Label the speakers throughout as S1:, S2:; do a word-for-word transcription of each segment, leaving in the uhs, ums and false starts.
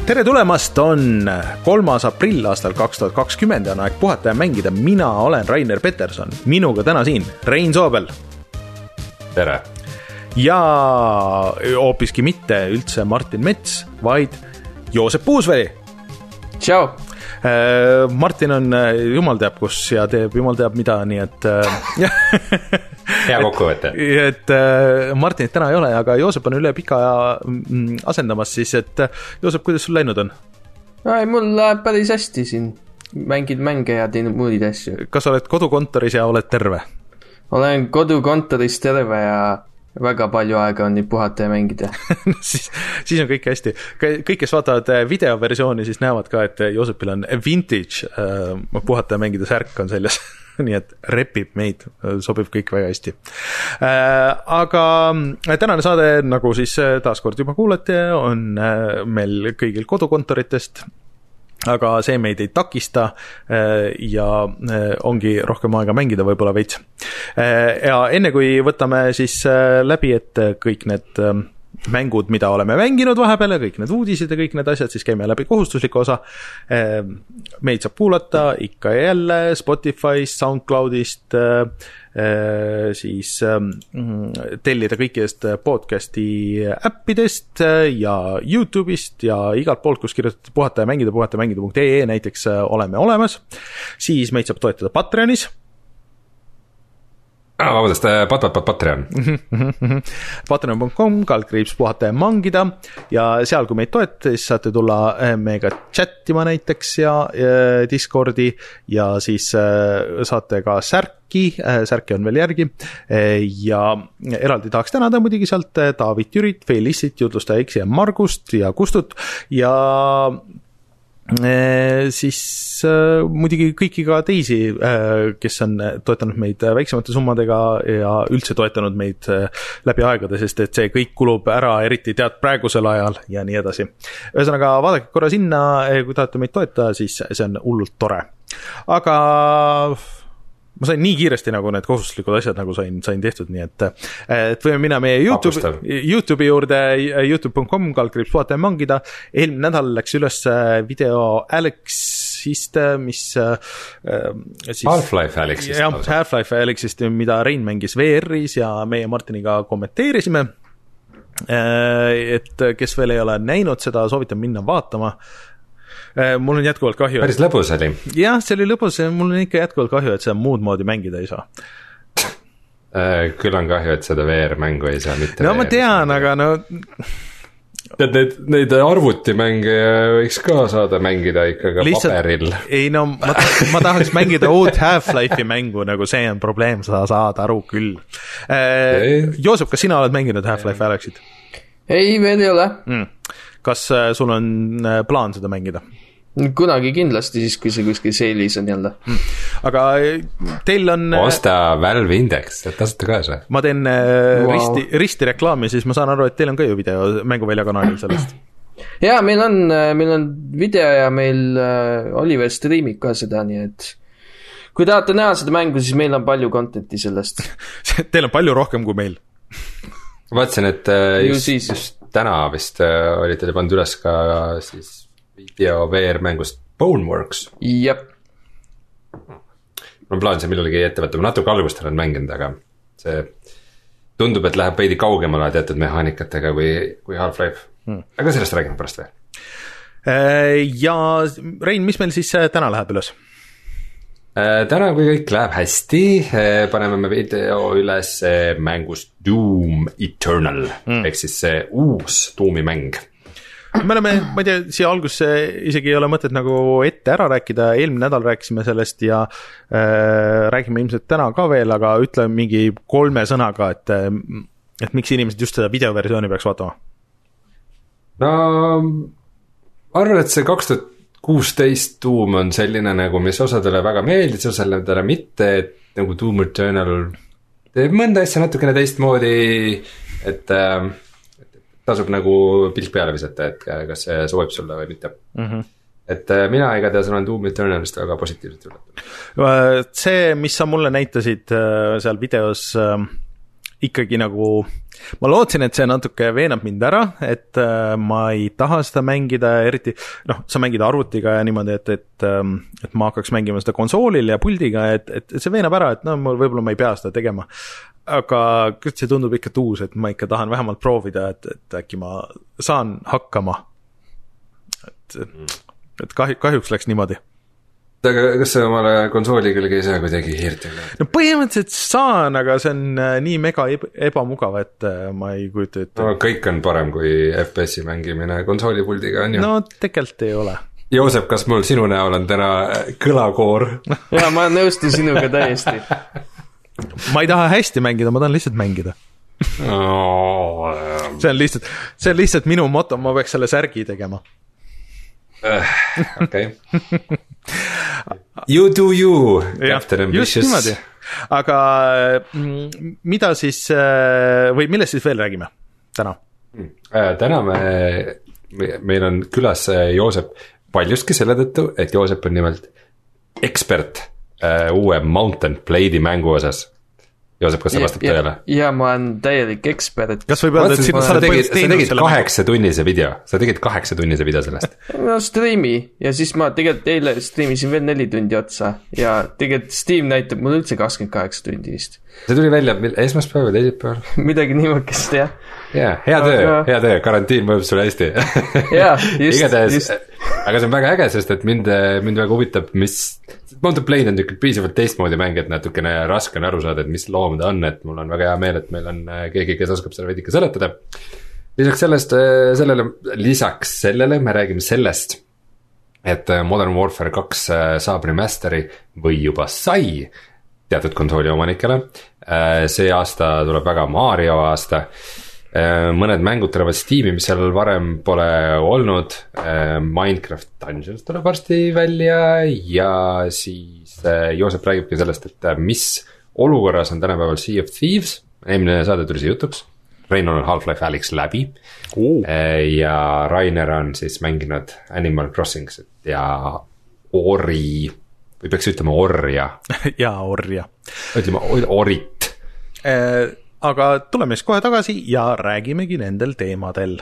S1: tere tulemast, on kolmas aprill aastal kaks tuhat kakskümmend ja on aeg puhata ja mängida. Mina olen Rainer Peterson, minuga täna siin Rein Soobel.
S2: Tere.
S1: Ja hoopiski mitte üldse Martin Mets, vaid Joosep Puusveli.
S3: Tšau.
S1: Martin on jumal teab kus ja teeb jumal teab mida, nii et
S2: hea kokkuvõte.
S1: Et Martinit täna ei ole, aga Joosep on üle pika asendamas siis, et Joosep, kuidas sul läinud on?
S3: Ai, mul läheb päris hästi siin. Mängid mänge ja teinud muid asju.
S1: Kas oled kodukontoris ja oled terve?
S3: Olen kodukontoris terve ja väga palju aega on nii puhata ja mängida.
S1: siis, siis on kõik hästi. Kõik, kes vaatavad videoversiooni, siis näevad ka, et Joosepil on vintage äh, puhata ja mängida särk on seljas. Nii et repib meid, sobib kõik väga hästi. Äh, aga tänane saade, nagu siis taaskord juba kuulete, on äh, meil kõigil kodukontoritest, aga see meid ei takista ja ongi rohkem aega mängida võib-olla veits. Ja enne kui võtame siis läbi, et kõik need mängud, mida oleme mänginud vahepeal, kõik need uudised ja kõik need asjad, siis käime läbi kohustusliku osa. Meid saab kuulata ikka ja jälle Spotify'st, SoundCloud'ist, siis tellida kõikidest podcasti äppidest ja YouTube'ist ja igalt poolt, kus kirjutate puhata ja mängida, puhata ja mängida punkt ee näiteks oleme olemas. Siis meid saab toetada Patreonis.
S2: Ah, vabandust, pat, pat, pat, Patreon.
S1: patreon punkt com, kaldkriips puhata ja mangida ja seal, kui meid toetate, siis saate tulla meiega chattima näiteks ja Discordi ja siis saate ka särki, särki on veel järgi ja eraldi tahaks tänada muidugi sealt David Jürit, Felissit, Jutlustaja X ja Margust ja Kustut ja siis äh, muidugi kõiki ka teisi, äh, kes on toetanud meid väiksemate summadega ja üldse toetanud meid äh, läbi aegade, sest et see kõik kulub ära, eriti tead praegusel ajal ja nii edasi. Ühesõnaga, vaadake korra sinna, kui tahate meid toetada, siis see on hullult tore. Aga ma sain nii kiiresti nagu need kohustuslikud asjad nagu sain, sain tehtud, nii et, et võime minna meie YouTube, YouTube'i juurde, youtube punkt com, kaldkriips puhata ja mangida. Eelmine nädal läks üles video Alexist, mis siis,
S2: Half-Life Alexist.
S1: Jah, Half-Life Alexist, mida Rein mängis V R-is ja meie Martiniga kommenteerisime. Et kes veel ei ole näinud seda, soovitan minna vaatama. Mul on jätkuvalt kahju.
S2: Päris lõbus oli.
S1: Jah, see oli lõbus, mul on ikka jätkuvalt kahju, et seda muud moodi mängida ei saa.
S2: Küll on kahju, et seda V R-mängu ei saa mitte.
S1: No ma tean, aga no
S2: Tead, neid, neid arvutimänge võiks ka saada mängida ikka ka lihtsalt, paberil.
S1: Ei no, ma, ma tahaks mängida uut Half-Life'i mängu, nagu see on probleem, sa saad aru küll. Joosep, kas sina oled mänginud Half-Life Alexit?
S3: Ei, veel ei ole.
S1: Mm. Kas sul on plaan seda mängida?
S3: Kunagi kindlasti siis, kui see kuskil seilis on jälle.
S1: Mm. Aga teil on
S2: osta Valve Index, et tasuta kaasa.
S1: Ma teen wow. risti, risti reklaami, siis ma saan aru, et teil on ka ju video mänguvälja kanalil sellest.
S3: Jaa, meil on, meil on video ja meil Oliver streamib ka seda, nii et kui tahate näha seda mängu, siis meil on palju contenti sellest.
S1: Teil on palju rohkem kui meil.
S2: Vaatsin, et just, just täna vist oli teile pannud üles ka siis video V R-mängust Boneworks.
S3: Jep.
S2: Mul on plaan see millegi ette võtta, ma natuke algust olen mänginud, aga see tundub, et läheb veidi kaugemale teatud mehaanikatega kui, kui Half-Life. Hmm. Aga sellest räägime pärast veel.
S1: Ja Rein, mis meil siis täna läheb üles?
S2: Täna, kui kõik läheb hästi, paneme me video üles mängust Doom Eternal, mm. ehk siis see uus Doomi mäng.
S1: Me oleme, ma ei tea, siia algusse isegi ei ole mõtet nagu ette ära rääkida, eelmine nädal rääkisime sellest ja äh, räägime ilmselt täna ka veel, aga ütle mingi kolme sõnaga, et, et miks inimesed just seda videoversiooni peaks vaatama?
S2: No, arvan, et see kaks tuhat kuusteist Doom on selline nagu, mis osadele väga meeldis, osadele mitte, et nagu Doom Eternal teeb mõnda asja natukene teistmoodi, et äh, tasub nagu pilk peale visata, et kas see sobib sulle või mitte. Mm-hmm. Et mina igatahes olen Doom Eternalist väga positiivselt üllatunud.
S1: See, mis sa mulle näitasid seal videos ikkagi nagu, ma lootsin, et see natuke veenab mind ära, et äh, ma ei taha seda mängida, eriti noh, sa mängid arvutiga ja niimoodi, et, et, et ma hakkaks mängima seda konsoolil ja puldiga, et, et see veenab ära, et no võib-olla ma ei pea seda tegema. Aga see tundub ikka tuus, et ma ikka tahan vähemalt proovida, et, et äkki ma saan hakkama. Et, et kahju, kahjuks läks niimoodi.
S2: Aga kas sa omale konsooli külge ei saa kuidagi hiirtega?
S1: No põhimõtteliselt saan, aga see on nii mega ebamugav, et ma ei kujuta ette.
S2: No kõik on parem kui F P S-i mängimine konsoolipuldiga, on ju?
S1: No tegelikult ei ole.
S2: Joosep, kas mul sinu näol on täna kõlakoor?
S3: Ja ma nõustun sinuga täiesti.
S1: Ma ei taha hästi mängida, ma tahan lihtsalt mängida.
S2: Oh,
S1: see on lihtsalt, see on lihtsalt minu moto, ma peaks selle särgi tegema.
S2: Okei. You do you, Captain Ambitious.
S1: Aga mida siis, või millest siis veel räägime täna?
S2: Täna me, meil on külas Joosep paljustki selle tõttu, et Joosep on nimelt ekspert uue Mountain Blade'i mängu osas. Joosep, kas see vastab tõele?
S3: Ja ma olen täielik ekspert.
S1: Kas võib öelda, et
S2: sa, sa tegid, sa tegid kaheksa tunnise video, sa tegid kaheksa tunnise video sellest?
S3: No streami ja siis ma tegelikult eile streamisin veel neli tundi otsa ja tegelikult Steam näitab mul üldse kakskümmend kaheksa tundi vist.
S2: See tuli välja esmaspäev või teisipäeval?
S3: Midagi niivakest, jah.
S2: Jaa, hea töö, aga... hea töö, karantiin mõjub sulle hästi.
S3: Jaa, just,
S2: Igatahes,
S3: just.
S2: Aga see on väga äge, sest et mind, mind väga huvitab, mis Mountain Blade on tükk piisavalt teistmoodi mäng, et natukene raske on aru saada, et mis loom ta on, et mul on väga hea meel, et meil on keegi, kes oskab selle veidike seletada. Lisaks sellest, sellele, lisaks sellele me räägime sellest, et Modern Warfare kaks saab remasteri või juba sai teatud konsooli omanikele. See aasta tuleb väga Mario aasta. Mõned mängud tulevad Steam'i, mis seal varem pole olnud. Minecraft Dungeons tuleb varsti välja ja siis Joosep räägibki sellest, et mis olukorras on tänapäeval Sea of Thieves. Eelmine saade tuli see jutuks. Rein on Half-Life Alyx läbi uh. ja Rainer on siis mänginud Animal Crossings ja Ori, või peaks ütlema Orja.
S1: ja Orja.
S2: Ütleme Orit.
S1: Äh... Aga tuleme siis kohe tagasi ja räägimegi nendel teemadel.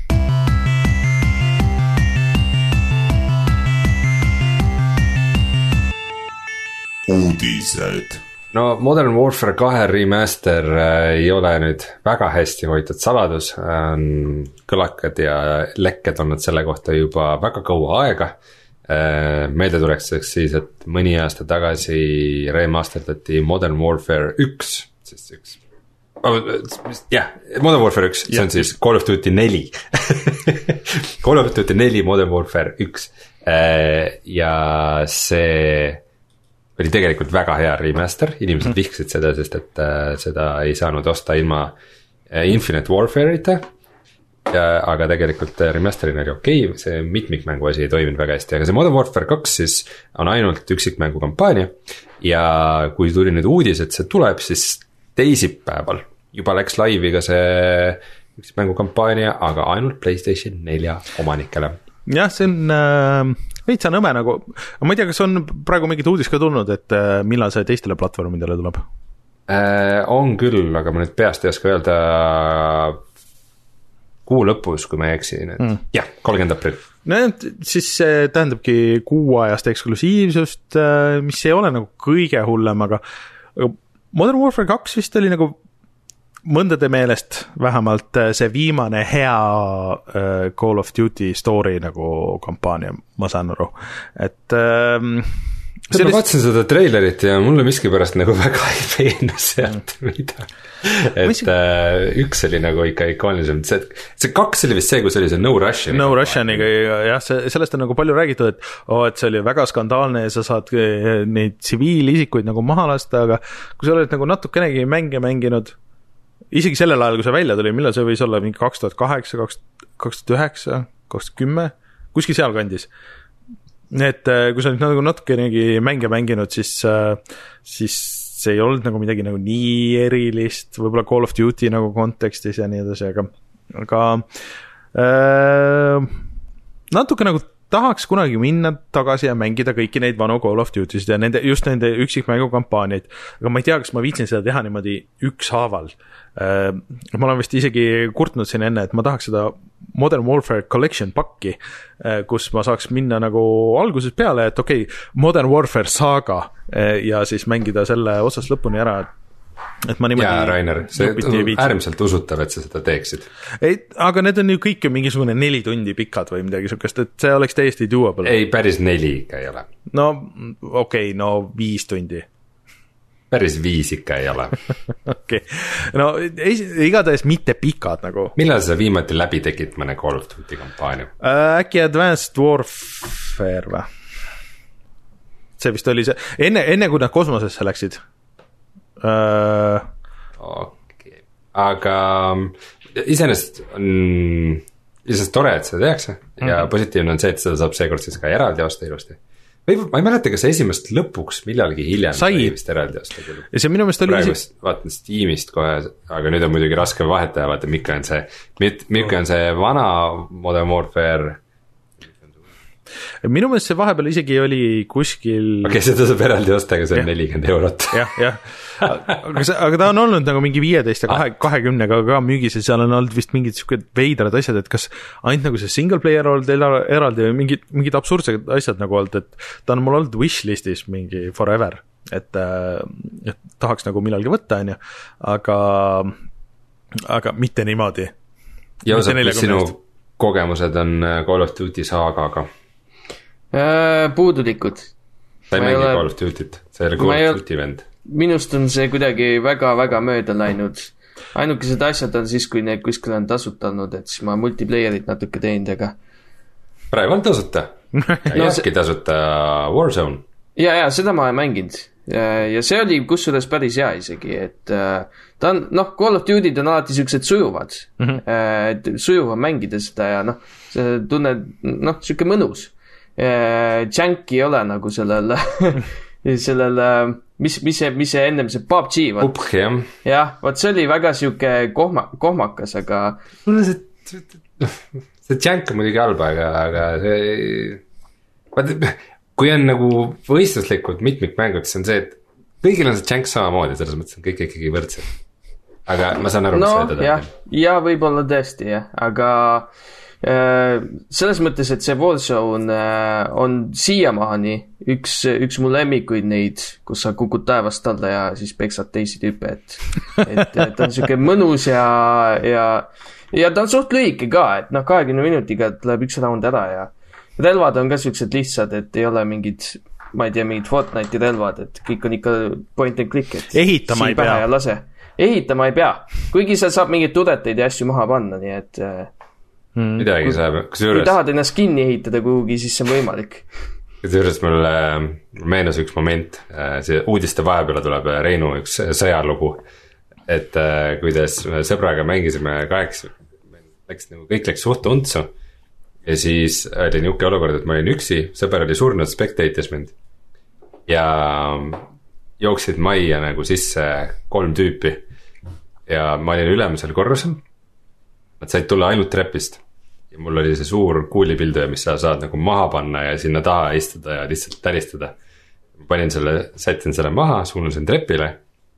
S2: Uudised. No Modern Warfare kahe remaster ei ole nüüd väga hästi hoitud saladus. Kõlakad ja lekked on nad selle kohta juba väga kaua aega. Meelde tulekseks siis, et mõni aasta tagasi remasterdati Modern Warfare üks, siis üks Oh, jah, Modern Warfare üks, see on siis Call of Duty neli Call of Duty neli, Modern Warfare üks ja see oli tegelikult väga hea remaster, inimesed vihkasid seda, sest et seda ei saanud osta ilma Infinite Warfare'ita, aga tegelikult remasterina oli okei, see mitmikmängu asi ei toiminud väga hästi, aga see Modern Warfare kaks siis on ainult üksikmängu kampaania ja kui tuli nüüd uudis, et see tuleb, siis teisipäeval juba läks laivi ka see üks mängu kampaania, aga ainult PlayStation nelja omanikele.
S1: Jah, see on äh, veitsa nõme nagu, ma ei tea, kas on praegu mingit uudis ka tulnud, et äh, millal see teistele platvormidele tuleb?
S2: Äh, on küll, aga ma nüüd peast ei oska öelda kuu lõpus, kui ma ei eksi. Mm. Jah, kolmkümmend aprill.
S1: No, siis see tähendabki kuuajast eksklusiivsust, äh, mis ei ole nagu kõige hullem, aga Modern Warfare kaks vist oli nagu mõndade meelest vähemalt see viimane hea uh, Call of Duty story nagu kampaania, ma saan aru, et um,
S2: ma sellist... vaatasin seda treilerit ja mulle miskipärast nagu väga ei meenu sealt mida, et mis... uh, üks oli nagu ikka ikoonilisem, see, see kaks oli vist see, kus oli see No Russian
S1: No Russianiga, jah, see, sellest on nagu palju räägitud, et, oh, et see oli väga skandaalne ja sa saad neid tsiviilisikuid nagu maha lasta, aga kui sa oled nagu natukenegi mänge mänginud isegi sellel ajal, kui see välja tuli, millal see võis olla mingi kaks tuhat kaheksa, kaks tuhat üheksa, kaks tuhat kümme, kuskil seal kandis. Et kui sa nüüd nagu natukenegi mänge mänginud, siis, siis see ei olnud nagu midagi nagu nii erilist, võib-olla Call of Duty nagu kontekstis ja nii edasi, aga, aga äh, natuke nagu tahaks kunagi minna tagasi ja mängida kõiki neid vanu Call of Duty'sid ja nende, just nende üksikmängu kampaaniaid, aga ma ei tea, kas ma viitsin seda teha niimoodi ükshaaval. Ma olen vist isegi kurtnud siin enne, et ma tahaks seda Modern Warfare Collection pakki, kus ma saaks minna nagu alguses peale, et okei, okay, Modern Warfare Saga ja siis mängida selle otsast lõpuni ära, et ma niimoodi
S2: jaa, Rainer, see on äärmiselt usutav, et sa seda teeksid.
S1: Ei, aga need on ju kõik mingisugune neli tundi pikad või midagi sukest, et see oleks täiesti doable.
S2: Ei, päris neli ikka ei ole.
S1: No okei, okay, no viis tundi.
S2: Päris viis ikka ei ole.
S1: Okei, no igatahes mitte pikad nagu.
S2: Millal sa viimati läbi tegid mõne Call of Duty kampaania?
S1: Äkki Advanced Warfare või? See vist oli see, enne, enne kui nad kosmosesse läksid. Uh...
S2: okei okay., aga iseenesest on iseenesest tore, et seda tehakse ja mm-hmm. positiivne on see, et seda saab seekord siis ka eraldi osta ilusti. Või ma ei mäleta, kas esimest lõpuks millalgi hiljem
S1: sai
S2: vist eraldi osta.
S1: Ja see minu meelest oli
S2: praegu isi... vaatan Steamist kohe, aga nüüd on muidugi raske vahetada, vaata Mikka on see Mikka on see vana Modern Warfare.
S1: Minu meelest see vahepeal isegi oli kuskil
S2: okei okay,, seda saab eraldi osta, aga see on nelikümmend eurot.
S1: jah, jah, aga, see, aga ta on olnud nagu mingi viieteist ja kahekümnega ka müügis ja seal on olnud vist mingid sellised veidrad asjad, et kas ainult nagu see single player olnud eraldi või mingid, mingid absurdsed asjad nagu olnud, et ta on mul olnud wishlistis mingi forever, et, et tahaks nagu millalgi võtta, on ju, aga aga mitte niimoodi.
S2: Ja osad, mis sinu kogemused on Call of Duty saagaga?
S3: Puudulikud.
S2: Ta ei mängi Call of Duty't, see oli Call of Duty vend.
S3: Minust on see kuidagi väga-väga mööda läinud. Ainukesed asjad on siis, kui need kuskil on tasutanud, et siis ma multiplayerit natuke teinud, aga
S2: praegu on tasuta. Ja no, jäski tasuta Warzone.
S3: Ja, ja seda ma olen mänginud. Ja see oli kusjuures päris hea isegi, et ta on, noh, Call of Duty'd on alati siuksed sujuvad. Mm-hmm. Et sujuv on mängida seda ja noh, see tunned, noh, siuke mõnus. Jank ei ole nagu sellel sellel, mis, mis see, mis see ennem see P U B G
S2: P U B G, jah.
S3: jah, vaat see oli väga siuke kohma, kohmakas, aga
S2: mulle see see Jank on muidugi halba, aga, aga see vaata, kui on nagu võistluslikud mitmikmängud, siis on see, et kõigil on see Jank samamoodi, selles mõttes on kõik ikkagi võrdsed, aga ma saan aru,
S3: no,
S2: mis seda
S3: jah, ja võib-olla tõesti, jah, aga selles mõttes, et see Warzone on siiamaani üks, üks mu lemmikuid neid, kus sa kukud taevast alla ja siis peksad teisi tüüpe, et, et ta on siuke mõnus ja, ja, ja ta on suht lühike ka, et noh, kahekümne minutiga tuleb üks round ära ja relvad on ka siuksed lihtsad, et ei ole mingid, ma ei tea, mingid Fortnite'i relvad, et kõik on ikka point and click, et
S1: ehitama ei pea.
S3: Lase. Ehitama ei pea, kuigi seal saab mingid tudeteid ja asju maha panna, nii et
S2: Hmm. midagi saab, kus juures
S3: kui tahad ennast kinni ehitada kuhugi, siis see on võimalik.
S2: Kus juures mulle meenus üks moment, see uudiste vahepeale tuleb Reinu üks sõjalugu, et kuidas sõbraga mängisime kaheks, läks, nagu, kõik läks suht untsu ja siis oli niuke olukord, et ma olin üksi, sõber oli surnud, spectates mind ja jooksid majja nagu sisse kolm tüüpi ja ma olin ülemisel korrusel. Nad said tulla ainult trepist ja mul oli see suur kuulipilduja, mis sa saad nagu maha panna ja sinna taha istuda ja lihtsalt täristada. Ma panin selle, sättin selle maha, suunasin trepile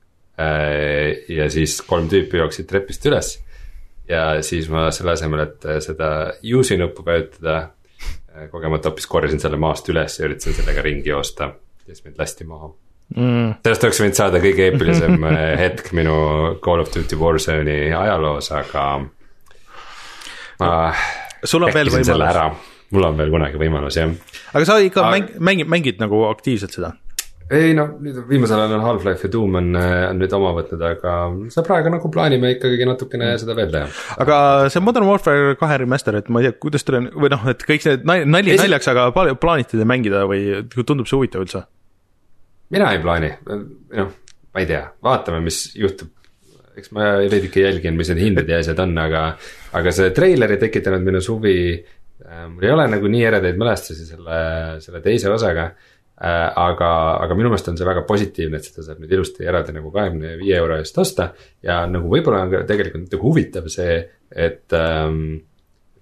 S2: ja siis kolm tüüpi jooksid trepist üles ja siis ma selle asemel, et seda use'i nuppu vajutada, kogemata hoopis korjasin selle maast üles ja üritasin sellega ringi joosta ja siis mind lasti maha. Mm. Sellest oleks võinud saada kõige eepilisem hetk minu Call of Duty Warzone'i ajaloos, aga ma
S1: sul on veel võimalus.
S2: Mul on veel kunagi võimalus, jah.
S1: Aga sa ikka aga... mängid, mängid nagu aktiivselt seda?
S2: Ei, no nüüd viimasel ajal on Half-Life ja Doom on, on nüüd oma võtnud, aga see praegu nagu plaanime ikkagi natukene mm. seda veel teha.
S1: Aga see Modern Warfare kahe remaster, et ma ei tea, kuidas teil on, või noh, et kõik see nali Esi... naljaks, aga plaanite te mängida või tundub see huvitav üldse?
S2: Mina ei plaani, noh, ma ei tea, vaatame, mis juhtub. Eks ma veidike jälgin, mis need hinded ja asjad on, aga, aga see treileri tekitanud minu suvi, mul ei ole nagu nii eredaid mälestusi selle, selle teise osaga, aga, aga minu meelest on see väga positiivne, et seda saab nüüd ilusti eraldi nagu kahekümne viie euro eest osta ja nagu võib-olla on tegelikult nagu huvitav see, et ähm,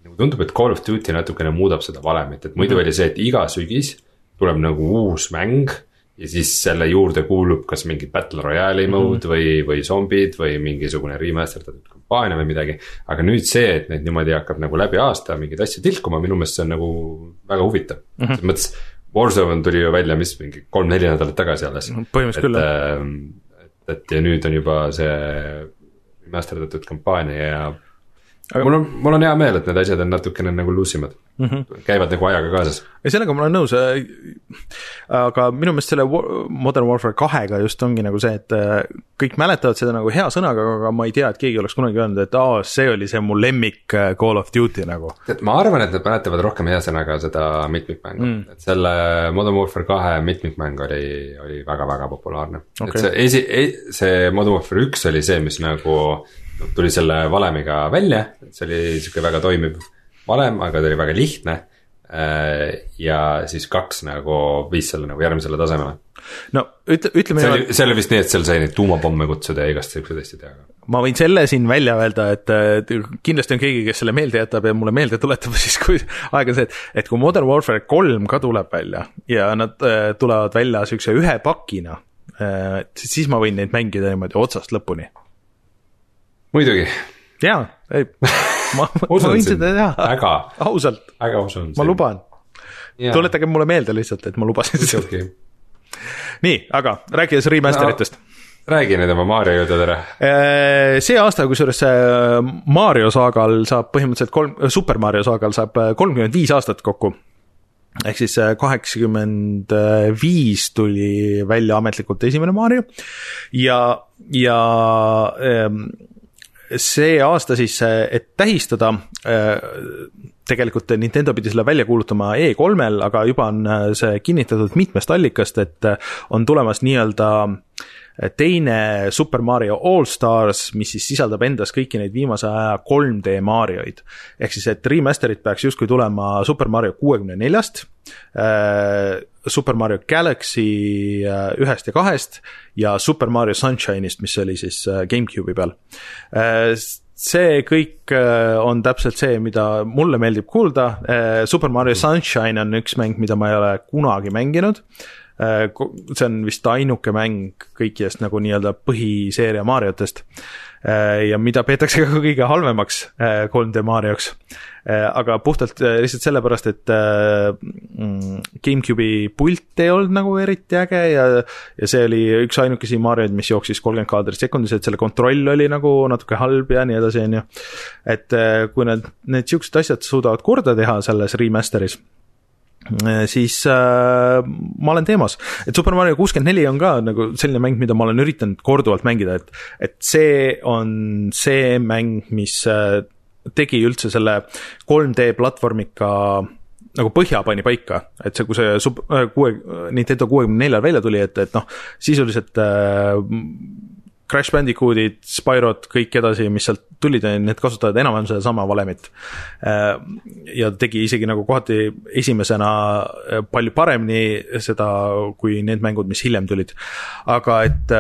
S2: tundub, et Call of Duty natukene muudab seda valemit, et muidu mm-hmm. oli see, et iga sügis tuleb nagu uus mäng ja siis selle juurde kuulub kas mingi Battle Royale'i mode mm-hmm. või, või zombid või mingisugune remasterdatud kampaania või midagi. Aga nüüd see, et neid niimoodi hakkab nagu läbi aasta mingid asju tilkuma, minu meelest see on nagu väga huvitav mm-hmm. selles mõttes Warzone tuli ju välja, mis mingi kolm-neli nädalat tagasi alles
S1: põhimõtteliselt küll
S2: et, et, et ja nüüd on juba see remasterdatud kampaania ja aga mul on, mul on hea meel, et need asjad on natukene nagu luusimad mm-hmm. käivad nagu ajaga kaasas.
S1: Ja sellega ma olen nõus, aga minu meelest selle Modern Warfare kahega just ongi nagu see, et kõik mäletavad seda nagu hea sõnaga, aga ma ei tea, et keegi oleks kunagi öelnud, et aa, see oli see mu lemmik Call of Duty nagu.
S2: Et ma arvan, et nad mäletavad rohkem hea sõnaga seda mitmikmängu mm. et selle Modern Warfare kahe mitmikmäng oli, oli väga-väga populaarne okay. et see, esi, see Modern Warfare üks oli see, mis nagu tuli selle valemiga välja, et see oli siuke väga toimiv valem, aga ta oli väga lihtne ja siis kaks nagu viis selle nagu järgmisele tasemele.
S1: No ütle, ütleme
S2: see oli, see oli vist nii, et seal sai neid tuumapomme kutsuda ja igast siukse tõesti teha.
S1: Ma võin selle siin välja öelda, et kindlasti on keegi, kes selle meelde jätab ja mulle meelde tuletab siis, kui aeg on see, et, et kui Modern Warfare kolm ka tuleb välja ja nad tulevad välja siukse ühe pakina, siis ma võin neid mängida niimoodi otsast lõpuni.
S2: Muidugi.
S1: Jaa, ei, ma, ma võin seda teha.
S2: Äga.
S1: Ausalt.
S2: Äga usun.
S1: Ma luban. Ja. Tuletage mulle meelde lihtsalt, et ma lubasin seda. Okay. Nii, aga rääkides remasteritest.
S2: No, räägi nüüd oma Mario juurde tere.
S1: See aasta, kusjuures Mario saagal saab põhimõtteliselt kolm, Super Mario saagal saab kolmkümmend viis aastat kokku. Ehk siis kaheksakümmend viis tuli välja ametlikult esimene Mario. Ja, ja see aasta siis, et tähistada, tegelikult Nintendo pidi selle välja kuulutama E kolmel, aga juba on see kinnitatud mitmest allikast, et on tulemas nii-öelda teine Super Mario All Stars, mis siis sisaldab endas kõiki neid viimase aja kolm D Marioid. Ehk siis, et remasterid peaks justkui tulema Super Mario kuuekümne neljast, Super Mario Galaxy ühest ja kahest ja Super Mario Sunshine'ist, mis oli siis GameCube'i peal. See kõik on täpselt see, mida mulle meeldib kuulda. Super Mario Sunshine on üks mäng, mida ma ei ole kunagi mänginud. See on vist ainuke mäng kõikidest nagu nii-öelda põhiseeria Mariotest ja mida peetakse ka kõige halvemaks kolm D Marioks. Aga puhtalt lihtsalt sellepärast, et GameCube'i pult ei olnud nagu eriti äge ja, ja see oli üks ainukesi Marioid, mis jooksis kolmkümmend kaadrit sekundis, et selle kontroll oli nagu natuke halb ja nii edasi, on ju. Et kui need, need siuksed asjad suudavad korda teha selles remasteris, siis äh, ma olen teemas, et Super Mario kuuskümmend neli on ka nagu selline mäng, mida ma olen üritanud korduvalt mängida, et, et see on see mäng, mis äh, tegi üldse selle kolm D platvormika nagu põhja pani paika, et see, kui see sub, äh, kuue, Nintendo kuuekümne neljal välja tuli, et, et noh, sisuliselt äh, Crash Bandicootid, Spyrot, kõik edasi, mis sealt tulid, need kasutavad enam-vähem seda sama valemit. Ja tegi isegi nagu kohati esimesena palju paremini seda, kui need mängud, mis hiljem tulid. Aga et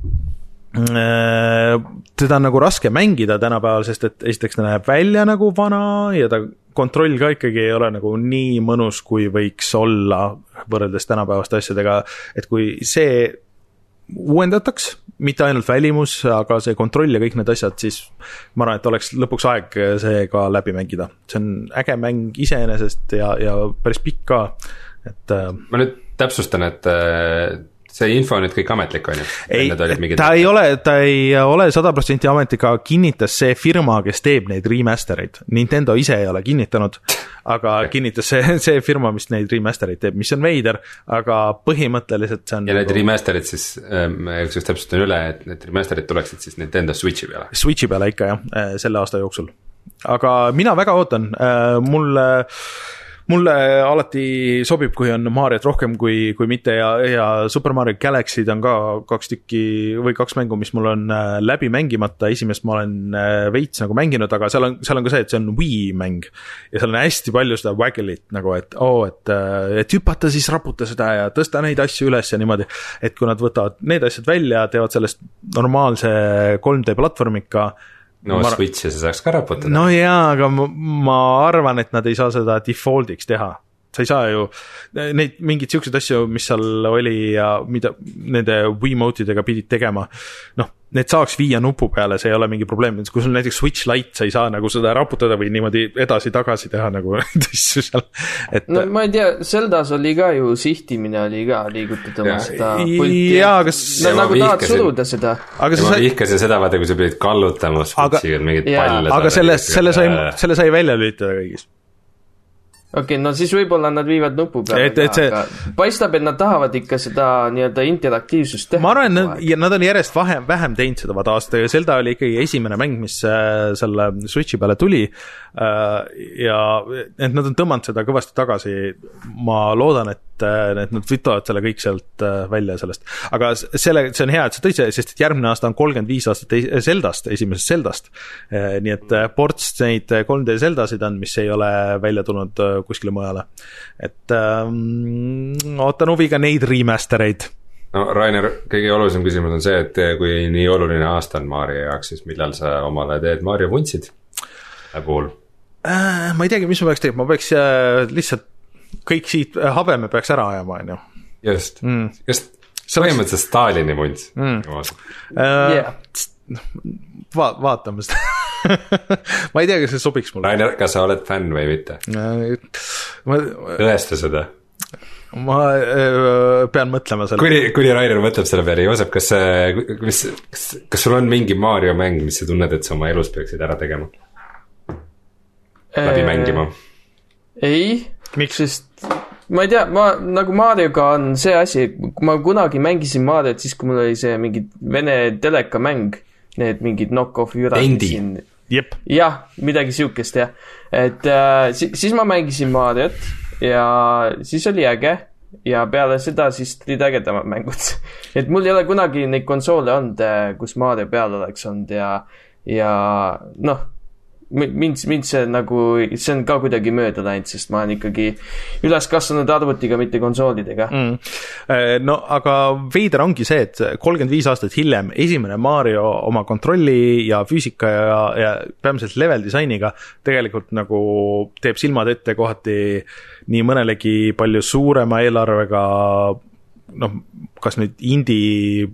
S1: äh, teda on nagu raske mängida tänapäeval, sest et esiteks ta näeb välja nagu vana ja ta kontroll ka ikkagi ei ole nagu nii mõnus, kui võiks olla võrreldes tänapäevaste asjadega, et kui see uuendataks, mitte ainult välimus, aga see kontroll ja kõik need asjad, siis ma arvan, et oleks lõpuks aeg see ka läbi mängida. See on äge mäng iseenesest ja, ja päris pikk ka. Et,
S2: ma nüüd täpsustan, et see info on nüüd kõik ametlik, on ju?
S1: Ei, ta ei ole, ta ei ole sada protsenti ametlik, aga kinnitas see firma, kes teeb neid remastereid. Nintendo ise ei ole kinnitanud, aga okay. kinnitas see, see firma, mis neid remastereid teeb, mis on veider, aga põhimõtteliselt see on...
S2: Ja need remasterid siis, üks just täpsustan üle, et need remasterid tuleksid siis Nintendo Switchi peale?
S1: Switchi peale ikka jah, selle aasta jooksul. Aga mina väga ootan, mulle... Mulle alati sobib, kui on Mariot rohkem kui, kui mitte ja, ja Super Mario Galaxy'd on ka kaks tükki või kaks mängu, mis mul on läbi mängimata. Esimest ma olen veits nagu mänginud, aga seal on, seal on ka see, et see on Wii mäng ja seal on hästi palju seda waggle'it nagu, et oo, oh, et, et hüpata siis raputa seda ja tõsta neid asju üles ja niimoodi, et kui nad võtavad need asjad välja, teevad sellest normaalse kolm D platvormika,
S2: no
S1: ma...
S2: Switch'i sa saaks ka raputada.
S1: no jaa, aga ma, ma arvan, et nad ei saa seda default'iks teha. Sa ei saa ju neid mingeid siukseid asju, mis seal oli ja mida nende Wiimote'idega pidid tegema, noh, need saaks viia nupu peale, see ei ole mingi probleem, kui sul näiteks Switch Lite, sa ei saa nagu seda raputada või niimoodi edasi-tagasi teha nagu tõssu seal, et
S3: no ma ei tea, Zeldas oli ka ju sihtimine oli ka liigutada oma seda pulti,
S1: jaa, kas
S3: no, nagu tahad suruda seda,
S2: aga sa ma sai... vihkasin seda, vaata, kui sa pidid kallutama Switchiga mingid palle,
S1: aga selle, selle sai, selle sai välja lülitada kõigis.
S3: okei okay,, no siis võib-olla nad viivad nupu peale
S1: et, et see...
S3: aga paistab, et nad tahavad ikka seda nii-öelda interaktiivsust teha.
S1: ma arvan, et ja nad on järjest vähem, vähem teinud seda vaata aastaga, Zelda oli ikkagi esimene mäng, mis äh, selle Switchi peale tuli äh, ja et nad on tõmmanud seda kõvasti tagasi, ma loodan, et, et nad võtavad selle kõik sealt äh, välja sellest, aga selle, see on hea, et see tõi see, sest et järgmine aasta on kolmkümmend viis aastat Zeldast, esimesest Zeldast äh, nii et äh, ports neid kolm D Zeldasid on, mis ei ole välja tulnud äh, kuskile mujale, et ähm, ootan huviga neid remastereid.
S2: No Rainer, kõige olulisem küsimus on see, et kui nii oluline aasta on Mario jaoks, siis millal sa omale teed Mario vuntsid puhul?
S1: Äh, ma ei teagi, mis ma peaks tegema, ma peaks äh, lihtsalt kõik siit äh, habeme peaks ära ajama, on ju.
S2: Just, mm. just põhimõtteliselt Stalini vunts mm.
S1: äh, yeah. va- vaatame seda ma ei tea, kas see sobiks mulle.
S2: Rainer, kas sa oled fänn või mitte?
S1: Ma...
S2: tõesta seda.
S1: Ma äh, pean mõtlema selle.
S2: Kuni, kuni Rainer mõtleb selle peale, Joosep, kas, kas, kas, kas sul on mingi Mario mäng, mis sa tunned, et sa oma elus peaksid ära tegema? Läbi mängima?
S3: Ei.
S1: Miks?
S3: Sest ma ei tea, ma, nagu Marioga on see asi, kui ma kunagi mängisin Mariot, siis kui mul oli see mingi Vene teleka mäng, need mingid knock-off jürad siin.
S1: Jep.
S3: jah, midagi siukest jah, et äh, si- siis ma mängisin Mariot ja siis oli äge ja peale seda siis tulid ägedamad mängud et mul ei ole kunagi neid konsoole olnud, kus Mario peal oleks olnud ja, ja noh, mind, mind see nagu, see on ka kuidagi mööda läinud, sest ma olen ikkagi üles kasvanud arvutiga, mitte konsoolidega
S1: mm. No aga veider ongi see, et kolmkümmend viis aastat hiljem esimene Mario oma kontrolli ja füüsika ja, ja peamiselt level disainiga tegelikult nagu teeb silmad ette kohati nii mõnelegi palju suurema eelarvega, noh, kas nüüd indie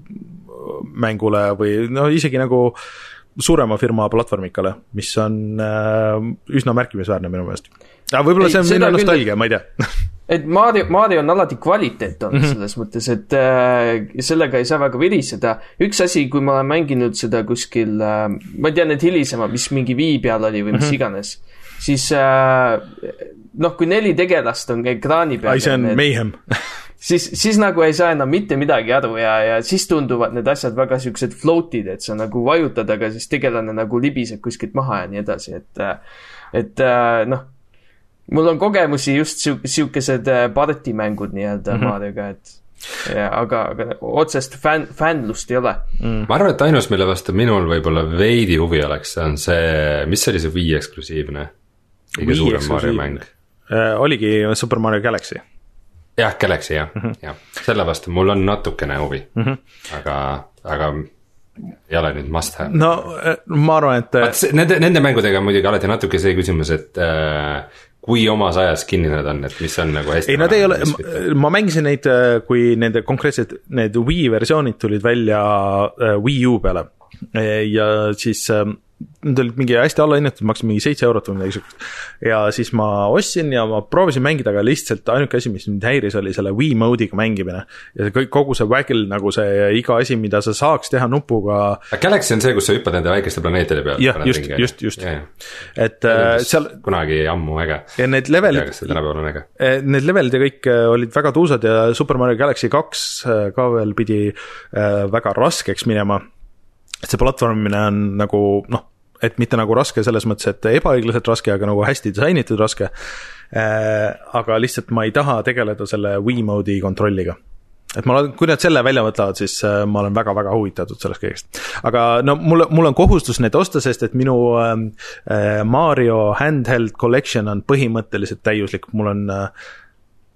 S1: mängule või no isegi nagu suurema firma platvormikale, mis on äh, üsna märkimisväärne minu meelest. Ja võib-olla see on minu nostalgia, ma ei tea.
S3: et Mario, Mario on alati kvaliteet on mm-hmm. selles mõttes, et äh, sellega ei saa väga viriseda. Üks asi, kui ma olen mänginud seda kuskil, äh, ma ei tea, need hilisemad, mis mingi Wii peal oli või mis mm-hmm. iganes, siis äh, noh, kui neli tegelast on ekraani peal.
S1: Ai, see on mayhem.
S3: siis, siis nagu ei saa enam mitte midagi aru ja, ja siis tunduvad need asjad väga siuksed floatid, et sa nagu vajutad, aga siis tegelane nagu libiseb kuskilt maha ja nii edasi, et, et noh, mul on kogemusi just siukesed partimängud nii-öelda mm-hmm. Marioga, et ja, aga, aga otsest fänn, fännlust ei ole
S2: mm.. ma arvan, et ainus, mille vastu minul võib-olla veidi huvi oleks, on see, mis oli see Wii eksklusiivne kõige suurem Mario mäng
S1: äh, oligi Super Mario Galaxy.
S2: jah, Galaxy jah mm, -hmm. jah, selle vastu mul on natukene huvi mm, -hmm. aga, aga ei ole nüüd must have.
S1: no ma arvan, et
S2: Vaat, nende, nende mängudega muidugi alati natuke see küsimus, et äh, kui omas ajas kinni nad on, et mis on nagu hästi.
S1: ei, nad ei ole, ma, ma mängisin neid, kui nende konkreetsed, need Wii versioonid tulid välja äh, Wii U peale ja siis äh, need olid mingi hästi alla hinnatud, maksid mingi seitse eurot või midagi sükust. Ja siis ma ostsin ja ma proovisin mängida, aga lihtsalt ainuke asi, mis mind häiris, oli selle Wii mode'iga mängimine. Ja see kõik, kogu see waggle, nagu see iga asi, mida sa saaks teha nupuga.
S2: Galaxy on see, kus sa hüppad nende väikeste planeetide peal.
S1: jah, just, ringi, just, just. Ja, ja. Et äh, seal.
S2: kunagi ammu äge.
S1: Ja need levelid. Need levelid ja kõik olid väga tuusad ja Super Mario Galaxy kaks ka veel pidi äh, väga raskeks minema. Et see platvormine on nagu, noh, et mitte nagu raske selles mõttes, et ebaõiglaselt raske, aga nagu hästi disainitud raske. Äh, aga lihtsalt ma ei taha tegeleda selle Wii mode'i kontrolliga. Et ma, kui nad selle välja võtavad, siis äh, ma olen väga-väga huvitatud sellest kõigest. Aga no mul, mul on kohustus need osta, sest et minu äh, Mario handheld collection on põhimõtteliselt täiuslik. Mul on äh,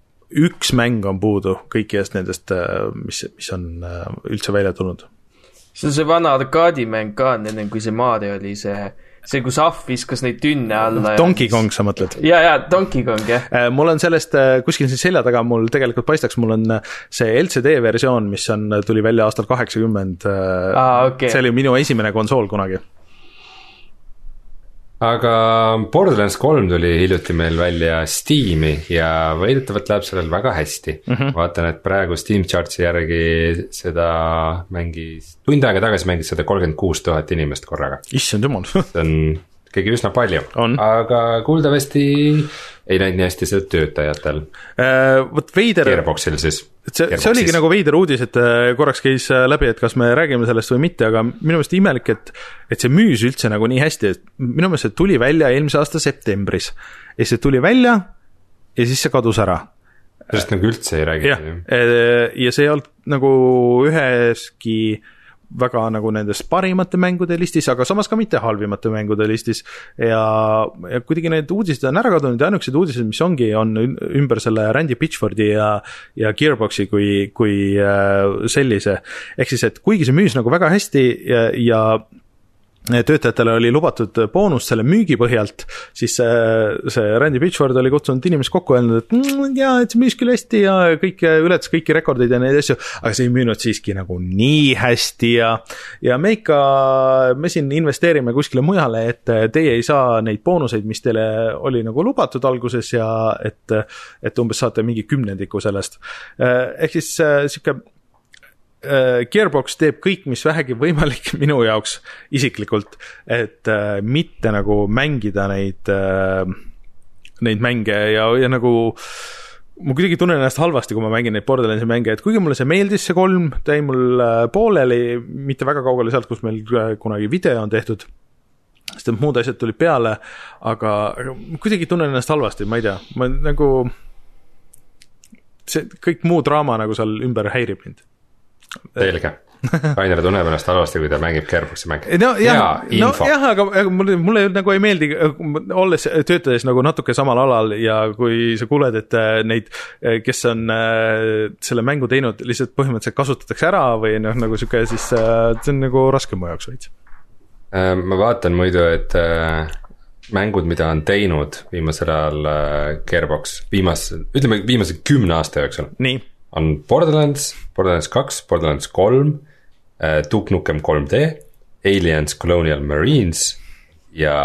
S1: üks mäng on puudu kõikidest nendest, äh, mis, mis on äh, üldse välja tulnud.
S3: see on see vana arkaadimäng ka, enne kui see Mario oli see see, kus ahv viskas neid tünne alla.
S1: Donkey Kong sa mõtled?
S3: Ja, ja, Donkey Kong, jah.
S1: Mul on sellest, kuskil siin selja taga mul tegelikult paistaks, mul on see L C D versioon, mis on, tuli välja aastal kaheksakümmend.
S3: Ah, okay.
S1: See oli minu esimene konsool kunagi.
S2: Aga Borderlands kolm tuli hiljuti meil välja Steam'i ja väidetavalt läheb sellel väga hästi. Mm-hmm. Vaatan, et praegu Steam Chartsi järgi seda mängis, tund aega tagasi mängis seda kolmkümmend kuus tuhat inimest korraga.
S1: Issand jumal.
S2: See on keegi üsna palju,
S1: on.
S2: Aga kuuldavasti ei näinud nii hästi seda töötajatel
S1: äh,. Võt veider.
S2: Gearboxil siis.
S1: See, see oligi nagu veider uudis, et korraks käis läbi, et kas me räägime sellest või mitte, aga minu meelest imelik, et, et see müüs üldse nagu nii hästi, et minu meelest see tuli välja eelmise aasta septembris ja see tuli välja ja siis see kadus ära.
S2: Sellest nagu üldse ei räägi.
S1: Ja, ja see ei olnud nagu üheski väga nagu nendes parimate mängude listis, aga samas ka mitte halvimate mängude listis ja, ja kuidagi need uudised on ära kadunud ja ainukesed uudised, mis ongi, on ümber selle Randy Pitchfordi ja, ja Gearboxi kui, kui sellise. Ehk siis, et kuigi see müüs nagu väga hästi ja, ja töötajatele oli lubatud boonus selle müügi põhjalt, siis see, see Randy Pitchford oli kutsunud inimest kokku öelnud, et mm, jaa, et see müüs küll hästi ja kõik ületas kõiki rekordeid ja neid asju, aga see ei müünud siiski nagu nii hästi ja, ja me ikka, me siin investeerime kuskile mujale, et teie ei saa neid boonuseid, mis teile oli nagu lubatud alguses ja et, et umbes saate mingi kümnendiku sellest. Ehk siis siuke Gearbox teeb kõik, mis vähegi võimalik minu jaoks isiklikult, et äh, mitte nagu mängida neid, äh, neid mänge ja, ja nagu ma kuidagi tunnen ennast halvasti, kui ma mängin neid Borderlandsi mänge, et kuigi mulle see meeldis see kolm, ta jäi mul pooleli, mitte väga kaugele sealt, kus meil kunagi video on tehtud, sest et muud asjad tulid peale, aga, aga kuidagi tunnen ennast halvasti, ma ei tea, ma nagu see kõik muu draama nagu seal ümber häirib mind.
S2: Selge. Rainer tunneb ennast halvasti, kui ta mängib Gearboxi mänge.
S1: No, jah, no, jah, aga, aga mulle, mulle nagu ei meeldi, olles töötades nagu natuke samal alal ja kui sa kuuled, et neid, kes on selle mängu teinud, lihtsalt põhimõtteliselt kasutatakse ära või noh, nagu siuke, siis see on nagu raske mu jaoks veits.
S2: Ma vaatan muidu, et mängud, mida on teinud viimasel ajal Gearbox, viimas, ütleme viimase kümne aasta jooksul.
S1: Nii.
S2: On Borderlands, Borderlands kaks, Borderlands kolm, Duke Nukem kolm D, Aliens Colonial Marines ja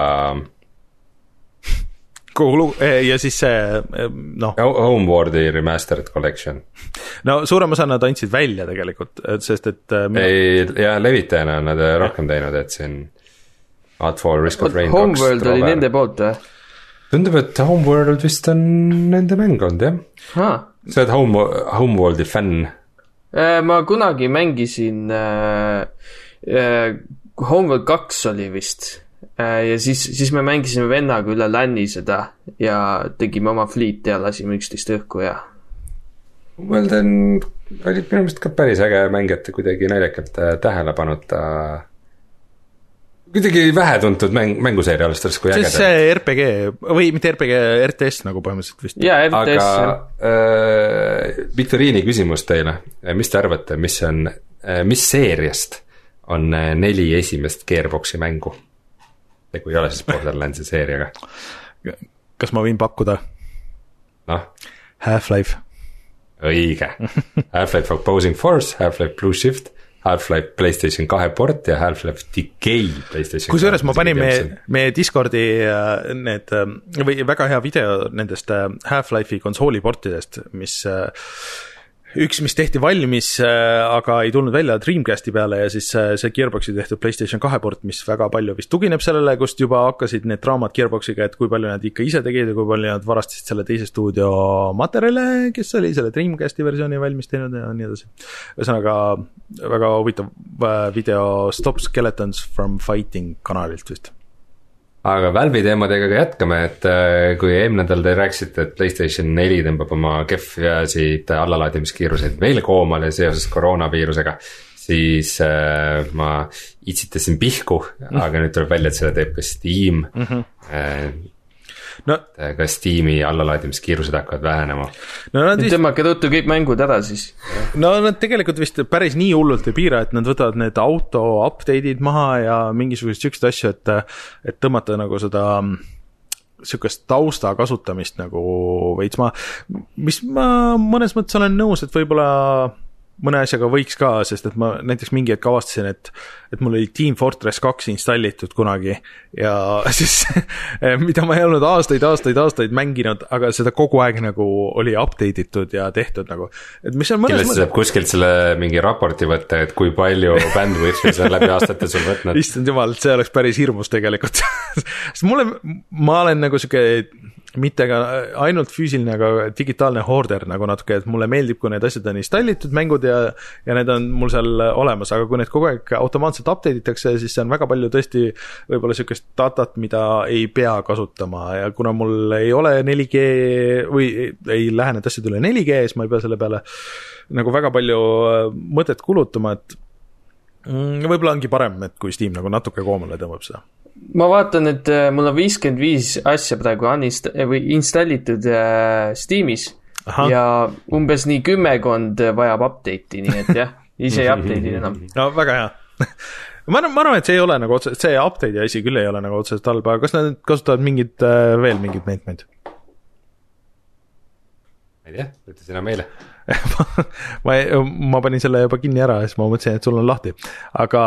S1: Kuhu, ja siis see noh
S2: Homeworldi Remastered Collection.
S1: No suurem osa nad andsid välja tegelikult, sest et mina...
S2: ei, ja levitajana on nad rohkem teinud, et siin Godfall, Risk of Rain
S3: Homeworld oli nende poolt või?
S2: Tundub, et Homeworld vist on nende mäng olnud, jah?
S3: Haa
S2: sa oled home, Homeworldi fänn?
S3: Ma kunagi mängisin äh, äh, Homeworld kaks oli vist äh, ja siis, siis me mängisime vennaga üle länni seda ja tegime oma fleet ja lasime üksteist õhku ja
S2: Homeworld on, oli minu meelest ka päris äge mängijate kuidagi naljakalt tähele panuta kuidagi vähe tuntud mäng, mänguseeria alustades kui ägedel.
S1: See R P G, või mitte R P G, R T S nagu põhimõtteliselt vist.
S3: Jaa, R T S.
S2: Aga äh, Viktoriini küsimus teile, mis te arvate, mis on, mis seeriast on neli esimest Gearboxi mängu? Ja kui ei ole siis Borderlandsi seeriaga.
S1: Kas ma võin pakkuda?
S2: Noh?
S1: Half-Life.
S2: Õige. Half-Life Opposing Force, Half-Life Blue Shift, Half-Life PlayStation kahe port ja Half-Life Decay PlayStation
S1: kus juures ma panin meie, meie Discordi need, või väga hea video nendest Half-Life'i konsooli portidest, mis üks, mis tehti valmis, aga ei tulnud välja Dreamcasti peale ja siis see Gearboxi tehtud PlayStation kahe port, mis väga palju vist tugineb sellele, kust juba hakkasid need draamad Gearboxiga, et kui palju nad ikka ise tegid ja kui palju nad varastasid selle teise stuudio materjale, kes oli selle Dreamcasti versiooni valmis teinud ja nii edasi. Ühesõnaga väga huvitav video Stop Skeletons from Fighting kanalilt vist.
S2: Aga Valve'i teemadega ka jätkame, et kui eelmine nädal te rääksite, et PlayStation neli tõmbab oma kehvjasid allalaadimiskiiruseid veel koomale seoses koroonaviirusega, siis äh, ma itsitasin pihku, mm. aga nüüd tuleb välja, et seda teeb ka Steam. Mm-hmm. Äh,
S1: no,
S2: ka Steam'i allalaadimiskiirused hakkavad vähenema.
S3: No nad vist... tõmmake ruttu kõik mängud ära siis.
S1: No nad tegelikult vist päris nii hullult ei piira, et nad võtavad need auto update'id maha ja mingisugused sükst asju, et, et tõmmata nagu seda sükest tausta kasutamist nagu veits ma, mis ma mõnes mõttes olen nõus, et võib-olla mõne asjaga võiks ka, sest et ma näiteks mingi hetk avastasin, et, et mul oli Team Fortress kaks installitud kunagi ja siis mida ma ei olnud aastaid, aastaid, aastaid mänginud, aga seda kogu aeg nagu oli update itud ja tehtud nagu. Et mis on mõnes
S2: kindlasti saab kuskilt selle mingi raporti võtta, et kui palju bandwidth'i see on läbi aastate sul võtnud.
S1: Issand jumal, see oleks päris hirmus tegelikult. Sest mulle, ma olen nagu siuke mitte ka ainult füüsiline, aga digitaalne hoorder nagu natuke, et mulle meeldib, kui need asjad on installitud mängud ja, ja need on mul seal olemas, aga kui need kogu aeg automaatselt update itakse, siis see on väga palju tõesti võib-olla sükest datat, mida ei pea kasutama ja kuna mul ei ole neli G või ei lähe need asjad üle neli G, siis ma ei pea selle peale nagu väga palju mõtet kulutama, et võib-olla ongi parem, et kui Steam nagu natuke koomale tõmbab seda.
S3: Ma vaatan, et mul on viiskümmend viis asja praegu unist- või installitud Steamis. Aha. Ja umbes nii kümmekond vajab update'i, nii et jah, ise ei update'i enam.
S1: No väga hea. ma arvan, et see ei ole nagu otse, see update'i asi küll ei ole nagu otseselt halba, aga kas nad kasutavad mingid, veel mingid meetmeid?
S2: Ma ei tea, võtta sina meile.
S1: ma, ma panin selle juba kinni ära, siis ma mõtlesin, et sul on lahti. Aga...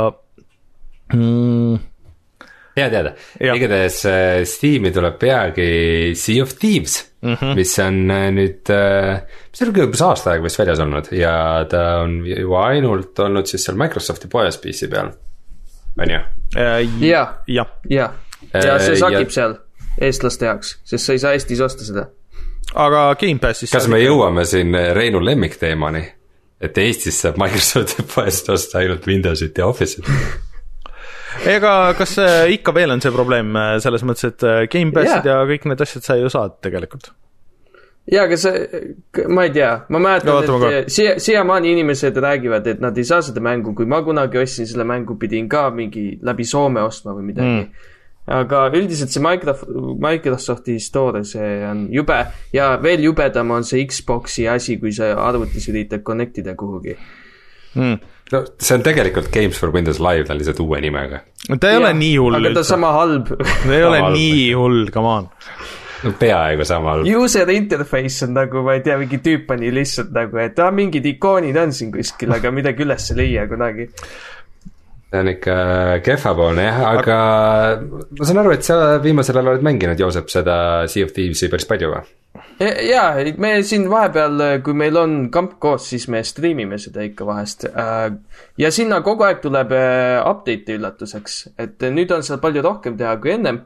S1: Mm,
S2: hea teada, igatahes Steam'i tuleb peagi Sea of Thieves, mm-hmm. mis on nüüd, mis on küll aasta aeg vist väljas olnud ja ta on ju ainult olnud siis seal Microsofti poes P C peal, on ju?
S3: Ja, ja, ja, ja see sakib ja... seal eestlaste jaoks, sest sa ei saa Eestis osta seda.
S1: Aga Game Passis
S2: kas me jõuame siin Reinu lemmik teemani, et Eestis saab Microsofti poest osta ainult Windowsit ja Office'it?
S1: Ega kas ikka veel on see probleem selles mõttes, et Game Passid yeah. ja kõik need asjad sa ju saad tegelikult?
S3: Jaa, aga see, ma ei tea, ma mäletan, no, et siia, siiamaani inimesed räägivad, et nad ei saa seda mängu, kui ma kunagi ostsin selle mängu, pidin ka mingi läbi Soome ostma või midagi. Mm. Aga üldiselt see Microsofti store, see on jube ja veel jubedam on see Xboxi asi, kui sa arvutis üritad connectida kuhugi.
S1: Mm.
S2: No, see on tegelikult Games for Windows Live, ta on lihtsalt uue nimega.
S1: Ta ei ja, ole nii hull.
S3: Aga ta sama halb.
S1: Ta ei ole nii hull, come on.
S2: No, peaaegu sama halb.
S3: User interface on nagu, ma ei tea, mingi tüüp on lihtsalt nagu, et ah, mingid ikoonid on siin kuskil, aga midagi üles ei leia kunagi.
S2: See on ikka kehvapoolne, jah, aga ma saan aru, et sa viimasel ajal oled mänginud, Joosep, seda Sea of Thieves'i päris palju või?
S3: Jaa, me siin vahepeal, kui meil on kamp koos, siis me streamime seda ikka vahest. Ja sinna kogu aeg tuleb update'i üllatuseks, et nüüd on seal palju rohkem teha kui ennem.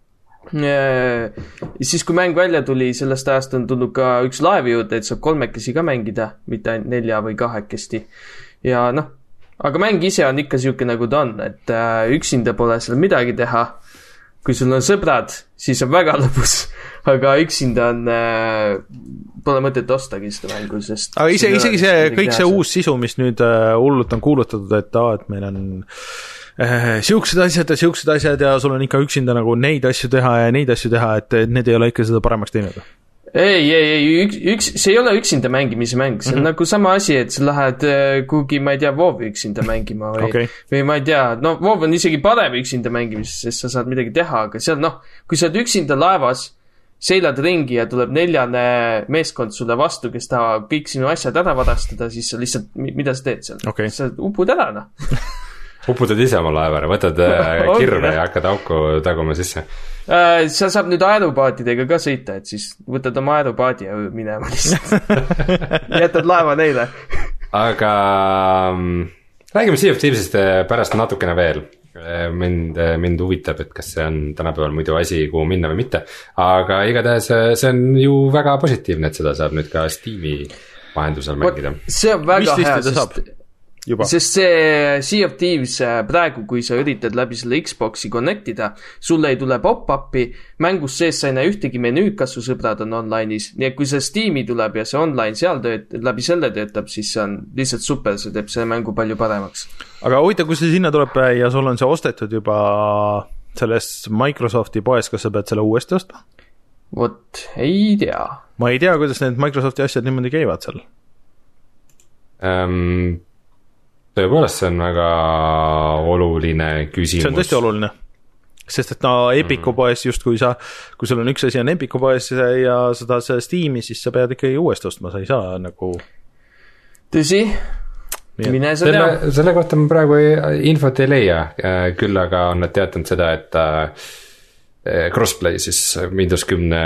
S3: Siis kui mäng välja tuli, sellest ajast on tulnud ka üks laev juurde, et saab kolmekesi ka mängida, mitte ainult nelja või kahekesti. Ja noh, aga mäng ise on ikka siuke nagu ta on, et üksinda pole seal midagi teha. Kui sul on sõbrad, siis on väga lõbus, aga üksinda on, äh, pole mõtet ostagi seda mängu, sest...
S1: Aga ise, isegi see, kõik see uus sisu, mis nüüd äh, hullult on kuulutatud, et, aa, et meil on äh, siuksed asjad ja siuksed asjad ja sul on ikka üksinda nagu neid asju teha ja neid asju teha, et need ei ole ikka seda paremaks teinud.
S3: Ei, ei, ei, üks, üks, see ei ole üksinda mängimise mäng, see on mm-hmm. nagu sama asi, et sa lähed kuhugi, ma ei tea, WoW üksinda mängima või, okay. või ma ei tea, no WoW on isegi parem üksinda mängimis, sest sa saad midagi teha, aga seal noh, kui sa oled üksinda laevas, seilad ringi ja tuleb neljane meeskond sulle vastu, kes tahab kõik sinu asjad ära varastada, siis sa lihtsalt, mida sa teed seal?
S1: Okay.
S3: Sa upud ära, noh.
S2: Uputad ise oma laevare, võtad kirve ja hakkad auku taguma sisse.
S3: Sa saab nüüd aerupaatidega ka sõita, et siis võtad oma aerupaadi ja minema lihtsalt. Jätad laeva neile.
S2: Aga räägime Sea of Thieves'ist pärast natukene veel. Mind, mind huvitab, et kas see on tänapäeval muidu asi, kuhu minna või mitte. Aga igatahes see on ju väga positiivne, et seda saab nüüd ka Steam'i vahendusel mängida.
S3: See on väga
S1: Mis
S3: hea, sest... Juba. Sest see Sea of Thieves praegu, kui sa üritad läbi selle Xboxi connectida, sulle ei tule pop-upi, mängus sees sa ei näe ühtegi menüüd, kas su sõbrad on online'is, nii et kui see Steam'i tuleb ja see online seal tööt, läbi selle töötab, siis see on lihtsalt super, see teeb see mängu palju paremaks.
S1: Aga huvitav, kui see sinna tuleb ja sul on see ostetud juba selles Microsofti poes, kas sa pead selle uuesti ostma?
S3: vot, ei tea.
S1: ma ei tea, kuidas need Microsofti asjad niimoodi käivad seal
S2: um,. Tõepoolest, see on väga oluline küsimus.
S1: See on tõesti oluline. Sest et no Epiku poes justkui sa, kui sul on üks asi on Epiku poes ja sa tahad seda Steam'i, siis sa pead ikkagi uuesti ostma, sa ei saa nagu...
S3: Tõsi, mine sa tea.
S2: Selle, selle kohta ma praegu infot ei leia, küll aga on nad teatanud seda, et crossplay siis Windows kümne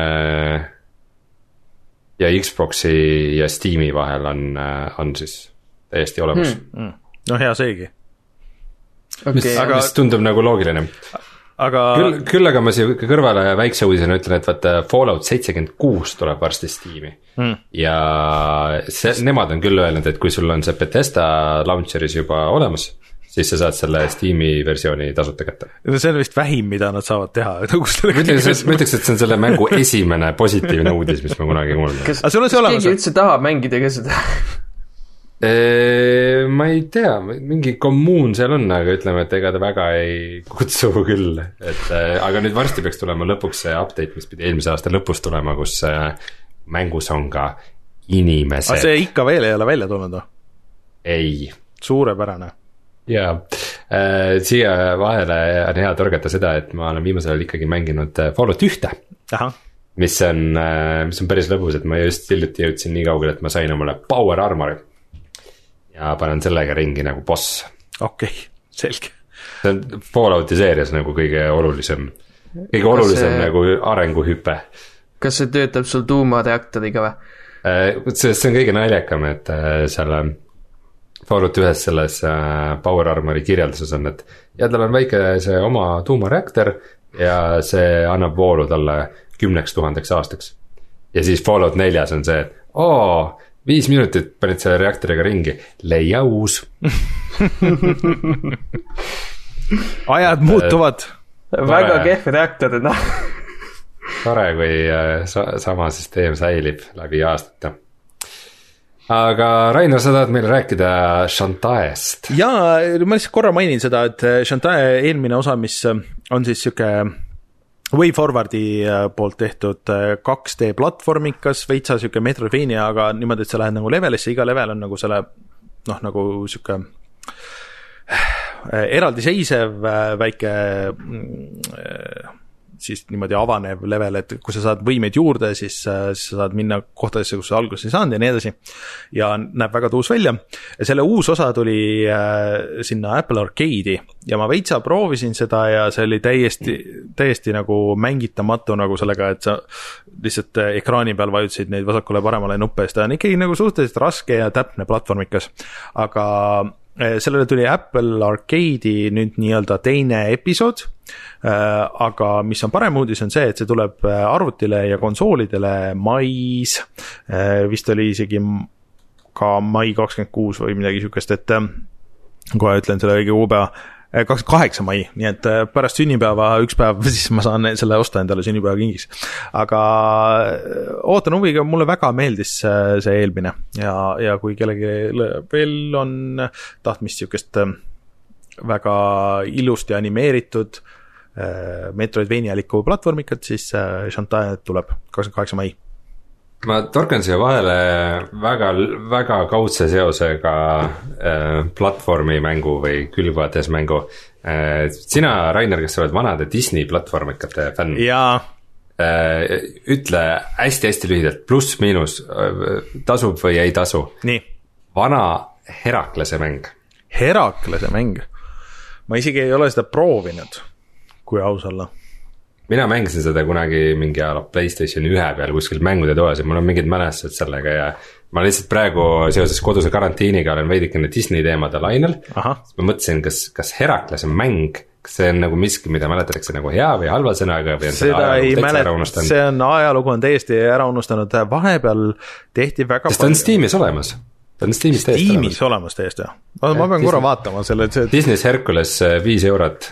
S2: ja Xboxi ja Steam'i vahel on, on siis täiesti olemas.
S1: Hmm. No hea seegi.
S3: Okay.
S2: Mis, aga... mis tundub nagu loogiline.
S1: Aga...
S2: Küll, küll aga ma siia kõrvale väikse uudisena ütlen, et vaata Fallout seitsekümmend kuus tuleb varsti Steam'i hmm. ja see, nemad on küll öelnud, et kui sul on see Bethesda launcheris juba olemas, siis sa saad selle Steam'i versiooni tasuta kätte.
S1: See on vist vähim, mida nad saavad teha.
S2: Ma ütleks, et see on selle mängu esimene positiivne uudis, mis ma kunagi kuulnud.
S3: Kas, kas keegi üldse tahab mängida ka seda?
S2: Ma ei tea, mingi kommuun seal on, aga ütleme, et ega ta väga ei kutsu küll, et aga nüüd varsti peaks tulema lõpuks see update, mis pidi eelmise aasta lõpus tulema, kus mängus on ka inimesed.
S1: Aga see ikka veel ei ole välja tulnud?
S2: Ei.
S1: Suurepärane.
S2: Jaa, äh, siia vahele on hea torgata seda, et ma olen viimasel ajal ikkagi mänginud Fallout ühte, mis on, mis on päris lõbus, et ma just hiljuti jõudsin nii kaugele, et ma sain omale Power Armori ja panen sellega ringi nagu boss.
S1: Okei, okay, selge.
S2: See on Fallouti seerias nagu kõige olulisem, kõige kas olulisem see, nagu arenguhüpe.
S3: Kas see töötab sul tuumareaktoriga või?
S2: See, see on kõige naljakam, et selle Fallout ühes selles Power Armori kirjelduses on, et ja tal on väike see oma tuumareaktor ja see annab voolu talle kümneks tuhandeks aastaks. Ja siis Fallout neljas on see, et oo, viis minutit panid selle reaktoriga ringi, leia uus.
S1: Ajad muutuvad.
S3: Väga kehv reaktor, noh.
S2: Tore, kui sa, sama süsteem säilib läbi aastate. Aga Rainer, sa tahad meile rääkida Shantae'st.
S1: Jaa, ma lihtsalt korra mainin seda, et Shantae eelmine osa, mis on siis siuke WayForwardi poolt tehtud kaks D platvormikas, veitsa siuke Metroidvania, aga niimoodi, et sa lähed nagu levelisse, iga level on nagu selle, noh, nagu siuke eraldiseisev väike siis niimoodi avanev level, et kui sa saad võimeid juurde, siis, siis sa saad minna kohtadesse, kus sa alguses ei saanud ja nii edasi. Ja näeb väga tuus välja. Ja selle uus osa tuli äh, sinna Apple Arcade'i ja ma veitsa proovisin seda ja see oli täiesti, täiesti nagu mängitamatu nagu sellega, et sa lihtsalt ekraani peal vajutasid neid vasakule paremale nuppe, sest ta on ikkagi nagu suhteliselt raske ja täpne platvormikas. Aga sellele tuli Apple Arcade'i nüüd nii-öelda teine episood, aga mis on parem uudis on see, et see tuleb arvutile ja konsoolidele mais, vist oli isegi ka mai kakskümmend kuus või midagi sükest, et kohe ütlen selle õige kuupäeva, kakskümmend kaheksa mai, nii et pärast sünnipäeva üks päev, siis ma saan selle osta endale sünnipäeva kingiks. Aga ootan huviga, mulle väga meeldis see eelmine ja, ja kui kellegi veel on tahtmist sükest väga ilusti animeeritud Metroidvania-likku platvormikat, siis Shantae tuleb kakskümmend kaheksa mai.
S2: Ma torkan siia vahele väga, väga kaudse seosega äh, platvormi mängu või külgvaates mängu. Äh, sina, Rainer, kes sa oled vanade Disney platvormikate fänn,
S1: jaa.
S2: Äh, ütle hästi-hästi lühidalt, pluss, miinus, tasub või ei tasu.
S1: Nii.
S2: Vana Heraklase mäng.
S1: Heraklase mäng? Ma isegi ei ole seda proovinud, kui aus olla.
S2: Mina mängisin seda kunagi mingi ala PlayStation ühe peal kuskil mängude toas ja mul on mingid mälestused sellega ja ma lihtsalt praegu seoses koduse karantiiniga olen veidikene Disney teemade lainel. Ma mõtlesin, kas, kas Heraklase mäng, kas see on nagu miski, mida mäletatakse nagu hea või halva sõnaga või on
S1: seda ei mälet, see on ajalugu on täiesti ära unustanud, vahepeal tehti väga
S2: sest ta on Steamis olemas. Ta on Steamis täiesti
S1: Steamis olemas, olemas täiesti. Ma ja, pean korra vaatama selle, et see...
S2: Disney's Hercules viis eurot.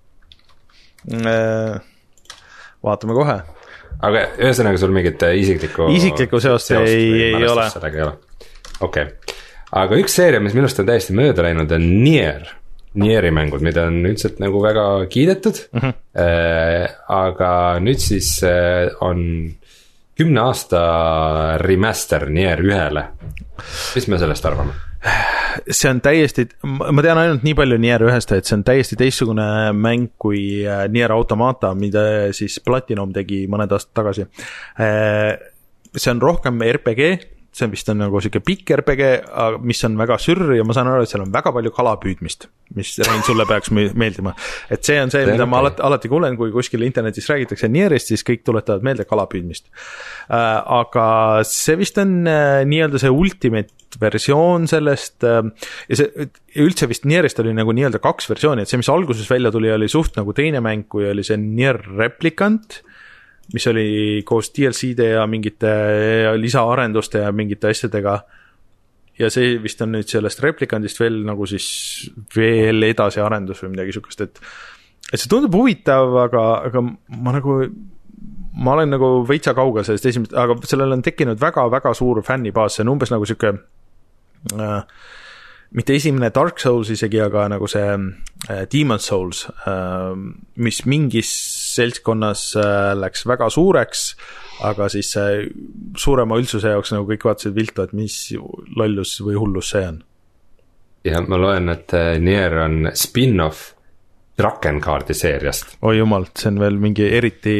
S1: Vaatame kohe.
S2: Aga ühesõnaga sul mingit isiklikku
S1: isiklikku seost ei, ei ole.
S2: Okei okay. Aga üks seeria, mis minust on täiesti mööda läinud, on Nier Nieri mängud, mida on üldiselt nagu väga kiidetud mm. -hmm. Äh, aga nüüd siis äh, on kümne aasta remaster Nier ühele. Mis me sellest arvame?
S1: See on täiesti, ma tean ainult nii palju Nier ühest, et see on täiesti teistsugune mäng kui Nier Automata, mida siis Platinum tegi mõned aastad tagasi. See on rohkem R P G, see on vist on nagu siuke pikk R P G, mis on väga sürr ja ma saan aru, et seal on väga palju kalapüüdmist, mis Rein sulle peaks meeldima. Et see on see, see mida okay. ma alati, alati kuulen, kui kuskil internetis räägitakse Nierist, siis kõik tuletavad meelde kalapüüdmist. Aga see vist on nii-öelda see ultimate versioon sellest ja see üldse vist Nierist oli nagu nii-öelda kaks versiooni, et see, mis alguses välja tuli, oli suht nagu teine mäng, kui oli see Nier Replicant, mis oli koos D L C-de ja mingite lisaarenduste ja mingite asjadega. Ja see vist on nüüd sellest Replicantist veel nagu siis veel edasi arendus või midagi sukast, et, et see tundub huvitav, aga, aga ma nagu, ma olen nagu veitsa kaugel sellest esimest, aga sellel on tekkinud väga-väga suur fännibaas, see on umbes nagu siuke äh, mitte esimene Dark Souls isegi, aga nagu see äh, Demon's Souls, äh, mis mingis seltskonnas äh, läks väga suureks, aga siis äh, suurema üldsuse jaoks nagu kõik vaatasid viltu, et mis lollus või hullus see on.
S2: Ja ma loen, et Nier on spin-off Drakkenkaardi seeriast.
S1: Oi jumal, see on veel mingi eriti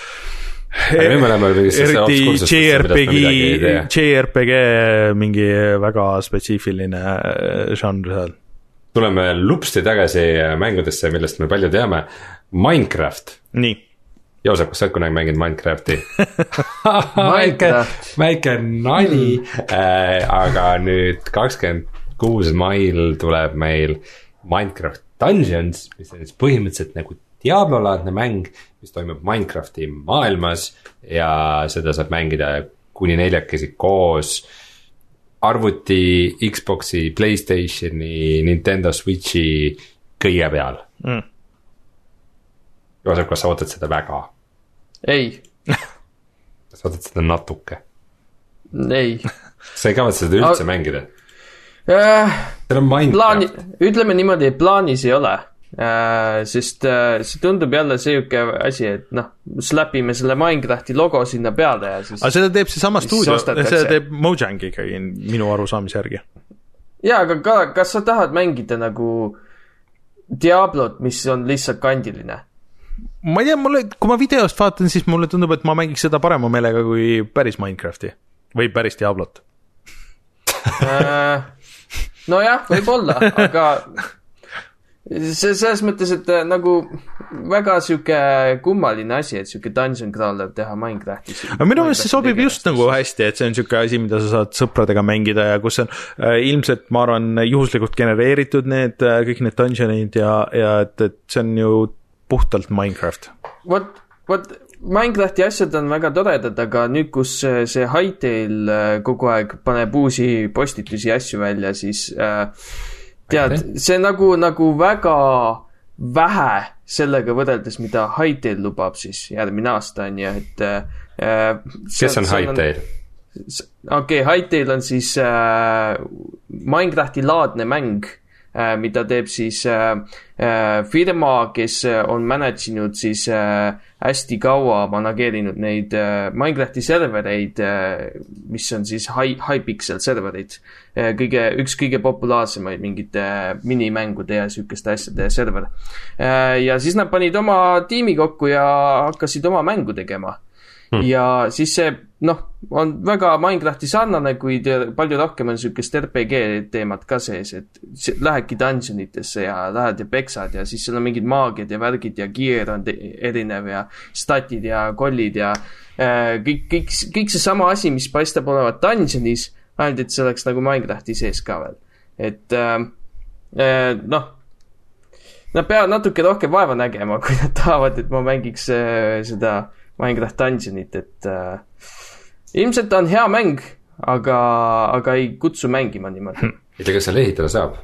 S2: eriti
S1: J R P G J R P G mingi väga spetsiifiline žanr seal.
S2: Tuleme lupsti tagasi mängudesse, millest me palju teame. Minecraft.
S1: Nii.
S2: Joosep, kas sa oled kunagi mänginud Minecrafti?
S3: Minecraft.
S2: Väike nali, äh, aga nüüd kakskümmend kuus mail tuleb meil Minecraft Dungeons, mis on siis põhimõtteliselt nagu Diablo-laadne mäng, mis toimub Minecrafti maailmas ja seda saab mängida kuni neljakesi koos arvuti, Xboxi, PlayStationi, Nintendo Switchi kõige peal. Mm. Joosep, kas sa ootad seda väga?
S3: Ei.
S2: Kas sa ootad seda natuke?
S3: Ei.
S2: Sa ei kavatse seda üldse A- mängida?
S3: Äh,
S2: see on Minecraft.
S3: Plaani, ütleme niimoodi, et plaanis ei ole. Äh, sest äh, see tundub jälle seeuke asi, et noh, slapime selle Minecrafti logo sinna peale ja siis...
S1: Aga seda teeb see sama stuudio, seda teeb Mojang ikkagi minu arusaamise järgi.
S3: Jaa, aga ka, kas sa tahad mängida nagu Diablot, mis on lihtsalt kandiline?
S1: Ma ei tea, mulle, kui ma videost vaatan, siis mulle tundub, et ma mängiks seda parema meelega kui päris Minecrafti või päris Diablot.
S3: No jah, võib olla, aga see selles mõttes, et nagu väga siuke kummaline asi, et siuke dungeon crawler teha Minecraftis.
S1: Aga minu meelest see sobib just nagu hästi, et see on siuke asi, mida sa saad sõpradega mängida ja kus on äh, ilmselt, ma arvan, juhuslikult genereeritud need, kõik need dungeonid ja, ja et, et see on ju puhtalt Minecraft.
S3: What, what Minecrafti asjad on väga toredad, aga nüüd, kus see Hytale kogu aeg paneb uusi postitusi asju välja, siis äh, tead, see nagu, nagu väga vähe sellega võrreldes, mida Hytale lubab siis järgmine aasta on ja et äh,
S2: kes on Hytale?
S3: Okei, okay, Hytale on siis äh, Minecrafti laadne mäng, äh, mida teeb siis äh, äh, firma, kes on manage'inud siis äh, hästi kaua manageerinud neid äh, Minecrafti servereid, äh, mis on siis high, high pixel serverid. Äh, kõige, üks kõige populaarsemaid mingite minimängude ja sükeste asjade server. Äh, ja siis nad panid oma tiimi kokku ja hakkasid oma mängu tegema. Hmm. Ja siis see, noh, on väga Minecrafti sarnane, kuid palju rohkem on sükest R P G teemad ka sees, et lähedki dungeonitesse ja lähed ja peksad ja siis seal on mingid maagiad ja värgid ja gear on erinev ja statid ja kollid ja äh, kõik, kõik, kõik see sama asi, mis paistab olevat dungeonis, ainult et see oleks nagu Minecrafti sees ka veel. Et äh, äh, noh, nad peavad natuke rohkem vaeva nägema, kui nad tahavad, et ma mängiks äh, seda Minecraft Dungeonit, et äh, ilmselt ta on hea mäng, aga, aga ei kutsu mängima niimoodi.
S2: Ei tea, kas seal ehitada saab?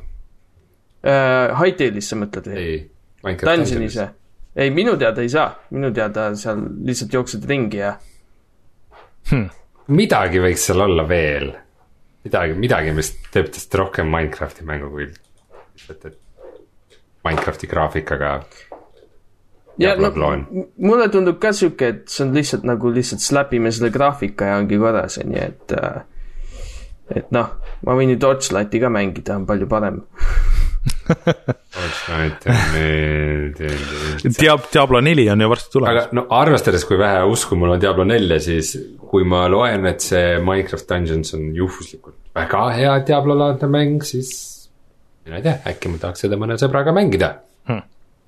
S3: Äh, Hytale'is sa mõtled?
S2: Ei,
S3: Minecraft Dungeonis. Ei, minu teada ei saa. Minu teada seal lihtsalt jooksed ringi ja...
S2: Hmm. Midagi võiks seal olla veel. Midagi, midagi mis teeb tast rohkem Minecrafti mängu kui... Et, et Minecrafti graafikaga
S3: ja no, mulle tundub ka siuke, et see on lihtsalt nagu lihtsalt slapime selle graafika ja ongi korras, nii et et noh, ma võin ju Torchlighti ka mängida, on palju parem.
S2: Torchlight on meil
S1: Diab- Diablo neli on ju varsti tulemas.
S2: Aga no arvestades, kui vähe usku mul on Diablo neli, siis kui ma loen, et see Minecraft Dungeons on juhuslikult väga hea Diablo-laadne mäng, siis mina ei tea, äkki ma tahaks seda mõne sõbraga mängida hmm.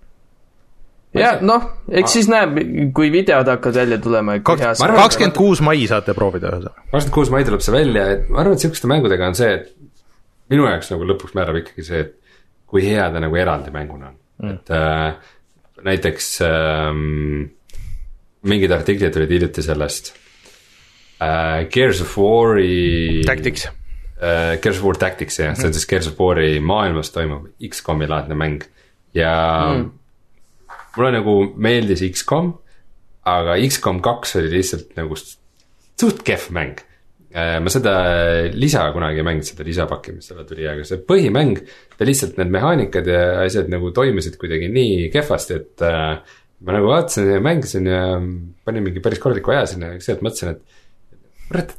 S3: Ja noh, eks siis näeb, kui videod hakkad välja tulema
S1: kakskümmend kuus mai saate proovida
S2: kakskümmend kuus mai tuleb see välja, et ma arvan, et sihukeste mängudega on see, et minu jaoks nagu lõpuks määrab ikkagi see, et kui hea ta nagu eraldi mänguna on mm. et äh, näiteks ähm, mingid artiklid olid hiljuti sellest äh, Gears of War'i
S1: Tactics
S2: äh, Gears of War Tactics, jah, mm. see on siis Gears of War'i maailmas toimub X COM-i laadne mäng ja mm. mulle nagu meeldis X COM, aga X COM kaks oli lihtsalt nagu suht kehv mäng. Ma seda lisa kunagi ei mänginud, seda lisapakki, mis selle tuli, aga see põhimäng, ta lihtsalt need mehaanikad ja asjad nagu toimisid kuidagi nii kehvasti, et ma nagu vaatasin ja mängisin ja panin mingi päris korraliku aja sinna, see, et mõtlesin, et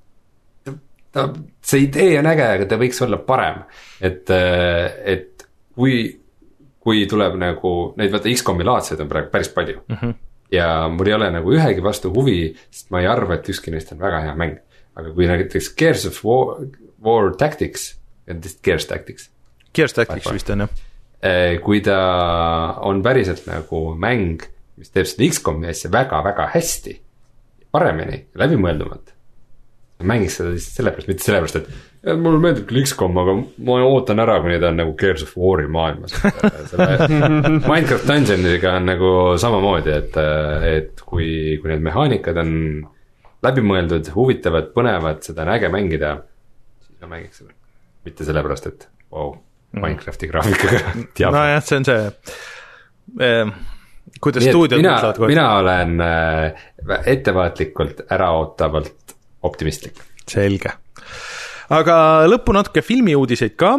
S2: ta, see idee on äge, aga ta võiks olla parem, et, et kui kui tuleb nagu, neid vaata X COM-i laadseid on praegu päris palju mm-hmm. ja mul ei ole nagu ühegi vastu huvi, sest ma ei arva, et ükski neist on väga hea mäng, aga kui näiteks Gears of War, War Tactics, Gears Tactics
S1: Gears Tactics vist on jah
S2: kui ta on päriselt nagu mäng, mis teeb seda X COM-i asja väga-väga hästi paremini, läbimõeldumalt mängiks seda sellepärast, mitte sellepärast, et ja, mulle meeldib küll X COM, aga ma ootan ära, kuni ta on nagu Gears of War'i maailmas. Minecraft Dungeoniga on nagu samamoodi, et, et kui, kui need mehaanikad on läbimõeldud, huvitavad, põnevad, seda on äge mängida, siis ma mängiks seda. Mitte sellepärast, et wow, Minecrafti graafikaga
S1: no jah, see on see eh, kuidas stuudiod
S2: mina, mina olen ettevaatlikult äraootavalt optimistlik.
S1: Selge. Aga lõppu natuke filmiuudiseid ka.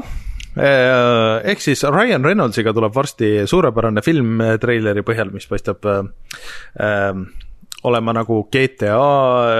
S1: Ehk siis Ryan Reynoldsiga tuleb varsti suurepärane film treileri põhjal, mis paistab äh, olema nagu G T A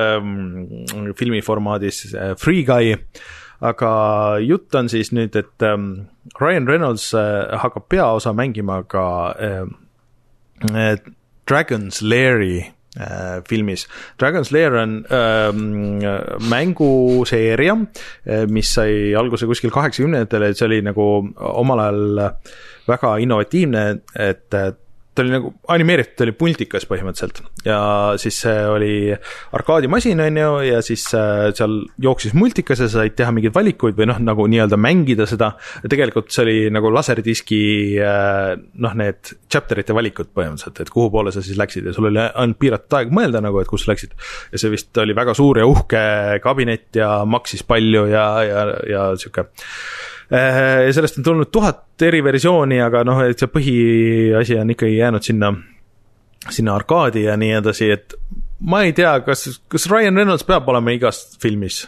S1: äh, filmiformaadis äh, Free Guy. Aga jutt on siis nüüd, et äh, Ryan Reynolds äh, hakkab peaosa mängima ka äh, äh, Dragon's Lairi filmis. Dragon's Lair on ähm, mänguseeria, mis sai alguse kuskil kaheksakümnendatel, et see oli nagu omal ajal väga innovatiivne, et ta oli nagu animeeritud, ta oli multikas põhimõtteliselt ja siis see oli arkaadimasin on ju ja siis seal jooksis multikas ja said teha mingeid valikuid või noh, nagu nii-öelda mängida seda ja tegelikult see oli nagu laserdiski noh, need chapterite valikud põhimõtteliselt, et kuhu poole sa siis läksid ja sul oli ainult piiratud aeg mõelda nagu, et kus läksid ja see vist oli väga suur ja uhke kabinet ja maksis palju ja, ja, ja siuke ja sellest on tulnud tuhat eri versiooni, aga noh, et see põhiasi on ikkagi jäänud sinna, sinna arkaadi ja nii edasi, et ma ei tea, kas, kas Ryan Reynolds peab olema igas filmis?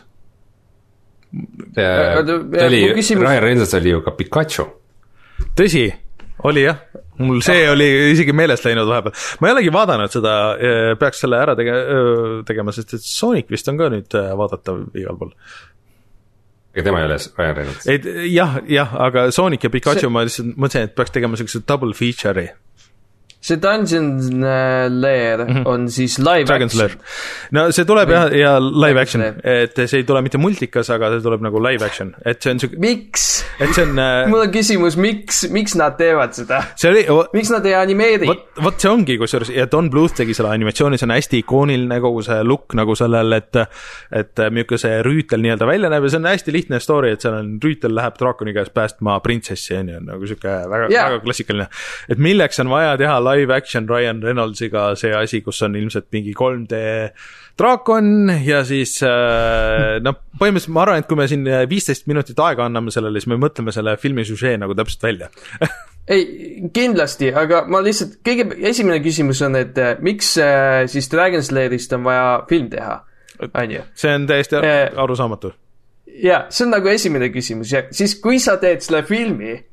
S2: Oli, küsimus... Ryan Reynolds oli ju ka Pikachu.
S1: Tõsi, oli jah. Mul see oli isegi meelest läinud vahepeal. Ma ei olegi vaadanud seda, peaks selle ära tege, tegema, sest et Sonic vist on ka nüüd vaadatav igal pool.
S2: Aga tema ei ole Ryan Reynolds.
S1: Et, jah, jah, aga Sonic ja Pikachu see... ma lihtsalt mõtlesin, et peaks tegema sellise double feature'i.
S3: See Dungeon Lair mm-hmm. on siis live
S1: Dragon's
S3: action.
S1: Lair. No see tuleb jah, ja live action, et see ei tule mitte multikas, aga see tuleb nagu live action. Et see on siuke...
S3: Miks?
S1: Et see on...
S3: Mul on küsimus, miks, miks nad teevad seda?
S1: See oli...
S3: Miks nad ei animeeri?
S1: Vot, vot see ongi, kusjuures, ja Don Bluth tegi selle animatsiooni, see on hästi ikooniline kogu see look nagu sellel, et, et milline see rüütel nii-öelda välja näeb ja see on hästi lihtne story, et seal on rüütel läheb draakoni käes päästma printsessi, on ju, nagu siuke väga, yeah. väga klassikaline. Et milleks on vaja teha live action Ryan Reynoldsiga see asi, kus on ilmselt mingi kolm D draakon ja siis äh, no põhimõtteliselt ma arvan, et kui me siin viisteist minutit aega anname sellele, siis me mõtleme selle filmi süžee nagu täpselt välja.
S3: Ei, kindlasti, aga ma lihtsalt, kõige esimene küsimus on, et äh, miks äh, siis Dragon's Lairist on vaja film teha, on ju?
S1: See on täiesti äh, arusaamatu.
S3: Ja, see on nagu esimene küsimus ja siis kui sa teed selle filmi,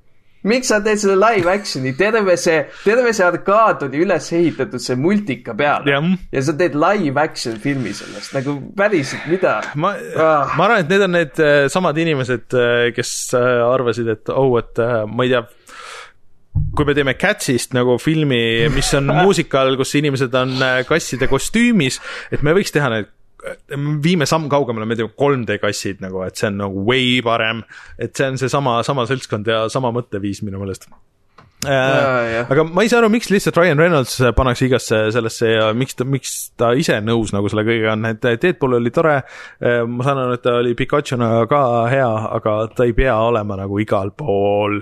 S3: miks sa teed selle live action'i, terve see, terve see arkaad oli üles ehitatud see multika peale ja, ja sa teed live action filmi sellest, nagu päriselt, mida?
S1: Ma, ah. ma arvan, et need on need samad inimesed, kes arvasid, et oh, et ma ei tea, kui me teeme Catsist nagu filmi, mis on muusikal, kus inimesed on kasside kostüümis, et me võiks teha need viime samm kaugemale, me teeme kolm D kassid nagu, et see on nagu way parem, et see on see sama, sama seltskond ja sama mõtteviis minu meelest. Äh, aga ma ei saa aru, miks lihtsalt Ryan Reynolds pannakse igasse sellesse ja miks ta, miks ta ise nõus nagu selle kõigega on, et Deadpool oli tore, ma saan aru, et ta oli Pikachuna ka hea, aga ta ei pea olema nagu igal pool.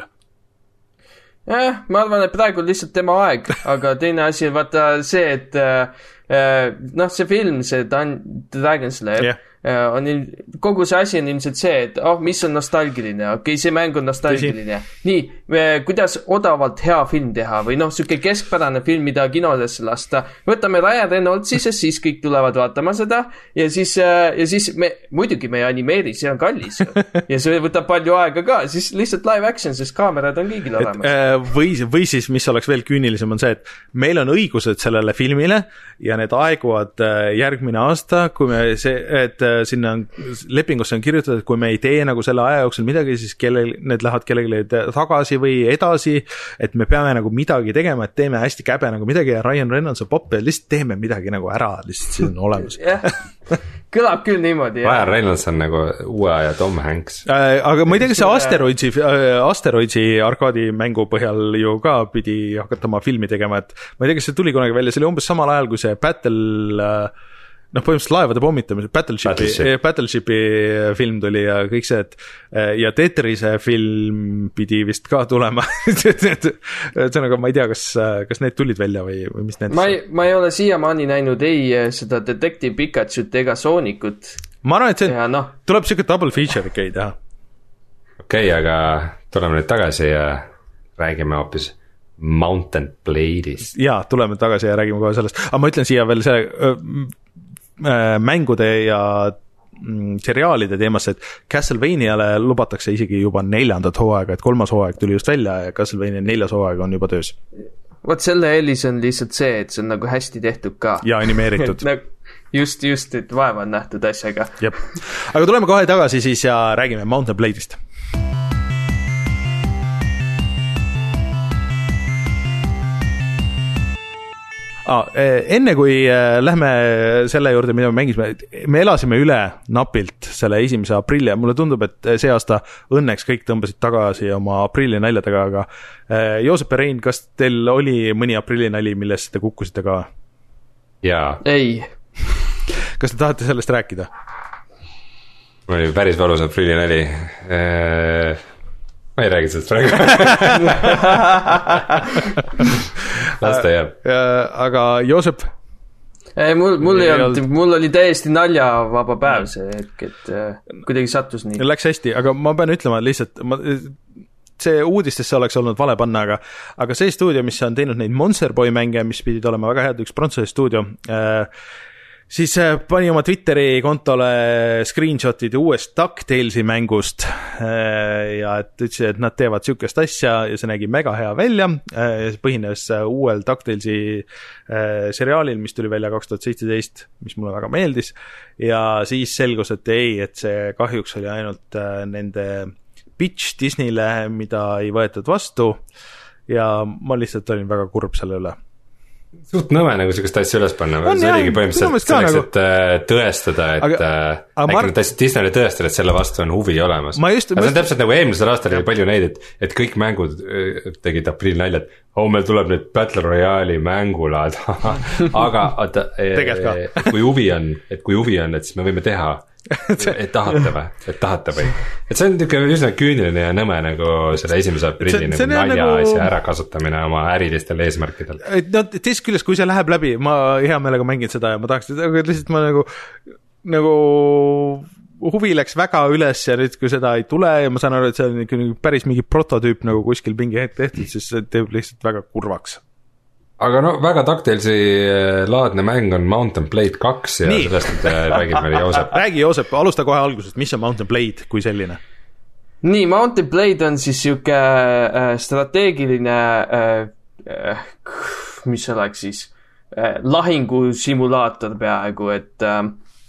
S3: jah, ma arvan, et praegu on lihtsalt tema aeg, aga teine asi on vaata see, et äh, noh, see film, see Dragon's Lair yeah. on il, kogu see asi on ilmselt see, et oh, mis on nostalgiline, okei okay,, see mäng on nostalgiline. Nii, kuidas odavalt hea film teha või noh, siuke keskpärane film, mida kinodesse lasta. Võtame Ryan Reynoldsi, sest siis kõik tulevad vaatama seda ja siis, ja siis me, muidugi me ei animeeri, see on kallis ja see võtab palju aega ka, siis lihtsalt live action, sest kaamerad on kõigil olemas.
S1: Või, või siis, mis oleks veel küünilisem, on see, et meil on õigused sellele filmile ja need aeguvad järgmine aasta, kui me see, et sinna on, lepingusse on kirjutatud, et kui me ei tee nagu selle aja jooksul midagi, siis kellel, need lähevad kellelegi tagasi või edasi, et me peame nagu midagi tegema, et teeme hästi käbe nagu midagi ja Ryan Reynolds on popp ja lihtsalt teeme midagi nagu ära, lihtsalt siin on olemas.
S3: Kõlab küll niimoodi.
S2: Ryan Reynolds on nagu uue aja Tom Hanks.
S1: Äh, aga ma ei tea, kas see Asteroidsi, Asteroidsi arkaadi mängu põhjal ju ka pidi hakatama filmi tegema, et ma ei tea, kas see tuli kunagi välja, see oli umbes samal ajal, kui see Battle noh, põhimõtteliselt laevade pommitamise, Battleshipi, Battleship. Battleshipi film tuli ja kõik see, et ja Tetrise film pidi vist ka tulema. Ühesõnaga, ma ei tea, kas, kas need tulid välja või, või mis need?
S3: Ma ei, ma ei ole siiamaani näinud ei seda Detective Pikachut ega Soonikut.
S1: Ma arvan, et see
S3: ja, no.
S1: tuleb siuke double feature ikka ei teha.
S2: Okei, okay, aga tuleme nüüd tagasi ja räägime hoopis Mountain Blade'ist.
S1: Jaa, tuleme tagasi ja räägime kohe sellest. Aga ma ütlen siia veel selle mängude ja seriaalide teemasse, et Castlevaniale lubatakse isegi juba neljandat hooaega, et kolmas hooaeg tuli just välja ja Castlevania neljas hooaeg on juba töös.
S3: Vot selle eelis on lihtsalt see, et see on nagu hästi tehtud ka.
S1: Ja animeeritud.
S3: just, just, et vaeva on nähtud asjaga.
S1: Jep. Aga tuleme kohe tagasi siis ja räägime Mountain Blade'ist. Ah, enne kui lähme selle juurde, mida me mängisime, me elasime üle napilt selle esimese aprilli ja mulle tundub, et see aasta õnneks kõik tõmbasid tagasi oma aprilli naljadega, aga Joosep ja Rein, kas teil oli mõni aprilli nali, millest te kukkusite ka?
S2: Jaa.
S3: Ei.
S1: Kas te tahate sellest rääkida?
S2: Mul oli päris valus aprilli nali. Ma ei räägi sellest praegu. Las ta jääb.
S1: Aga Joosep?
S3: Ei, mul, mul, ei olnud, mul oli täiesti naljavaba päev see hetk, et kuidagi sattus nii.
S1: Läks hästi, aga ma pean ütlema lihtsalt, ma, see uudistesse oleks olnud vale panna, aga, aga see stuudio, mis on teinud neid Monster Boy mänge, mis pidid olema väga head, üks Prantsuse stuudio, äh, siis pani oma Twitteri kontole screenshotid uuest DuckTalesi mängust ja et ütlesid, et nad teevad sükest asja ja see nägi mega hea välja ja see põhines uuel DuckTalesi seriaalil, mis tuli välja kaks tuhat seitseteist, mis mulle väga meeldis ja siis selgus, et ei, et see kahjuks oli ainult nende pitch Disneyle, mida ei võetud vastu ja ma lihtsalt olin väga kurb selle üle.
S2: Suht nõme nagu sellist asja üles panna, see oligi põhimõtteliselt selleks, et nagu... tõestada, et aga, aga äkki nad tahtsid Disney'le tõestada, et selle vastu on huvi olemas. Aga see on täpselt nagu eelmisel aastal oli palju neid, et, et kõik mängud tegid aprill naljad, oh, meil tuleb nüüd Battle Royale'i mängulad, aga oota, kui huvi on, et kui huvi on, et siis me võime teha, et tahate või, et tahate või. Et see on niisugune üsna küüniline ja nõme nagu selle esimese aprilli nagu nalja nagu... asja ära kasutamine oma ärilistel eesmärkidel.
S1: No teist küljest, kui see läheb läbi, ma hea meelega mängin seda ja ma tahaks, aga lihtsalt ma nagu nagu huvi läks väga üles ja nüüd, kui seda ei tule ja ma saan aru, et see on ikka päris mingi prototüüp nagu kuskil pingi hetk tehtud, siis see teeb lihtsalt väga kurvaks.
S2: Aga no väga DuckTalesi laadne mäng on Mountain Blade kaks ja nii. Sellest räägib meil Joosep.
S1: Räägi Joosep, alusta kohe algusest, mis on Mountain Blade kui selline?
S3: nii, Mountain Blade on siis siuke äh, strateegiline äh, äh, mis see oleks siis äh, lahingusimulaator peaaegu, et äh,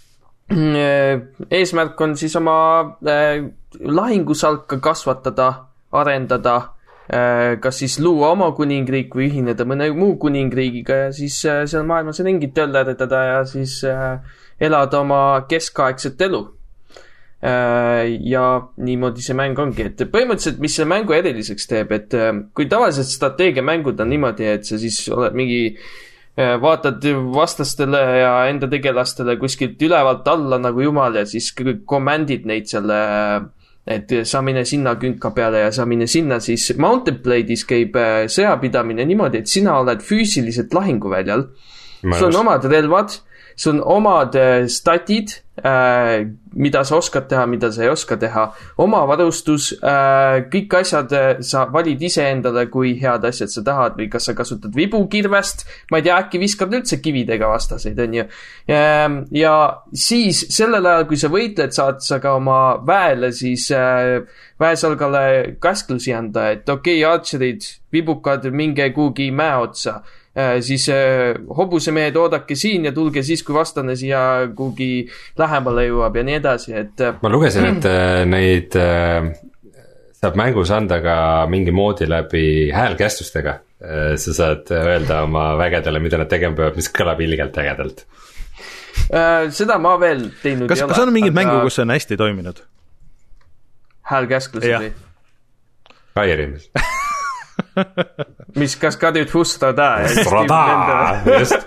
S3: eesmärk on siis oma äh, lahingusalka kasvatada, arendada, äh, kas siis luua oma kuningriik või ühineda mõne muu kuningriigiga ja siis äh, seal maailmas ringi töllerdada ja siis äh, elada oma keskaegset elu. Äh, ja niimoodi see mäng ongi, et põhimõtteliselt mis selle mängu eriliseks teeb, et äh, kui tavaliselt strateegiamängud on niimoodi, et sa siis oled mingi vaatad vastastele ja enda tegelastele kuskilt ülevalt alla nagu jumal ja siis commandid neid selle, et sa mine sinna künka peale ja sa mine sinna, siis Mountain Blade'is käib sõjapidamine niimoodi, et sina oled füüsiliselt lahinguväljal. Sul on omad relvad, sul on omad statid, äh, mida sa oskad teha, mida sa ei oska teha, oma varustus, äh, kõik asjad sa valid ise endale, kui head asjad sa tahad või kas sa kasutad vibukirvest, ma ei tea, äkki viskad üldse kividega vastaseid, on ju. Ja, ja siis sellel ajal, kui sa võitled, saad sa ka oma väele siis äh, väesalgale käsklusi anda, et okei, okay, archerid, vibukad, minge kuhugi mäe otsa. Äh, siis äh, hobusemehed oodake siin ja tulge siis, kui vastane siia kuhugi lähemale jõuab ja nii edasi, et äh,
S2: ma lugesin, et äh, neid äh, saab mängus anda ka mingi moodi läbi häälkästustega. äh, sa saad öelda oma vägedele, mida nad tegema peavad, mis kõlab ilgelt ägedalt.
S3: äh, seda ma veel teinud
S1: kas,
S3: ei ole.
S1: Kas on mingid aga... mängu, kus see on hästi toiminud?
S3: Häälkäsklused või?
S2: Skyrimis
S3: mis, kas kadid Fustrada?
S2: Fustrada, just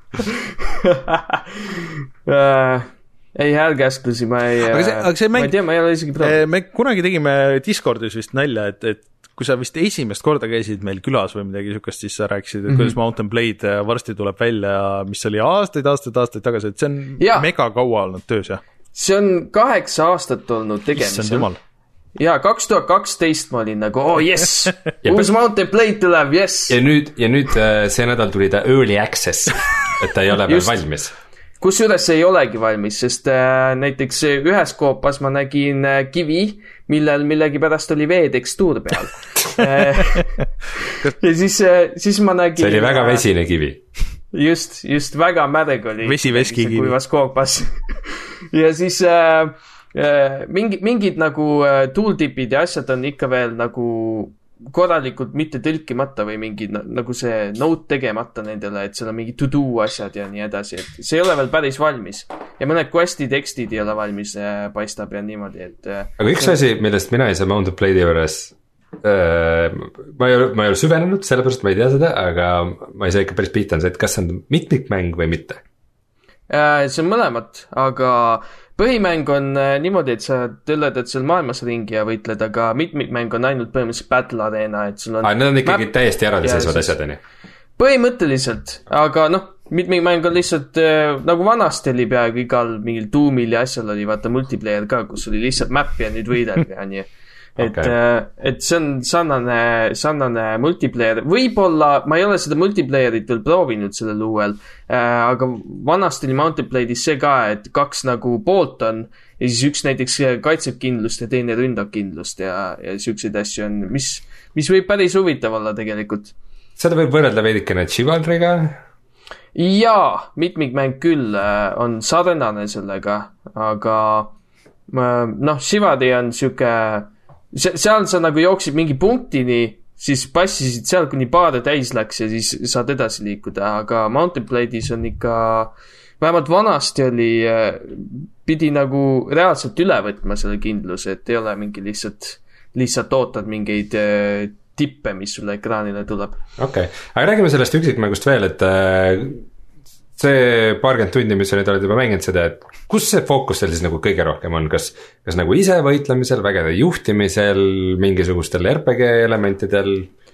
S3: uh, ei häälkäsklusi, ma ei
S1: aga see, aga see mäng,
S3: ma ei tea, ma ei ole isegi proovinud.
S1: Me kunagi tegime Discordis vist nalja, et, et kui sa vist esimest korda käisid meil külas või midagi niisugust, siis sa rääkisid, et mm -hmm. kuidas Mountain Blade varsti tuleb välja, mis oli aastaid, aastaid, aastaid tagasi, et see on ja. mega kaua olnud töös, jah?
S3: See on kaheksa aastat olnud tegemisel. Ja kaks tuhat kaksteist ma olin nagu, oh yes, uus Mountain Blade tuleb, yes.
S2: Ja nüüd, ja nüüd see nädal tuli ta early access, et ta ei ole veel valmis.
S3: Kus üles ei olegi valmis, sest äh, näiteks ühes koopas ma nägin äh, kivi, millel millegi pärast oli veetekstuur peal. ja siis, äh, siis ma nägin...
S2: See oli väga vesine kivi.
S3: Just, just väga märg oli.
S1: Vesi-veski kivi.
S3: Kuivas koopas. ja siis... Äh, Mingi, mingid nagu tooltipid ja asjad on ikka veel nagu korralikult mitte tõlkimata või mingid nagu see note tegemata nendele, et seal on mingi to-do asjad ja nii edasi, et see ei ole veel päris valmis ja mõned questi tekstid ei ole valmis, paistab ja niimoodi, et
S2: aga üks asi, millest mina ei saa Mountain Blade'i juures äh, ma ei ole, ma ei ole süvenenud, sellepärast ma ei tea seda, aga ma ei saa ikka päris piitan see, et kas see on mitmikmäng või mitte?
S3: äh, see on mõlemat, aga põhimäng on niimoodi, et sa tõlledad seal maailmas ringi ja võitled, aga mitmikmäng on ainult põhimõtteliselt battle arena, et sul on...
S2: Ah, need on ikkagi map... täiesti eraldiseisvad asjad, on ju?
S3: Põhimõtteliselt, aga noh, mitmikmäng on lihtsalt äh, nagu vanasti oli peaaegu igal mingil Doomil ja asjal oli vaata multiplayer ka, kus oli lihtsalt map ja nüüd võidad ja nii. Et, okay. äh, et see on sarnane, sarnane multiplayer, võib-olla ma ei ole seda multiplayerit veel proovinud sellel uuel, äh, aga vanasti oli Mountain Blade'is see ka, et kaks nagu poolt on ja siis üks näiteks kaitseb kindlust ja teine ründab kindlust ja, ja siukseid asju on, mis, mis võib päris huvitav olla tegelikult.
S2: Seda võib võrrelda veidikene Chivalry'ga?
S3: Jaa, mitmikmäng küll on sarnane sellega, aga noh, Chivalry on siuke seal sa nagu jooksid mingi punktini, siis passisid seal, kuni paare täis läks ja siis saad edasi liikuda, aga Mountain Blade'is on ikka, vähemalt vanasti oli, pidi nagu reaalselt üle võtma selle kindluse, et ei ole mingi lihtsalt, lihtsalt ootad mingeid tippe, mis sulle ekraanile tuleb.
S2: Okei, okay. Aga räägime sellest üksikmängust veel, et see paarkümmend tundi, mis sa nüüd oled juba mänginud seda, et kus see fookus seal siis nagu kõige rohkem on, kas, kas nagu ise võitlemisel, vägede juhtimisel, mingisugustel R P G elementidel?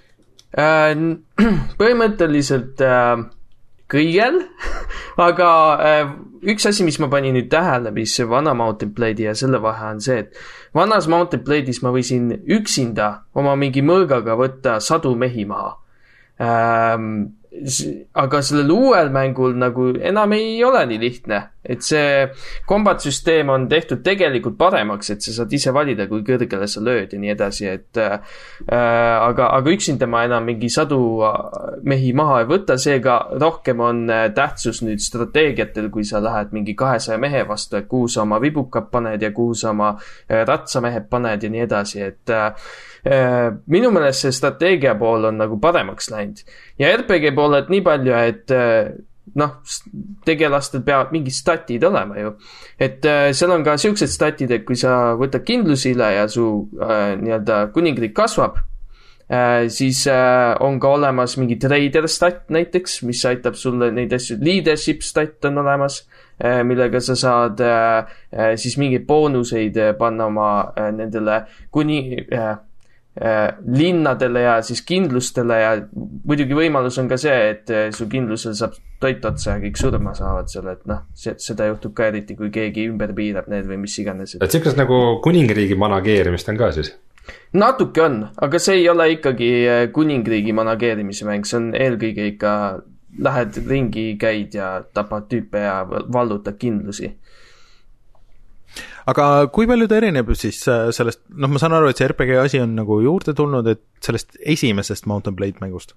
S3: Põhimõtteliselt kõigel, aga üks asi, mis ma panin nüüd tähele, mis vana Mountain Blade'i ja selle vahe on see, et vanas Mountain Blade'is ma võisin üksinda oma mingi mõõgaga võtta sadu mehi maha. Ähm, aga sellel uuel mängul nagu enam ei ole nii lihtne. et see kombat-süsteem on tehtud tegelikult paremaks, et sa saad ise valida, kui kõrgele sa lööd ja nii edasi, et äh, aga, aga üksinda ma enam mingi sadu mehi maha ei võta, seega rohkem on tähtsus nüüd strateegiatel, kui sa lähed mingi kahesaja mehe vastu, et kuhu sa oma vibukad paned ja kuhu sa oma ratsamehed paned ja nii edasi, et äh, minu meelest see strateegia pool on nagu paremaks läinud. Ja R P G pooled nii palju, et äh, noh, tegelastel peavad mingid statid olema ju. Et äh, seal on ka siuksed statid, et kui sa võtad kindlusi üle ja su äh, nii-öelda kuningriik kasvab, äh, siis äh, on ka olemas mingi trader stat näiteks, mis aitab sulle neid asju, leadership stat on olemas, äh, millega sa saad äh, äh, siis mingeid boonuseid äh, panna oma äh, nendele kuni... Äh, linnadele ja siis kindlustele ja muidugi võimalus on ka see, et su kindlusel saab toit otsa ja kõik surma saavad selle, et noh, seda juhtub ka eriti, kui keegi ümber piirab need või mis iganes.
S2: Et siukest nagu kuningriigi manageerimist on ka siis?
S3: Natuke on, aga see ei ole ikkagi kuningriigi manageerimise mäng, see on eelkõige ikka lähed ringi, käid ja tapad tüüpe ja vallutad kindlusi.
S1: Aga kui palju ta erineb siis sellest, noh ma saan aru, et see R P G asi on nagu juurde tulnud, et sellest esimesest Mount and Blade mängust?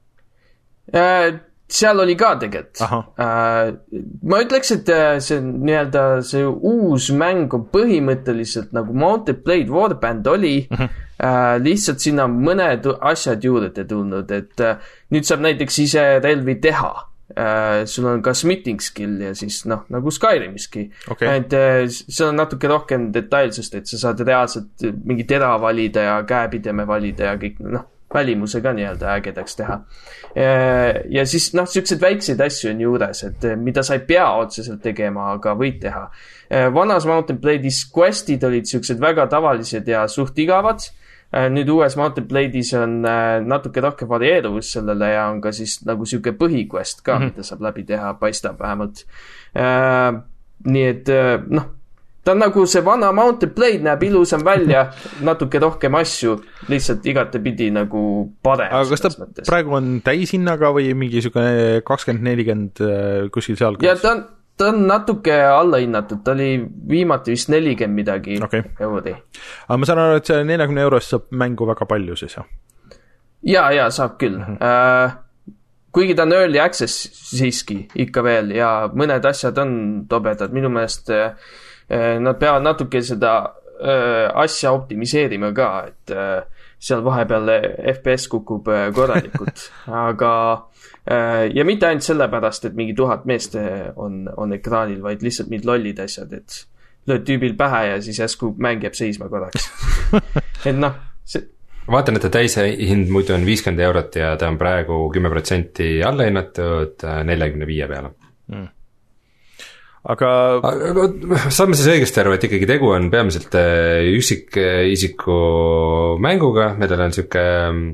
S3: Seal oli ka tegelikult. Ma ütleks, et see nii-öelda see uus mäng on põhimõtteliselt nagu Mount and Blade Warband oli, uh-huh. lihtsalt sinna mõned asjad juurde tulnud, et nüüd saab näiteks ise relvi teha. Uh, sul on ka smithing skill ja siis noh, nagu Skyrimiski okay. et uh, seal on natuke rohkem detailsust, et sa saad reaalselt mingi tera valida ja käepideme valida ja kõik noh, välimuse ka nii-öelda ägedaks teha uh, ja siis noh, siuksed väikseid asju on juures, et uh, mida sa ei pea otseselt tegema, aga võid teha uh, vanas Mount and Blade'is questid olid siuksed väga tavalised ja suht igavad. Nüüd uues Mount and Blade'is on natuke rohkem varieeruvus sellele ja on ka siis nagu siuke põhiquest ka, mm-hmm. mida saab läbi teha, paistab vähemalt. Äh, nii et noh, ta on nagu see vana Mount and Blade näeb ilusam välja, natuke rohkem asju, lihtsalt igatepidi nagu parem.
S1: Aga kas ta mõttes. Praegu on täishinnaga või mingi siuke kakskümmend nelikümmend kuskil seal?
S3: Ja ta on ta on natuke alla hinnatud, ta oli viimati vist nelikümmend midagi okay. euri.
S1: Aga ma saan aru, et see neljakümne eurost saab mängu väga palju siis, jah?
S3: Ja, ja, saab küll. Mm-hmm. Uh, kuigi ta on early access siiski ikka veel ja mõned asjad on tobedad. Minu meelest uh, nad peavad natuke seda uh, asja optimiseerima ka, et uh, seal vahepeal F P S kukub uh, korralikult. Aga ja mitte ainult sellepärast, et mingi tuhat meest on, on ekraanil, vaid lihtsalt mingid lollid asjad, et lööd tüübil pähe ja siis jäsku mäng jääb seisma korraks. et noh, see...
S2: Vaatan, et ta täise hind muidu on viiskümmend eurot ja ta on praegu kümme protsenti alla hinnatud nelikümmend viis peale. Mm.
S1: Aga...
S2: aga saame siis õigesti aru, et ikkagi tegu on peamiselt üksikisiku mänguga, millel on siuke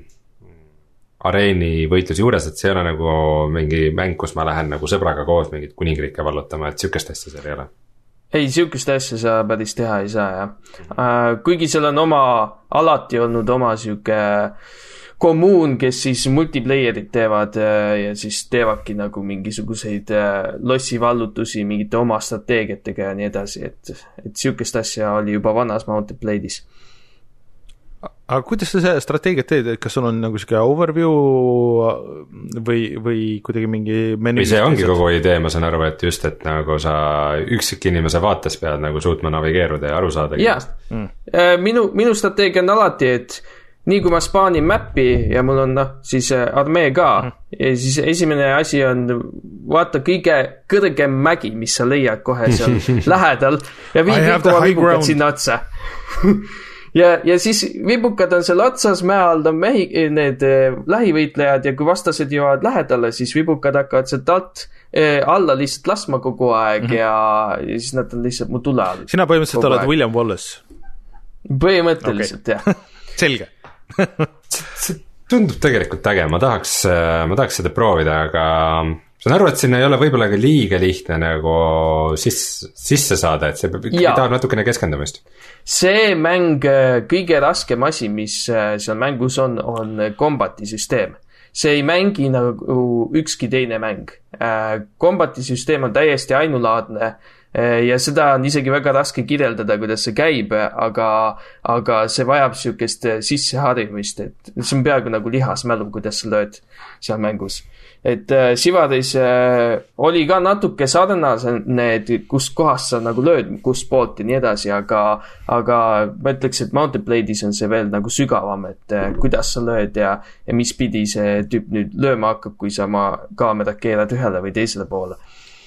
S2: areeni võitluse juures, et see ei ole nagu mingi mäng, kus ma lähen nagu sõbraga koos mingit kuningriike vallutama, et siukest asja seal ei ole.
S3: Ei, siukest asja sa päris teha ei saa, jah. Uh, kuigi seal on oma, alati olnud oma siuke kommuun, kes siis multiplayerit teevad uh, ja siis teevadki nagu mingisuguseid uh, lossivallutusi mingite oma strateegiatega ja nii edasi, et, et siukest asja oli juba vanas Mount and Blade'is.
S1: Aga kuidas sa see strateegiat teed, et kas sul on nagu siuke overview või, või kuidagi mingi menu?
S2: Või see ongi kogu idee, ma saan aru, et just, et nagu sa üksik inimese vaates pead nagu suutma navigeeruda ja aru saada.
S3: Jaa, mm. minu, minu strateegia on alati, et nii kui ma spaanin mappi ja mul on noh, siis armee ka mm. ja siis esimene asi on vaata kõige kõrgem mägi, mis sa leiad kohe seal lähedal ja viid kõik oma vibukad sinna otsa. Ja, ja siis vibukad on seal otsas, mäe all on mehi, need lähivõitlejad ja kui vastased jõuavad lähedale, siis vibukad hakkavad sealt alt eh, alla lihtsalt lasma kogu aeg mm-hmm. ja, ja siis nad on lihtsalt mu tule all.
S1: Sina põhimõtteliselt oled aeg. William Wallace?
S3: Põhimõtteliselt, okay. jah.
S1: Selge.
S2: see tundub tegelikult äge, ma tahaks, ma tahaks seda proovida, aga saan aru, et sinna ei ole võib-olla ka liiga lihtne nagu sisse, sisse saada, et see tahab natukene keskendumist.
S3: See mäng, kõige raskem asi, mis seal mängus on, on kombatisüsteem. See ei mängi nagu ükski teine mäng. Kombatisüsteem on täiesti ainulaadne. ja seda on isegi väga raske kirjeldada, kuidas see käib, aga, aga see vajab sihukest sisseharimist, et see on peaaegu nagu lihasmälu, kuidas sa lööd seal mängus. Et äh, Sivaris äh, oli ka natuke sarnasene, et kust kohast sa nagu lööd, kust poolt ja nii edasi, aga, aga ma ütleks, et Mountain Blade'is on see veel nagu sügavam, et äh, kuidas sa lööd ja, ja mis pidi see tüüp nüüd lööma hakkab, kui sa oma kaamera keerad ühele või teisele poole.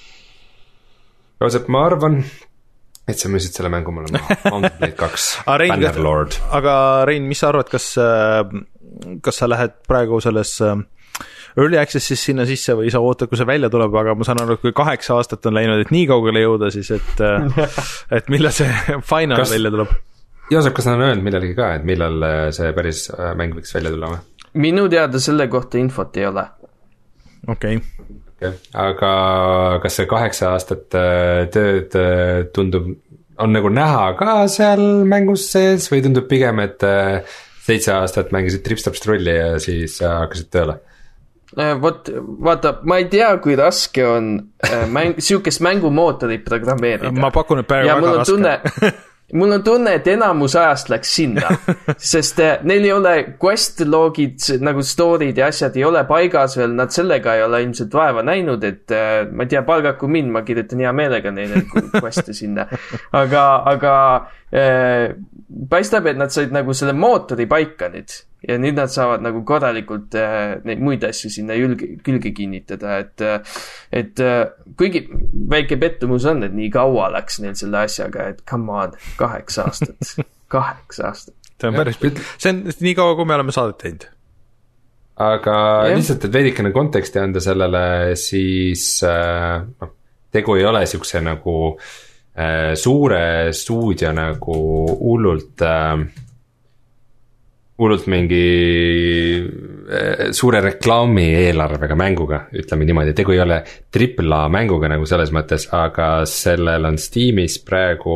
S2: Joosep, ma arvan, et sa müüsid selle mängu mulle maha, Mountain Blade kaks, Bannerlord.
S1: Aga Rein, mis sa arvad, kas, kas sa lähed praegu selles Early Access'is sinna sisse või sa ootad, kui see välja tuleb, aga ma saan aru, et kui kaheksa aastat on läinud, et nii kaugele jõuda, siis et, et millal see final kas, välja tuleb?
S2: Joosep, kas nad on öelnud millelgi ka, et millal see päris mäng võiks välja tulla või?
S3: Minu teada selle kohta infot ei ole.
S1: Okei.
S2: Okay. Okay. Aga kas see kaheksa aastat tööd tundub, on nagu näha ka seal mängus sees või tundub pigem, et seitse aastat mängisid Tripstop-Strulli ja siis hakkasid tööle?
S3: Vot, vaata, ma ei tea, kui raske on mäng, sihukest mängumootorit programmeerida.
S1: Ma pakun, et päeva väga raske.
S3: Tunne, mul on tunne, et enamus ajast läks sinna, sest neil ei ole quest logid, nagu story'd ja asjad ei ole paigas veel, nad sellega ei ole ilmselt vaeva näinud, et ma ei tea, palgaku mind, ma kirjutan hea meelega neile quest'e sinna. Aga, aga äh, paistab, et nad said nagu selle mootori paika nüüd. Ja nüüd nad saavad nagu korralikult äh, neid muid asju sinna julge, külge kinnitada, et, et äh, kuigi väike pettumus on, et nii kaua läks neil selle asjaga, et come on, kaheksa aastat, kaheksa aastat.
S1: See on päris, see on nii kaua, kui me oleme saadet teinud.
S2: Aga ja. Lihtsalt, et veidikene konteksti anda sellele, siis äh, no, tegu ei ole siukse nagu äh, suure stuudio nagu hullult äh, hullult mingi suure reklaami eelarvega mänguga, ütleme niimoodi, tegu ei ole triple A mänguga nagu selles mõttes, aga sellel on Steamis praegu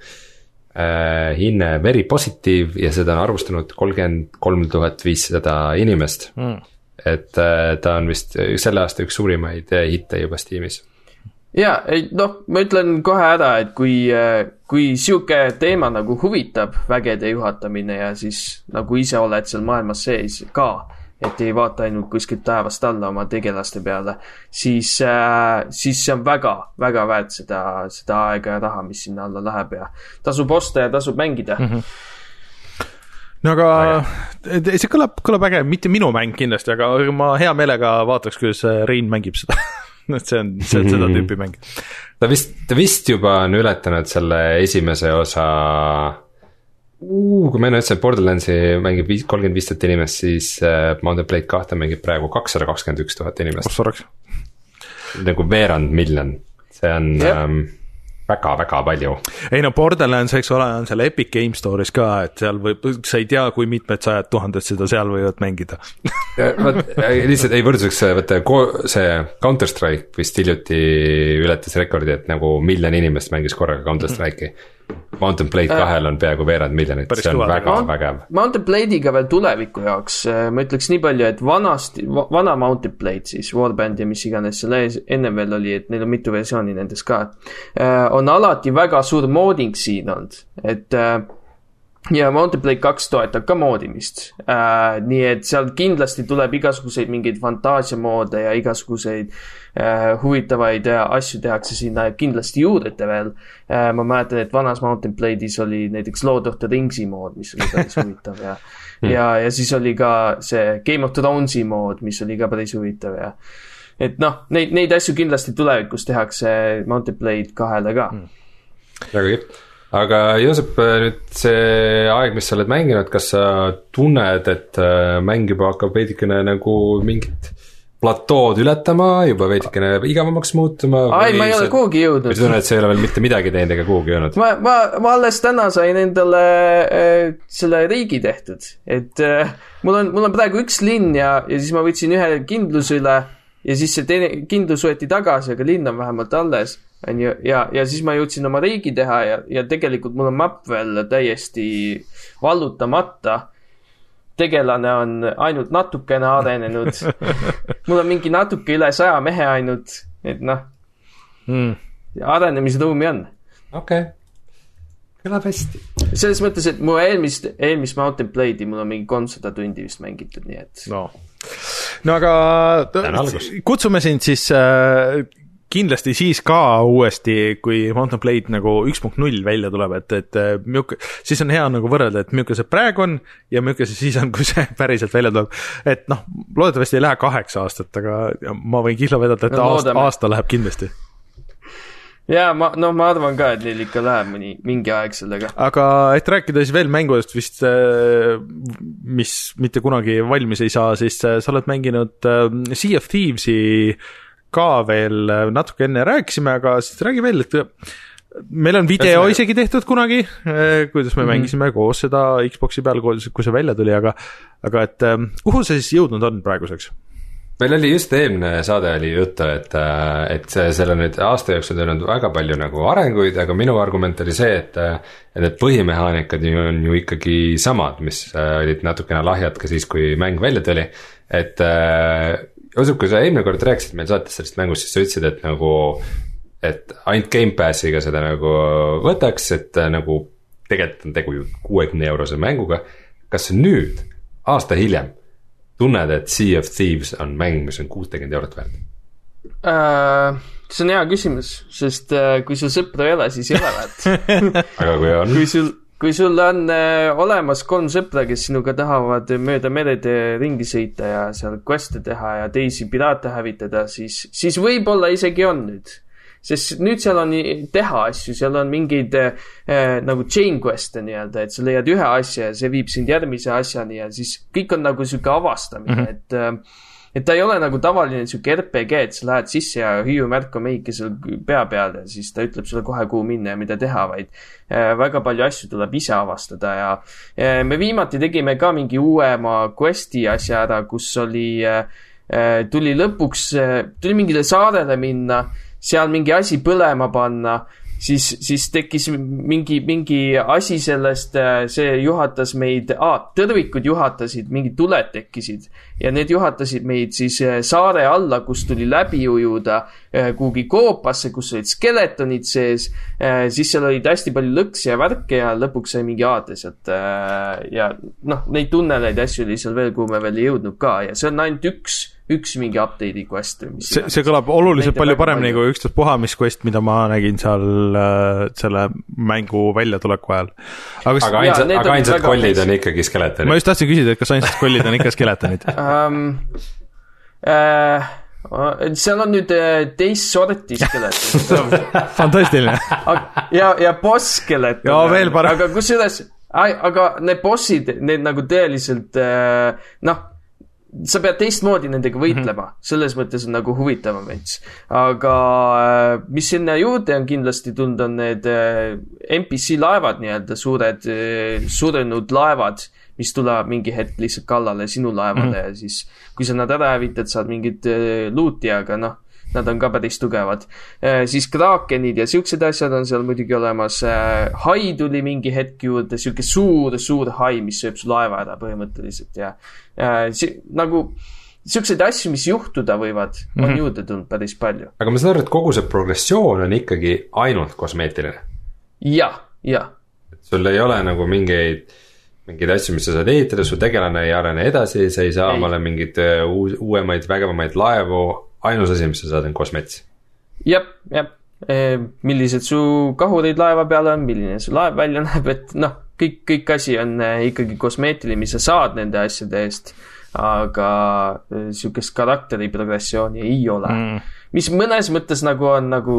S2: äh, hinne very positive ja seda on arvustanud kolmkümmend kolm tuhat viissada inimest mm.. et äh, ta on vist selle aasta üks suurimaid hitte juba Steamis.
S3: Ja, noh, ma ütlen kohe ära, et kui, kui siuke teema nagu huvitab vägede juhatamine ja siis nagu ise oled seal maailmas sees ka, et ei vaata ainult kuskilt taevast alla oma tegelaste peale, siis, siis see on väga, väga väärt seda, seda aega ja raha, mis sinna alla läheb ja tasub osta ja tasub mängida.
S1: Mm-hmm. No aga see kõlab, kõlab äge, mitte minu mäng kindlasti, aga ma hea meelega vaataks, kuidas Rein mängib seda. et see on, see on seda tüüpi mäng.
S2: Ta vist, ta vist juba on ületanud selle esimese osa, uh, kui ma enne ütlesin, Borderlandsi mängib kolmkümmend viis tuhat inimest, siis Mountain Blade kahte mängib praegu kakssada kakskümmend üks tuhat inimest.
S1: Kus oleks?
S2: Nagu veerand miljon, see on yep. ähm, väga-väga palju.
S1: Ei no Borderlands, eks ole, on seal Epic Game Store'is ka, et seal võib, sa ei tea, kui mitmed sajad tuhanded seda seal võivad mängida.
S2: Võt, lihtsalt ei võrdsuseks, võtta see Counter-Strike vist hiljuti ületas rekordi, et nagu miljon inimest mängis korraga Counter-Strike'i. Mountain Blade kahel on peaaegu veerand miljonit, see on väga Mount, vägev.
S3: Mountain Blade'iga veel tuleviku jaoks, ma ütleks nii palju, et vanasti, vana Mountain Blade siis, Warband ja mis iganes selle ennem veel oli, et neil on mitu versiooni nendest ka, on alati väga suur mooding siin olnud, et ja Mountain Blade kaks toetab ka moodimist, äh, nii et seal kindlasti tuleb igasuguseid mingeid fantaasiamoode ja igasuguseid äh, huvitavaid asju tehakse sinna kindlasti juurde veel. Äh, ma mäletan, et vanas Mountain Blade'is oli näiteks Lord of the Ringsi mood, mis oli päris huvitav ja, ja, ja siis oli ka see Game of Thronesi mood, mis oli ka päris huvitav ja et noh, neid, neid asju kindlasti tulevikus tehakse Mountain Blade kahele ka.
S2: Väga kipp. Aga Joosep, nüüd see aeg, mis sa oled mänginud, kas sa tunned, et mäng juba hakkab veidikene nagu mingit platood ületama, juba veidikene igavamaks muutuma?
S3: Ai, ma ei ole kuhugi jõudnud.
S2: Või tunned, et sa ei ole veel mitte midagi teinud ega kuhugi jõudnud?
S3: Ma, ma, ma alles täna sain endale äh, selle riigi tehtud, et äh, mul on, mul on praegu üks linn ja, ja siis ma võtsin ühe kindluse üle ja siis see teine kindlus võeti tagasi, aga linn on vähemalt alles. Ja, ja, ja siis ma jõudsin oma riigi teha ja, ja tegelikult mul on map veel täiesti vallutamata. Tegelane on ainult natukene arenenud. Mul on mingi natuke üle saja mehe ainult, et noh.
S1: Mm.
S3: arenemisruumi on.
S2: Okei okay. Kõlab hästi.
S3: Selles mõttes, et mu eelmist, eelmist Mountain Blade'i mul on mingi kolmsada tundi vist mängitud, nii et...
S1: No, no aga kutsume sind siis äh, kindlasti siis ka uuesti, kui Mountain Blade nagu üks punkt null välja tuleb, et, et mjuk, siis on hea nagu võrrelda, et milline see praegu on ja milline see siis on, kui see päriselt välja tuleb. Et noh, loodetavasti ei lähe kaheksa aastat, aga ma võin kihla vedada, et no, aasta, aasta läheb kindlasti.
S3: Jaa, ma, no ma arvan ka, et neil ikka läheb mõni, mingi aeg sellega.
S1: Aga et rääkida siis veel mängudest vist, mis mitte kunagi valmis ei saa, siis sa oled mänginud Sea of Thieves'i ka veel natuke enne rääkisime, aga siis räägi veel, et meil on video Kas isegi tehtud kunagi, kuidas me mm-hmm. mängisime koos seda Xboxi peal, kui see välja tuli, aga, aga et kuhu see siis jõudnud on praeguseks?
S2: Meil oli just eelmine saade oli juttu, et, et selle nüüd aasta jooksul on väga palju nagu arenguid, aga minu argument oli see, et, et need põhimehaanikad on ju ikkagi samad, mis olid natukene lahjad ka siis, kui mäng välja tuli. Et osub, kui sa eelmine kord rääkisid meil saates sellest mängust, siis sa ütlesid, et nagu, et ainult Game Passiga seda nagu võtaks, et nagu tegelikult on tegu ju kuuekümne eurose mänguga. Kas nüüd, aasta hiljem, tunned, et Sea of Thieves on mäng, mis on kuuskümmend eurot väärt?
S3: Uh, see on hea küsimus, sest uh, kui sul sõpra ei ole, siis ei ole väärt.
S2: Aga kui on?
S3: Kui sul, kui sul on uh, olemas kolm sõpra, kes sinuga tahavad mööda merede ringi sõita ja seal queste teha ja teisi piraate hävitada, siis, siis võib-olla isegi on nüüd. Sest nüüd seal on teha asju, seal on mingeid äh, nagu chain queste nii-öelda, et sa leiad ühe asja ja see viib sind järgmise asjani ja siis kõik on nagu süke avastamine, mm-hmm. et, äh, et ta ei ole nagu tavaline süke R P G, et sa lähed sisse ja hüüumärk on meike seal pea peal ja siis ta ütleb sulle kohe kuhu minna ja mida teha, vaid äh, väga palju asju tuleb ise avastada ja äh, me viimati tegime ka mingi uuema questi asja ära, kus oli, äh, tuli lõpuks, äh, tuli mingile saarele minna, seal mingi asi põlema panna, siis, siis tekkis mingi, mingi asi sellest, see juhatas meid, ah, tõrvikud juhatasid, mingid tuled tekkisid ja need juhatasid meid siis saare alla, kus tuli läbi ujuda kuhugi koopasse, kus olid skeletonid sees, siis seal olid hästi palju lõksi ja värke ja lõpuks sai mingi aade sealt ja noh, neid tunneleid asju oli seal veel, kuhu me veel ei jõudnud ka ja see on ainult üks üks mingi update'i quest.
S1: See, see kõlab oluliselt palju paremini kui üksteist puhamisquest, mida ma nägin seal äh, selle mängu väljatuleku ajal. Aga,
S2: aga ainsad, aga ainsad kollid on ikkagi skeletonid.
S1: Ma just tahtsin küsida, et kas ainsad kollid on ikka skeletonid?
S3: um, äh, seal on nüüd teist sorti skeletonid.
S1: Fantastiline.
S3: ja, ja boss skeleton.
S1: Ja veel parem.
S3: Aga kus üles, aga need bossid, need nagu tõeliselt, noh, sa pead teistmoodi nendega võitlema, mm-hmm. selles mõttes on nagu huvitavam veits. Aga mis sinna juurde on kindlasti tulnud, on need N P C laevad nii-öelda, suured surenud laevad, mis tuleb mingi hetk lihtsalt kallale sinu laevale mm-hmm. ja siis kui sa nad ära hävitad, saad mingid looti, aga noh, nad on ka päris tugevad. Siis kraakenid ja siuksed asjad on seal muidugi olemas. Hai tuli mingi hetk juurde, siuke suur, suur hai, mis sööb su laeva ära põhimõtteliselt ja si, nagu siuksed asju, mis juhtuda võivad, on mm-hmm. juurde tulnud päris palju.
S2: Aga ma saan aru, et kogu see progressioon on ikkagi ainult kosmeetiline?
S3: Ja, ja.
S2: Sul ei ole nagu mingeid, mingeid asju, mis sa saad ehitada, su tegelane ei arene edasi, sa ei saa ei. Omale mingid uuemaid, vägevamaid laevu, ainus asi, mis sa saad, on kosmets.
S3: Jep, jep. E, millised su kahurid laeva peal on, milline su laev välja näeb, et noh, kõik, kõik asi on ikkagi kosmeetiline, mis sa saad nende asjade eest, aga siukest karakteri progressiooni ei ole. Mm. Mis mõnes mõttes nagu on nagu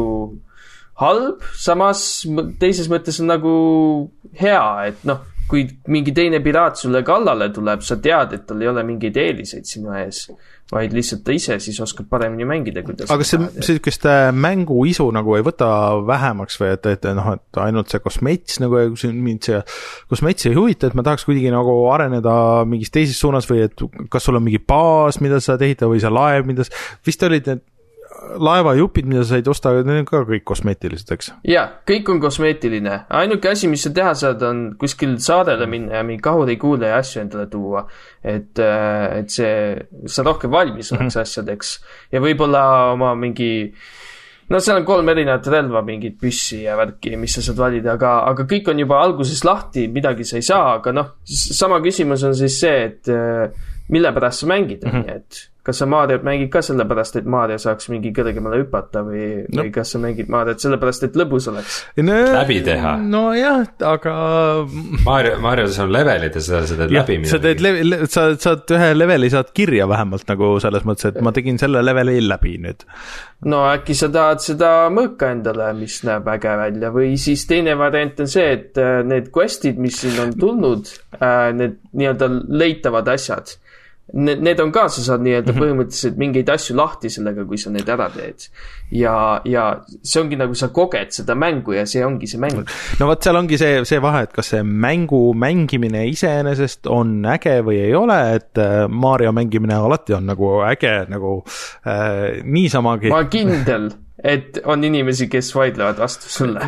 S3: halb, samas teises mõttes on nagu hea, et noh, kui mingi teine piraat sulle kallale tuleb, sa tead, et tal ei ole mingeid eeliseid sinu ees, vaid lihtsalt ta ise siis oskab paremini mängida.
S1: Aga see sellist mängu isu nagu ei võta vähemaks või et, et, noh, et ainult see kosmets nagu mind see kosmets ei huvita, et ma tahaks kuidagi nagu areneda mingis teises suunas või et kas sul on mingi baas, mida sa tehid või see laev, mida vist olid need laevajupid, mida sa said osta, need on ka kõik kosmeetilised, eks?
S3: Jaa, kõik on kosmeetiline. Ainuke asi, mis sa teha saad, on kuskil saarele minna ja mingi kahuri kuule ja asju endale tuua. Et, et see, sa rohkem valmis oleks mm-hmm. asjadeks. Ja võib-olla oma mingi no seal on kolm erinevat relva, mingid püssi ja värki, mis sa saad valida, aga, aga kõik on juba alguses lahti, midagi sa ei saa, aga noh, sama küsimus on siis see, et mille pärast sa mängid, mm-hmm. et kas sa Mariot mängid ka sellepärast, et Mario saaks mingi kõrgemale hüpata või, no. või kas sa mängid Mariot sellepärast, et lõbus oleks?
S2: No, läbi teha.
S1: No jah, aga...
S2: Mario, Marios on levelid ja sa teed läbi midagi.
S1: Sa teed level, sa saad ühe leveli, saad kirja vähemalt nagu selles mõttes, et ma tegin selle leveli läbi nüüd.
S3: No äkki sa tahad seda mõõka endale, mis näeb äge välja, või siis teine variant on see, et need questid, mis siin on tulnud, need nii-öelda leitavad asjad, Need, need on ka, sa saad nii-öelda põhimõtteliselt mingeid asju lahti sellega, kui sa need ära teed. Ja, ja see ongi nagu sa koged seda mängu ja see ongi see mäng.
S1: No võt, seal ongi see, see vahe, et kas see mängu mängimine iseenesest on äge või ei ole, et Mario mängimine alati on nagu äge, nagu äh, niisamagi.
S3: Ma kindel, et on inimesi, kes vaidlevad vastu sulle.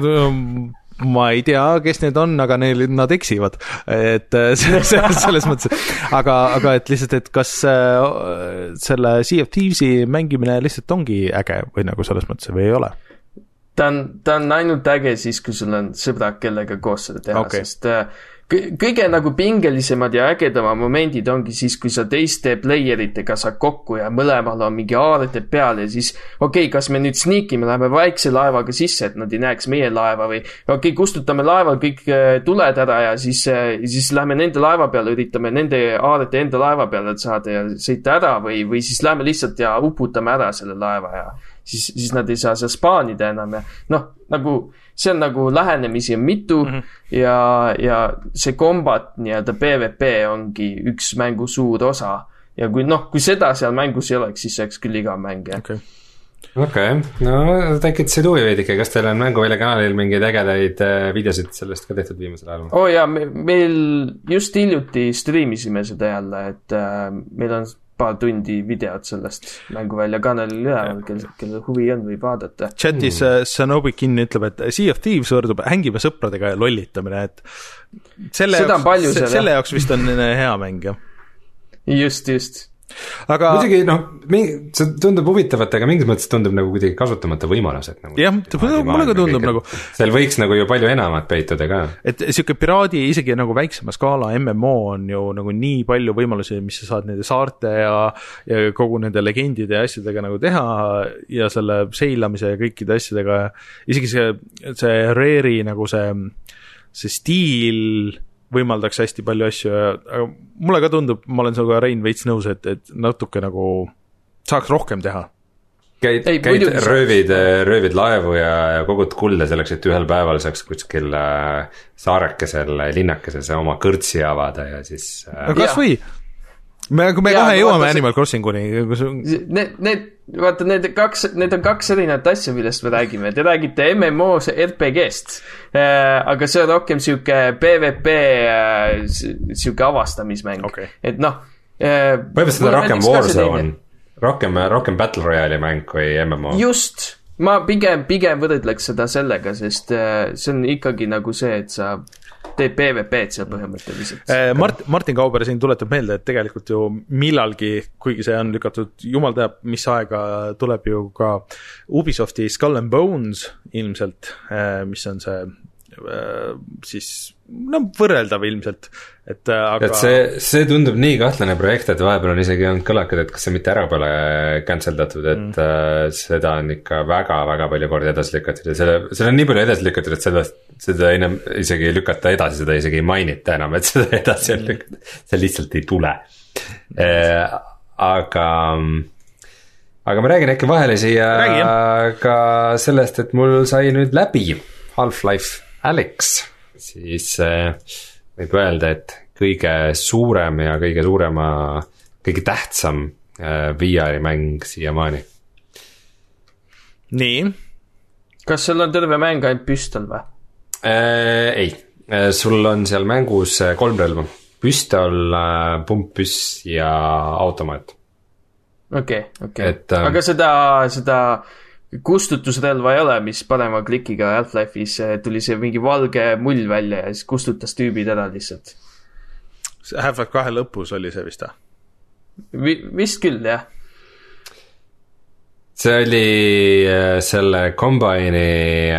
S1: Ma ei tea, kes need on, aga neil, nad eksivad, et selles mõttes, aga, aga et lihtsalt, et kas selle Sea of Thieves'i mängimine lihtsalt ongi äge või nagu selles mõttes või ei ole?
S3: Ta on, ta on ainult äge siis, kui sul on sõbrad, kellega koos seda teha, okay. Sest kõige nagu pingelisemad ja ägedama momendid ongi siis, kui sa teiste playeritega saad kokku ja mõlemal on mingi aarete peal ja siis okei, okay, kas me nüüd sneakime, läheme väikse laevaga sisse, et nad ei näeks meie laeva või okei, okay, kustutame laeval kõik tuled ära ja siis, siis lähme nende laeva peale, üritame nende aarete enda laeva peale saada ja sõita ära või, või siis lähme lihtsalt ja uputame ära selle laeva ja siis, siis nad ei saa seal spaanida enam ja noh, nagu see on nagu lähenemisi on mitu mm-hmm. ja, ja see kombat nii-öelda P V P ongi üks mängu suur osa ja kui noh, kui seda seal mängus ei oleks, siis see oleks küll igav mäng.
S1: Okei,
S2: okay. No tekitasid huvi veidike, kas teil on Mänguvälja kanalil mingeid ägedaid videosid sellest ka tehtud viimasel ajal?
S3: Oo oh, jaa, me, meil just hiljuti striimisime seda jälle, et äh, meil on paar tundi videot sellest Mänguvälja kanalil üleval, kel, kelle huvi on, võib vaadata.
S1: Chatis mm. Sanobikin ütleb, et Sea of Thieves võrdub hängime sõpradega ja lollitamine, et selle, jaoks, se, selle jaoks vist on hea mäng, jah.
S3: Just, just.
S2: Aga muidugi, noh, see tundub huvitavat, aga mingis mõttes tundub nagu kuidagi kasutamata võimalused nagu.
S1: jah, mulle ka tundub nagu
S2: seal võiks nagu ju palju enamat peituda ka.
S1: Et siuke piraadi, isegi nagu väiksema skaala M M O on ju nagu nii palju võimalusi, mis sa saad nende saarte ja, ja kogu nende legendide ja asjadega nagu teha ja selle seilamise ja kõikide asjadega, isegi see, see Rare'i nagu see, see stiil võimaldaks hästi palju asju, aga mulle ka tundub, ma olen sinuga Rein veits nõus, et, et natuke nagu saaks rohkem teha.
S2: Käid, Ei, käid röövid, röövid laevu ja, ja kogud kulda selleks, et ühel päeval saaks kuskil saarekesel linnakeses oma kõrtsi avada ja siis
S1: no kas või? Me, kui me ja, kohe jõuame Animal Crossinguni.
S3: Need, need, vaata, need, kaks, need on kaks erinevat asja, millest me räägime. Te räägite M M O R P G-st, aga see on rohkem siuke P V P, siuke avastamismäng. Okay. Et noh...
S2: Võib-olla seda rohkem Warzone, rohkem, rohkem Battle Royale'i mäng kui M M O.
S3: Just, ma pigem, pigem võrdleks seda sellega, sest see on ikkagi nagu see, et sa... teeb P V P-d seal põhimõtteliselt.
S1: Mart, Martin Kauber siin tuletab meelde, et tegelikult ju millalgi, kuigi see on lükatud, jumal teab, mis aega tuleb ju ka Ubisofti Skull and Bones ilmselt, mis on see siis, no võrreldav ilmselt. Et, aga...
S2: et see, see tundub nii kahtlane projekt, et vahepeal on isegi olnud kõlakad, et kas see mitte ära pole canceldatud, et mm. seda on ikka väga-väga palju kordi edasi lükatud ja selle, selle on nii palju edasi lükatud, et seda, seda enam isegi lükata edasi, seda isegi ei mainita enam, et seda edasi on lükatud, see lihtsalt ei tule eh,. Aga aga ma räägin äkki vahele siia Räägi, ka sellest, et mul sai nüüd läbi Half-Life Alyx, siis äh, võib öelda, et kõige suurem ja kõige suurema, kõige tähtsam äh, V R-i mäng siiamaani.
S1: Nii.
S3: Kas sul on terve mäng ainult püstol või?
S2: Äh, ei, sul on seal mängus kolm relva. Püstol, pumppüss ja automaat.
S3: Okei, okei. Aga seda, seda kustutusrelva ei ole, mis parema klikiga Half-Life'is tuli see mingi valge mull välja ja siis kustutas tüübid ära lihtsalt.
S1: Half-Life kahe lõpus oli see vist,
S3: Vi, vist küll, jah.
S2: see oli selle Combine'i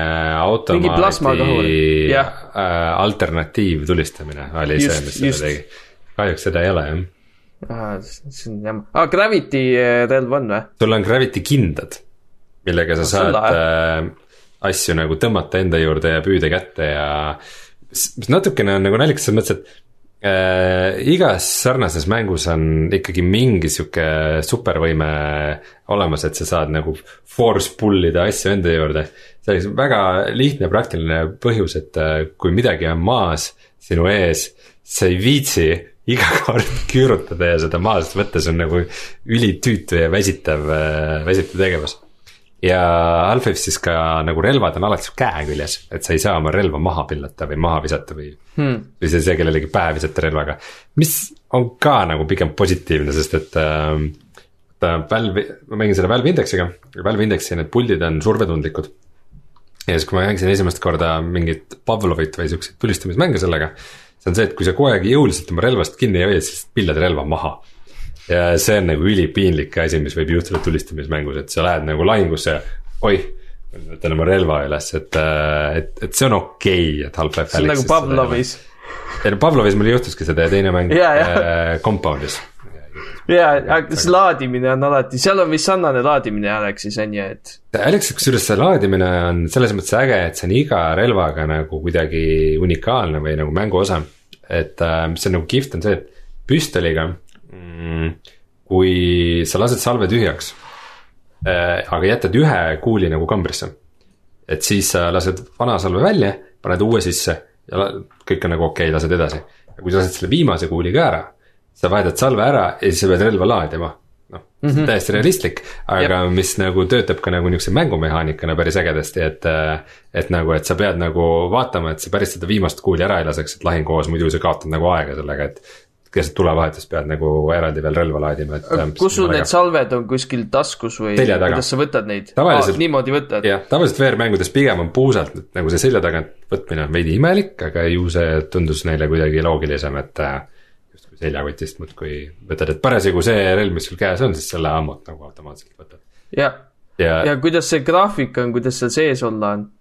S2: automaati alternatiiv tulistamine oli just, see, mis seda just. tegi. Kahjuks seda ei ole, jah.
S3: Ah, see on jamma. Ah, Gravity relv on või?
S2: Sul on Gravity kindad, millega sa saad äh, asju nagu tõmmata enda juurde ja püüda kätte ja mis natukene on nagu naljakas selles mõttes, et Äh, igas sarnases mängus on ikkagi mingi sihuke supervõime olemas, et sa saad nagu force pullida asju enda juurde. See on väga lihtne ja praktiline põhjus, et kui midagi on maas sinu ees, sa ei viitsi iga kord küürutada ja seda maast võtta, see on nagu ülitüütu ja väsitav, väsitav tegevus. Ja Half-Life siis ka nagu relvad on alati su käe küljes, et sa ei saa oma relva maha pillata või maha visata või, hmm. või sa ei saa kellelegi pähe visata relvaga, mis on ka nagu pigem positiivne, sest et äh, ta Valve, ma mängin selle Valve Indexiga, Valve Indexi need puldid on survetundlikud ja siis kui ma mängisin esimest korda mingit Pavlovit või siukseid tulistamismänge sellega, see on see, et kui sa kogu aeg jõuliselt oma relvast kinni ei hoia, siis pillad relva maha. Ja see on nagu ülipiinlik asi, mis võib juhtuda tulistamismängus, et sa lähed nagu lahingusse ja oi, võtan oma relva üles, et, et, et see on okei okay,, et Half-Life
S3: see on nagu Pavlovis.
S2: Ja no Pavlovis mul juhtuski seda ja teine mäng yeah, yeah. äh, Compoundis.
S3: Jaa, aga see laadimine on alati, seal on vist sarnane laadimine Alexis on ju, et
S2: Alexis, kusjuures see laadimine on selles mõttes äge, et see on iga relvaga nagu kuidagi unikaalne või nagu mängu osa, et äh, mis on nagu kihvt on see, et püstoliga kui sa lased salve tühjaks äh, aga jätad ühe kuuli nagu kambrisse, et siis sa lased vana salve välja, paned uue sisse ja kõik on nagu okei okay,, lased edasi. Ja kui sa lased selle viimase kuuli ka ära, sa vahetad salve ära ja siis sa pead relva laadima, noh, mm-hmm. täiesti realistlik, aga yep. mis nagu töötab ka nagu niukse mängumehaanikana päris ägedasti, et et nagu, et sa pead nagu vaatama, et sa päris seda viimast kuuli ära ei laseks, et lahingoos muidu sa kaotad nagu aega sellega, et kes tulevahetus pead nagu eraldi veel relva laadima, et
S3: kus sul need salved on kuskil taskus või kuidas sa võtad neid? Ah, niimoodi võtad?
S2: Jah, tavaliselt V R-mängudes pigem on puusalt, nagu see selja tagant võtmine on veidi imelik, aga ju see tundus neile kuidagi loogilisem, et just kui seljakotist muudkui võtad, et parasjagu see relv, mis sul käes on, siis selle ammut nagu automaatselt võtad.
S3: Ja, ja, ja kuidas see graafik on, kuidas seal sees olla on?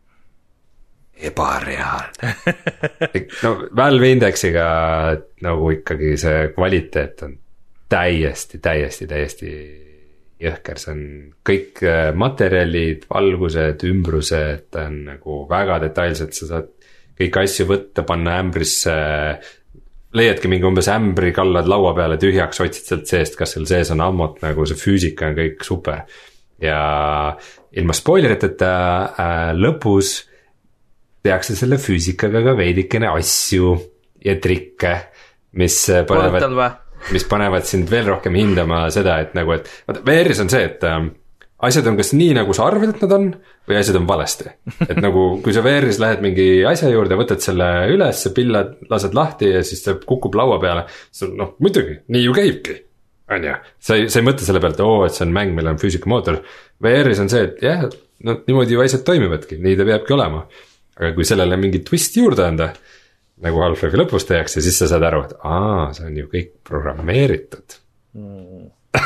S2: Ebareaalne. No Valve Indexiga nagu ikkagi see kvaliteet on täiesti, täiesti, täiesti jõhker, see on kõik materjalid, valgused, ümbrused on nagu väga detailsed, sa saad kõik asju võtta, panna ämbrisse, leiadki mingi umbes ämbri, kallad laua peale tühjaks, otsid sealt seest, kas seal sees on ammut, nagu see füüsika on kõik super ja ilma spoileriteta äh, lõpus tehakse selle füüsikaga ka veidikene asju ja trikke, mis panevad, mis panevad sind veel rohkem hindama seda, et nagu, et V R-is on see, et äh, asjad on kas nii, nagu sa arvad, et nad on, või asjad on valesti. Et nagu, kui sa V R-is lähed mingi asja juurde, võtad selle üles, pillad, lased lahti ja siis see kukub laua peale, siis noh, muidugi, nii ju käibki, on ju. Sa ei, sa ei mõtle selle pealt, oo, et see on mäng, meil on füüsikamootor. V R-is on see, et jah, no niimoodi ju asjad toimivadki, nii ta peabki olema. Aga kui sellele mingi twist juurde anda, nagu Half-Life'i lõpus tehakse, siis sa saad aru, et aa, see on ju kõik programmeeritud. Mm.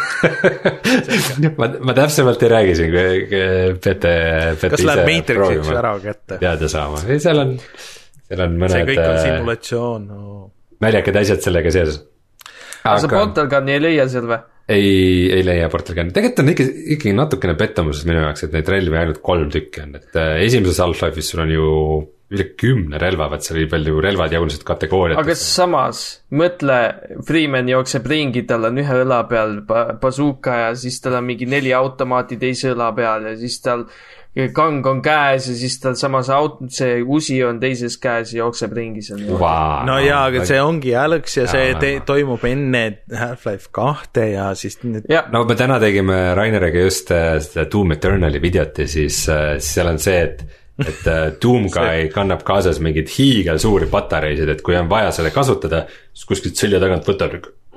S2: ma, ma täpsemalt ei räägi siin, peate, peate
S1: kas läheb Matrix'iks ära kätte?
S2: Teada saama, seal on, seal on mõned
S1: see kõik on simulatsioon no.
S2: Naljakad asjad sellega sees.
S3: Aga sa Portal Gun'i ei leia seal või?
S2: Ei, ei leia Portal Gun'i, tegelikult on ikka, ikkagi natukene pettomuses minu jaoks, et neid relvi ainult kolm tükki on, et esimeses Half-Life'is sul on ju üle kümne relva, vaat seal oli palju relvad jagunesid kategooriatesse.
S3: aga samas, mõtle, Freeman jookseb ringi, tal on ühe õla peal bazooka ja siis tal on mingi neli automaati teise õla peal ja siis tal kang on käes ja siis tal samas aut-, see usi on teises käes ja jookseb ringi seal
S1: wow.. No jaa, aga see ongi Alex ja see te- toimub enne Half-Life kahte ja siis need...
S2: ja. No me täna tegime Raineriga just seda Doom Eternali videot ja siis, siis seal on see, et et Doomguy kannab kaasas mingid hiigel suuri patareisid, et kui on vaja selle kasutada, siis kuskilt selja tagant võtab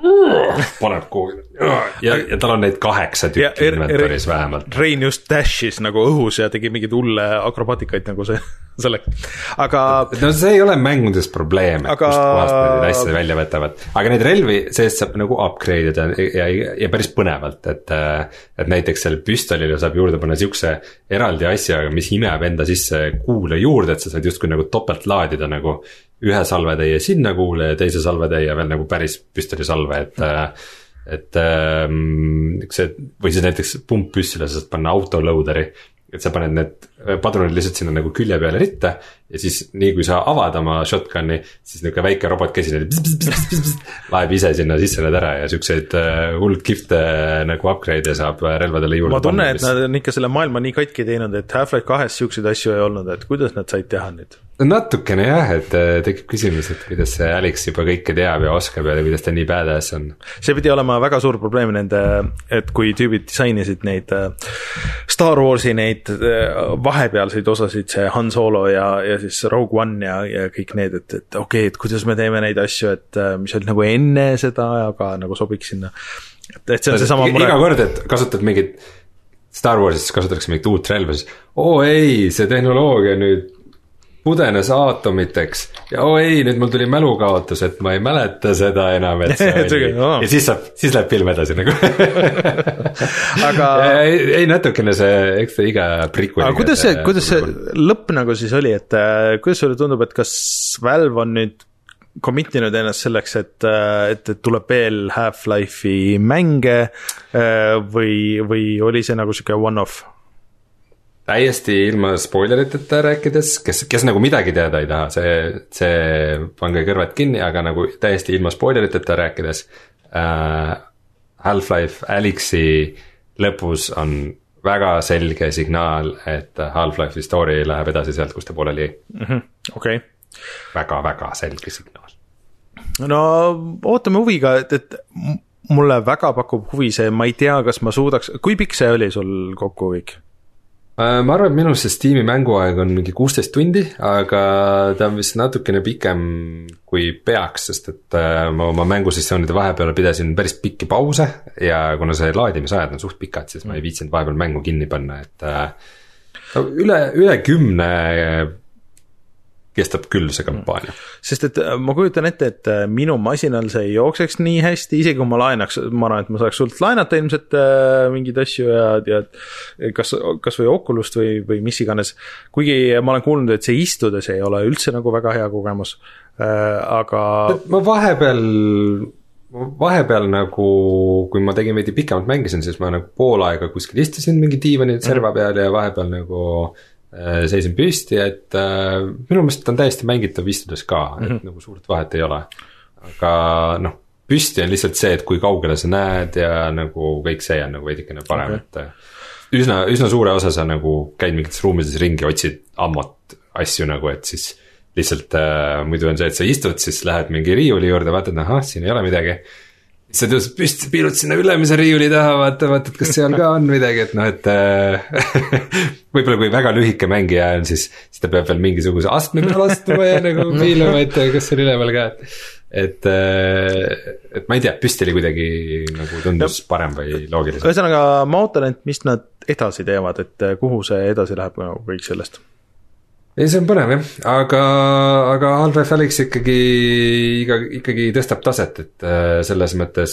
S2: paneb kuhugi ja, ja tal on neid kaheksa tükki inventoris vähemalt.
S1: Rein just dashis nagu õhus ja tegi mingeid hulle akrobaatikaid nagu see selle, aga
S2: no see ei ole mängudes probleem, et aga... kust kohast neid asja välja võtavad, aga neid relvi seest saab nagu upgrade ida ja, ja, ja päris põnevalt, et et näiteks seal püstolile saab juurde panna siukse eraldi asja, mis imeb enda sisse kuule juurde, et sa saad justkui nagu topelt laadida nagu ühe salvetäie sinna kuule ja teise salvetäie veel nagu päris püstolisalve, et et üks see, või siis näiteks pumppüssile sa saad panna autoloaderi, et sa paned need padrunid lihtsalt sinna nagu külje peale ritta ja siis nii kui sa avad oma shotgun'i, siis niuke väike robot käsi laeb ise sinna sisse need ära ja siukseid hullult kihvte nagu upgrade'e saab relvadele juurde.
S1: Ma tunne, et nad on ikka selle maailma nii katki teinud, et Half-Life kahes siukseid asju ei olnud, et kuidas nad said teha nüüd?
S2: Natukene jah, et tekib küsimus, et kuidas see Alex juba kõike teab ja oskab ja kuidas ta nii badass on.
S1: See pidi olema väga suur probleem nende, et kui tüübid disainisid neid Star Warsi neid vahepealseid osasid, see Han Solo ja, ja siis Rogue One ja, ja kõik need, et, et okei okay,, et kuidas me teeme neid asju, et mis olid nagu enne seda, aga nagu sobiks sinna. Et, et see on see sama
S2: mure. Iga kord, et kasutad mingit Star Warsis, kasutatakse mingit uut relva, siis oo ei, see tehnoloogia nüüd pudenes aatomiteks ja oo ei, nüüd mul tuli mälukaotus, et ma ei mäleta seda enam, et see oli no. Ja siis saab, siis läheb film edasi nagu aga ei, ei natukene see, eks see iga prikku.
S1: Aga kuidas see, kuidas see lõpp nagu siis oli, et kuidas sulle tundub, et kas Valve on nüüd committinud ennast selleks, et, et tuleb veel Half-Life'i mänge või, või oli see nagu siuke one-off?
S2: Täiesti ilma spoileriteta rääkides, kes, kes nagu midagi teada ei taha, see, see pange kõrvad kinni, aga nagu täiesti ilma spoileriteta rääkides äh, Half-Life Alyxi lõpus on väga selge signaal, et Half-Life'i story läheb edasi sealt, kus ta pooleli
S1: mm-hmm. okay.
S2: väga-väga selge signaal.
S1: No ootame huviga, et, et mulle väga pakub huvi see, ma ei tea, kas ma suudaks, kui pikk see oli sul kokku kõik?
S2: Ma arvan, et minu see Steam'i mänguaeg on mingi kuusteist tundi, aga ta on vist natukene pikem kui peaks, sest et ma oma mängusessioonide vahepeal pidasin päris pikki pause ja kuna see laadimisajad on suht pikad, siis ma ei viitsinud vahepeal mängu kinni panna, et üle, üle kümne kestab küll see kampaania.
S1: Sest et ma kujutan ette, et minu masinal see ei jookseks nii hästi, isegi kui ma laenaks, ma arvan, et ma saaks sult laenata ilmselt mingeid asju ja, ja kas, kas või Oculust või, või mis iganes. Kuigi ma olen kuulnud, et see istudes ei ole üldse nagu väga hea kogemus, aga
S2: ma vahepeal vahepeal nagu, kui ma tegin veidi pikemalt mängisin, siis ma nagu pool aega kuskil istusin mingi diivani serva peal ja vahepeal nagu seisin püsti, et äh, minu meelest on täiesti mängitav istudes ka, et mm -hmm. nagu suurt vahet ei ole. Aga noh, püsti on lihtsalt see, et kui kaugele sa näed ja nagu kõik see on nagu veidikene parem, okay. Et üsna, üsna suure osa sa nagu käid mingites ruumides ringi, otsid ammot asju nagu, et siis lihtsalt äh, muidu on see, et sa istud, siis lähed mingi riiuli juurde, vaatad, ahah, siin ei ole midagi. Sa tõused püsti, piilud sinna ülemise riiuli taha, vaata, vaatad, kas seal ka on midagi, et noh, et võib-olla kui väga lühike mängija on, siis, siis ta peab veel mingisuguse astme peal astuma ja nagu piiluma, et kas see on üleval ka, et, et ma ei tea, püsti oli kuidagi nagu tundus ja, parem või loogilisem.
S1: Ühesõnaga, ma ootan, et mis nad edasi teevad, et kuhu see edasi läheb nagu kõik sellest.
S2: Ei, see on põnev jah, aga, aga Half-Life Alyx ikkagi, ikkagi tõstab taset, et selles mõttes,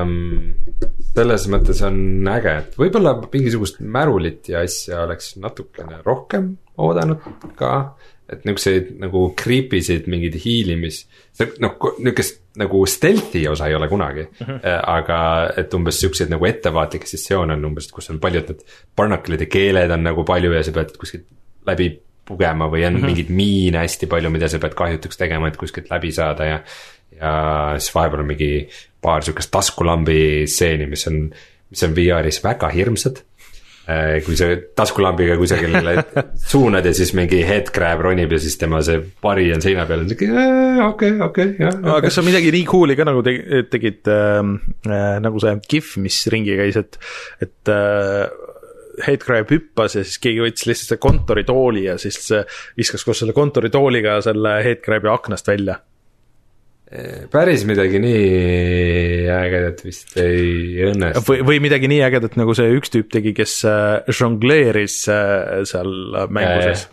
S2: selles mõttes on äge, et võib-olla mingisugust märulit ja asja oleks natukene rohkem oodanud ka, et niisuguseid nagu creepy'sid, mingid hiilimis, noh, niisugust nagu stealthy osa ei ole kunagi, mm-hmm. aga et umbes niisuguseid nagu ettevaatlikke sessioone on umbes, kus on paljud need barnaklide keeled on nagu palju ja sa pead kuskilt läbi pugema või on mm-hmm. mingid miine hästi palju, mida sa pead kahjutuks tegema, et kuskilt läbi saada ja ja siis vahepeal on mingi paar sükast taskulambi stseeni, mis on, mis on V R-is väga hirmsad. Kui sa taskulambiga kusagil suunad ja siis mingi headcrab ronib ja siis tema see pari on seina peal, on siuke okei, okei, jah.
S1: Aga kas sa midagi nii cool'i ka nagu tegid äh, nagu see GIF, mis ringi käis, et, et äh, Headcrab hüppas ja siis keegi võttis lihtsalt see kontoritooli ja siis viskas koos selle kontoritooliga selle Headcrabi aknast välja.
S2: päris midagi nii ägedat vist ei õnnestu.
S1: või, või midagi nii ägedat, nagu see üks tüüp tegi, kes žongleeris seal mänguses.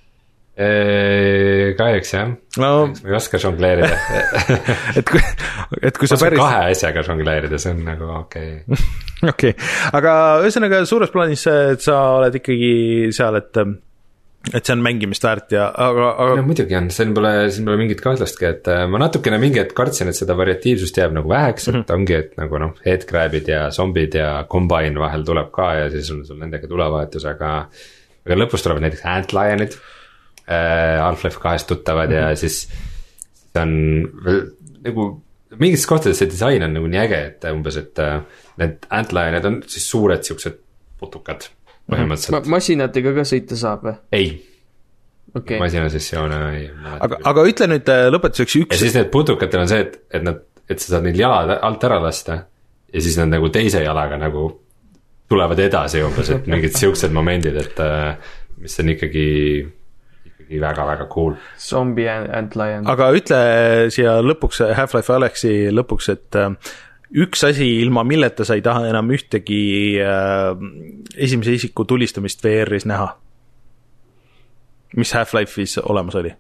S2: Kahjuks jah no,, ma ei oska žongleerida
S1: et kui, et kui sa päris
S2: kahe asjaga žongleerida, see on nagu okei okay.
S1: okei okay., aga ühesõnaga suures plaanis et sa oled ikkagi seal, et et see on mängimist väärt ja aga, aga...
S2: no muidugi on, siin pole, siin pole mingit kahtlustki, et ma natukene mingi hetk kartsin, et seda variatiivsust jääb nagu väheks, et mm -hmm. ongi, et nagu noh, headcrabid ja zombid ja combine vahel tuleb ka ja siis on sul nendega tulevahetus, aga aga lõpus tulevad näiteks antlionid äh, Half-Life kahest tuttavad mm -hmm. ja siis see on veel nagu mingites kohtades see disain on nagu nii äge, et umbes, et need antlionid on siis suured siuksed putukad põhimõtteliselt
S3: Ma. masinatega ka sõita saab või?
S2: ei
S3: okay.,
S2: masinasessioone ei.
S1: aga, aga ütle nüüd lõpetuseks üks.
S2: ja siis need putukatel on see, et, et nad, et sa saad neil jalad alt ära lasta ja siis nad nagu teise jalaga nagu tulevad edasi umbes, et mingid siuksed momendid, et mis on ikkagi, ikkagi väga-väga cool.
S3: Zombie antlion.
S1: aga ütle siia lõpuks, Half-Life Alyxi lõpuks, et üks asi, ilma milleta sa ei taha enam ühtegi äh, esimese isiku tulistamist V R-is näha. Mis Half-Life'is olemas oli?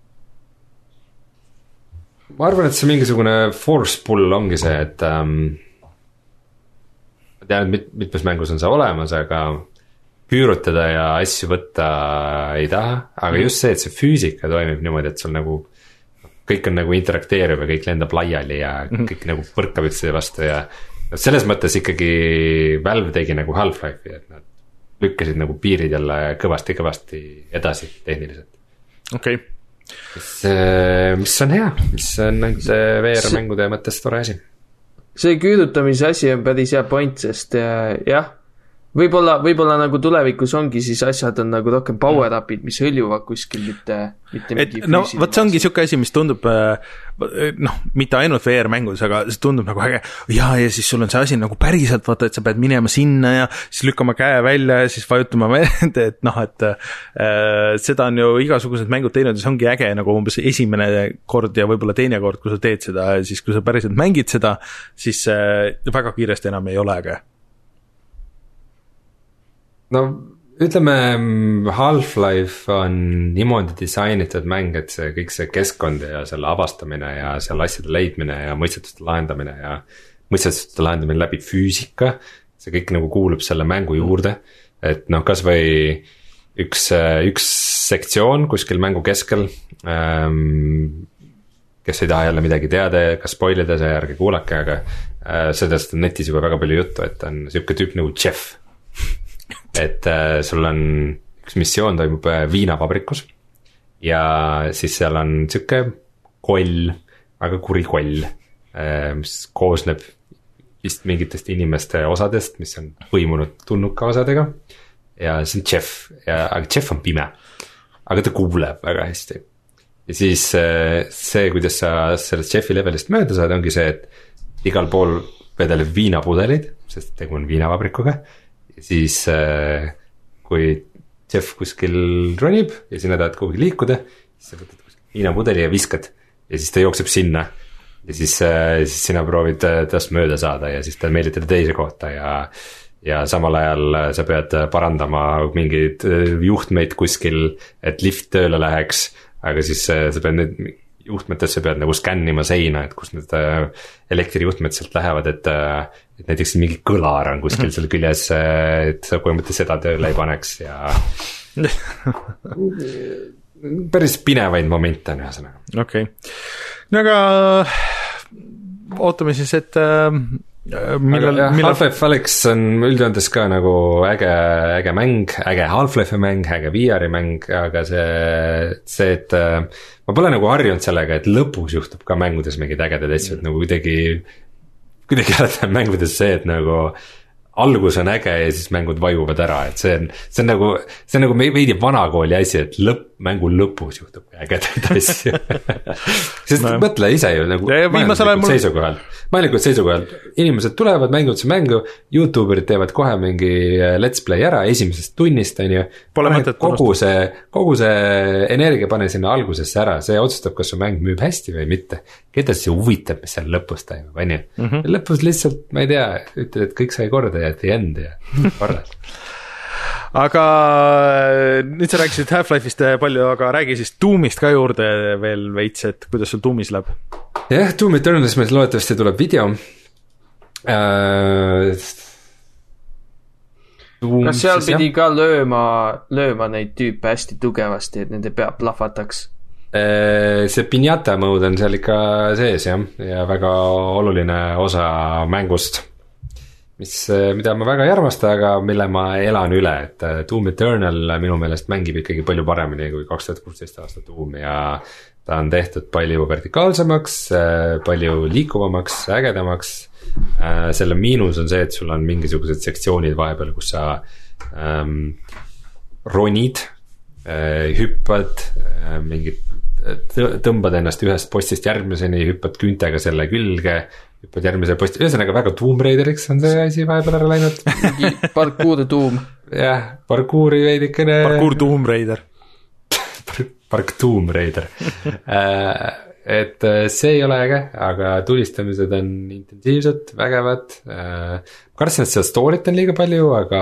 S2: ma arvan, et see mingisugune force pull ongi see, et ähm, ma tean, et mit, mitmes mängus on see olemas, aga püürutada ja asju võtta ei taha, aga just see, et see füüsika toimib niimoodi, et sul nagu kõik on nagu interakteeriv ja kõik lendab laiali ja kõik nagu põrkab üksteise vastu ja selles mõttes ikkagi Valve tegi nagu Half-Life'i, et nad lükkasid nagu piirid jälle kõvasti-kõvasti edasi tehniliselt.
S1: okei okay.
S2: mis, mis on hea, mis on nende V R-mängude mõttes tore asi.
S3: See küürutamise asi on päris hea point, sest jah, võib-olla, võib-olla nagu tulevikus ongi siis asjad on nagu rohkem power-up'id, mis hõljuvad kuskil, mitte, mitte mingi
S1: no võt see ongi siuke asi, mis tundub noh, mitte ainult V R-mängus, aga see tundub nagu äge ja, ja siis sul on see asi nagu päriselt, vaata, et sa pead minema sinna ja siis lükkama käe välja ja siis vajutama vend, et noh, et äh, seda on ju igasugused mängud teinud ja see ongi äge nagu umbes esimene kord ja võib-olla teine kord, kui sa teed seda ja siis kui sa päriselt mängid seda, siis äh, väga kiiresti enam ei ole äge.
S2: no ütleme, Half-Life on niimoodi disainitud mäng, et see kõik see keskkond ja selle avastamine ja seal asjade leidmine ja mõistetuste lahendamine ja mõistetuste lahendamine läbi füüsika, see kõik nagu kuulub selle mängu juurde, et noh, kas või üks, üks sektsioon kuskil mängu keskel ähm, kes ei taha jälle midagi teada, kas spoilida, see ärge kuulake, aga äh, sellest on netis juba väga palju juttu, et on siuke tüüp nagu Jeff et äh, sul on üks missioon toimub viinavabrikus ja siis seal on siuke koll, väga kuri koll, äh, mis koosneb vist mingitest inimeste osadest, mis on põimunud tulnuka osadega ja see on Jeff ja, aga Jeff on pime, aga ta kuuleb väga hästi ja siis äh, see, kuidas sa sellest Jeffi levelist mööda saad, ongi see, et igal pool vedeleb viinapudelid, sest tegu on viinavabrikuga. Ja siis kui Jeff kuskil ronib ja sina tahad kuhugi liikuda, siis sa võtad kuskil viinapudeli ja viskad ja siis ta jookseb sinna ja siis, siis sina proovid tast mööda saada ja siis ta meelitada teise kohta ja ja samal ajal sa pead parandama mingeid juhtmeid kuskil, et lift tööle läheks, aga siis sa pead nüüd juhtmetesse pead nagu skännima seina, et kus need elektrijuhtmed sealt lähevad, et, et näiteks mingi kõlar on kuskil seal küljes, et sa põhimõtteliselt seda tööle ei paneks ja päris pinevaid momente on ühesõnaga.
S1: okei okay., no aga ootame siis, et millal, millal...
S2: Half-Life Alyx on üldjoontes ka nagu äge, äge mäng, äge Half-Life'i mäng, äge V R-i mäng, aga see, see, et ma pole nagu harjunud sellega, et lõpus juhtub ka mängudes mingid ägedad asjad, nagu kuidagi kuidagi alati on mängudes see, et nagu algus on äge ja siis mängud vajuvad ära, et see on, see on nagu, see on nagu veidi vanakooli asi, et lõpp, mängu lõpus juhtub ägedaid asju sest no, mõtle ise ju nagu majanduslikult mul... seisukohal, majanduslikult seisukohal, inimesed tulevad, mängivad see mängu, Youtuberid teevad kohe mingi let's play ära esimesest tunnist, on ju, kogu see, kogu see energia pane sinna algusesse ära, see otsustab, kas su mäng müüb hästi või mitte, keda see huvitab, mis seal lõpus toimub, on ju, mm-hmm. lõpus lihtsalt, ma ei tea, ütled, et kõik sai korda ja the end ja korras
S1: aga nüüd sa rääkisid Half-Life'ist palju, aga räägi siis Doomist ka juurde veel veits, et kuidas sul Doomis läheb?
S2: jah, Doom Eternalist meil loodetavasti tuleb video äh,
S3: Doom, kas seal pidi jah? Ka lööma, lööma neid tüüpe hästi tugevasti, et nende pea plahvataks?
S2: äh, see Pinata mode on seal ikka sees jah, ja väga oluline osa mängust, mis, mida ma väga ei armasta, aga mille ma elan üle, et Doom Eternal minu meelest mängib ikkagi palju paremini kui kaks tuhat kuusteist aasta Doom ja ta on tehtud palju vertikaalsemaks, palju liikuvamaks, ägedamaks. Selle miinus on see, et sul on mingisugused sektsioonid vahepeal, kus sa ähm, ronid, äh, hüppad, äh, mingid, tõmbad ennast ühest postist järgmiseni, hüppad küüntega selle külge, hüppad järgmise posti, ühesõnaga väga Tomb Raideriks on see asi vahepeal ära läinud.
S3: Parkour Doom.
S2: jah, parkouri veidikene.
S1: Parkour Tomb Raider.
S2: Park Tomb Raider. Et see ei ole äge, aga tulistamised on intensiivsed, vägevad. Kartsin, et seda story't on liiga palju, aga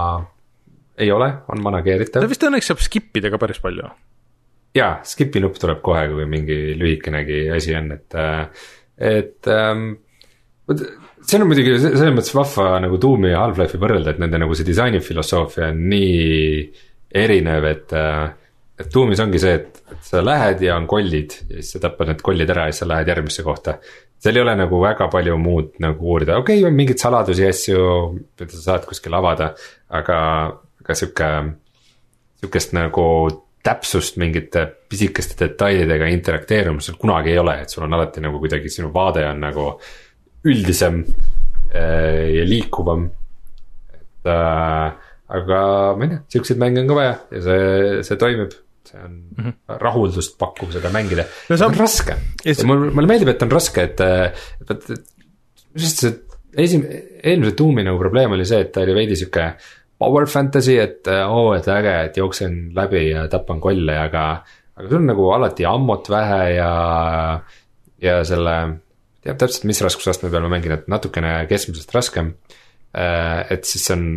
S2: ei ole, on manageeritav.
S1: Ta vist õnneks saab skippida ka päris palju.
S2: jaa, skipi nupp tuleb kohe, kui mingi lühikenegi asi on, et et ähm, see on muidugi selles mõttes vahva nagu Doomi ja Half-Life'i võrrelda, et nende nagu see disainifilosoofia on nii erinev, et et Doomis ongi see, et, et sa lähed ja on kollid ja siis sa tapad need kollid ära ja siis sa lähed järgmisse kohta. Seal ei ole nagu väga palju muud nagu uurida, okei okay,, on mingid saladusi asju, mida sa saad kuskil avada, aga ka siuke, siukest nagu täpsust mingite pisikeste detailidega interakteerumisel kunagi ei ole, et sul on alati nagu kuidagi sinu vaade on nagu üldisem ja liikuvam, et äh, aga ma ei tea, siukseid mänge on ka vaja ja see, see toimib, see on mm-hmm. rahuldust pakkuv seda mängida no,, see on raske yes. mulle, mulle meeldib, et on raske, et, et, et, et just see esim-, eelmise Doomi nagu probleem oli see, et ta oli veidi siuke power fantasy, et oo, oh, et äge, et jooksen läbi ja tapan kolle, aga aga sul on nagu alati ammot vähe ja ja selle, teab täpselt, mis raskusastme peal ma mängin, et natukene keskmisest raskem, et siis on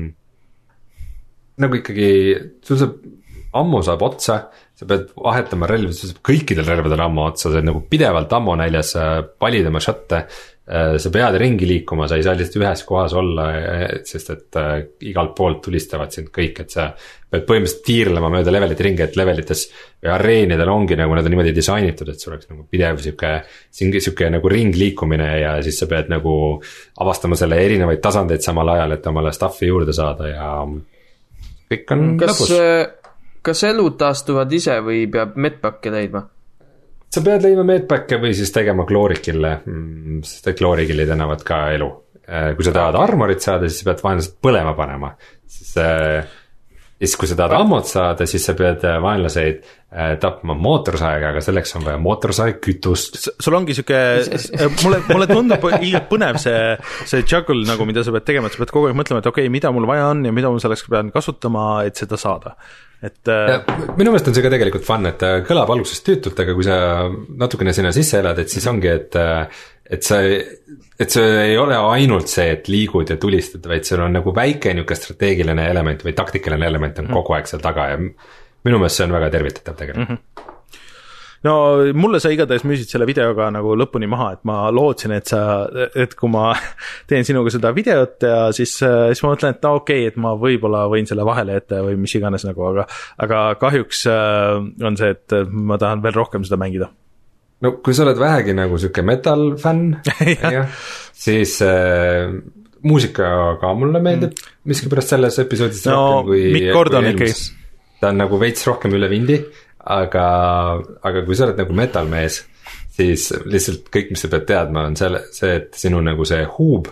S2: nagu ikkagi, sul saab, ammu saab otsa, sa pead vahetama relvi, sul saab kõikidel relvadel ammu otsa, sa oled nagu pidevalt ammu näljas, valid oma šotte, sa pead ringi liikuma, sa ei saa lihtsalt ühes kohas olla, sest et igalt poolt tulistavad sind kõik, et sa pead põhimõtteliselt tiirlema mööda levelite ringi, et levelites või areenidel ongi nagu nad on niimoodi disainitud, et sul oleks nagu pidev siuke, siuke nagu ring liikumine ja siis sa pead nagu avastama selle erinevaid tasandeid samal ajal, et omale stuff'i juurde saada ja kõik on
S3: kas,
S2: lõpus.
S3: Kas elud taastuvad ise või peab medpacke leidma?
S2: Sa pead leidma medpacke või siis tegema kloorikille, sest et kloorikillid annavad ka elu. Kui sa tahad armorit saada, siis sa pead vaenlased põlema panema. Siis, siis kui sa tahad ammot saada, siis sa pead vaenlaseid tapma mootorsaega, aga selleks on vaja mootorsaeg kütust.
S1: Sul ongi siuke, mulle, mulle tundub ilgelt põnev see, see juggle nagu, mida sa pead tegema, et sa pead kogu aeg mõtlema, et okei okay,, mida mul vaja on ja mida mul selleks pean kasutama, et seda saada. Et,
S2: ja, minu meelest on see ka tegelikult fun, et kõlab algusest tüütult, aga kui sa natukene sinna sisse elad, et siis ongi, et, et see, et see ei ole ainult see, et liigud ja tulistad, vaid seal on nagu väike niuke strateegiline element või taktikaline element on kogu aeg seal taga ja minu meelest see on väga tervitatav tegelikult. Mm-hmm.
S1: No mulle sa igatahes müüsid selle videoga nagu lõpuni maha, et ma lootsin, et sa, et kui ma teen sinuga seda videot ja siis, siis ma mõtlen, et no okei okay,, et ma võib-olla võin selle vahele jätta või mis iganes nagu, aga, aga kahjuks on see, et ma tahan veel rohkem seda mängida.
S2: No kui sa oled vähegi nagu siuke metal fänn, siis äh, muusika ka mulle meeldib mm. miskipärast selles episoodis
S1: no, rohkem kui, kui eelmis.
S2: Ta on nagu veits rohkem üle vindi. Aga, aga kui sa oled nagu metalmees, siis lihtsalt kõik, mis sa pead teadma, on selle, see, et sinu nagu see huub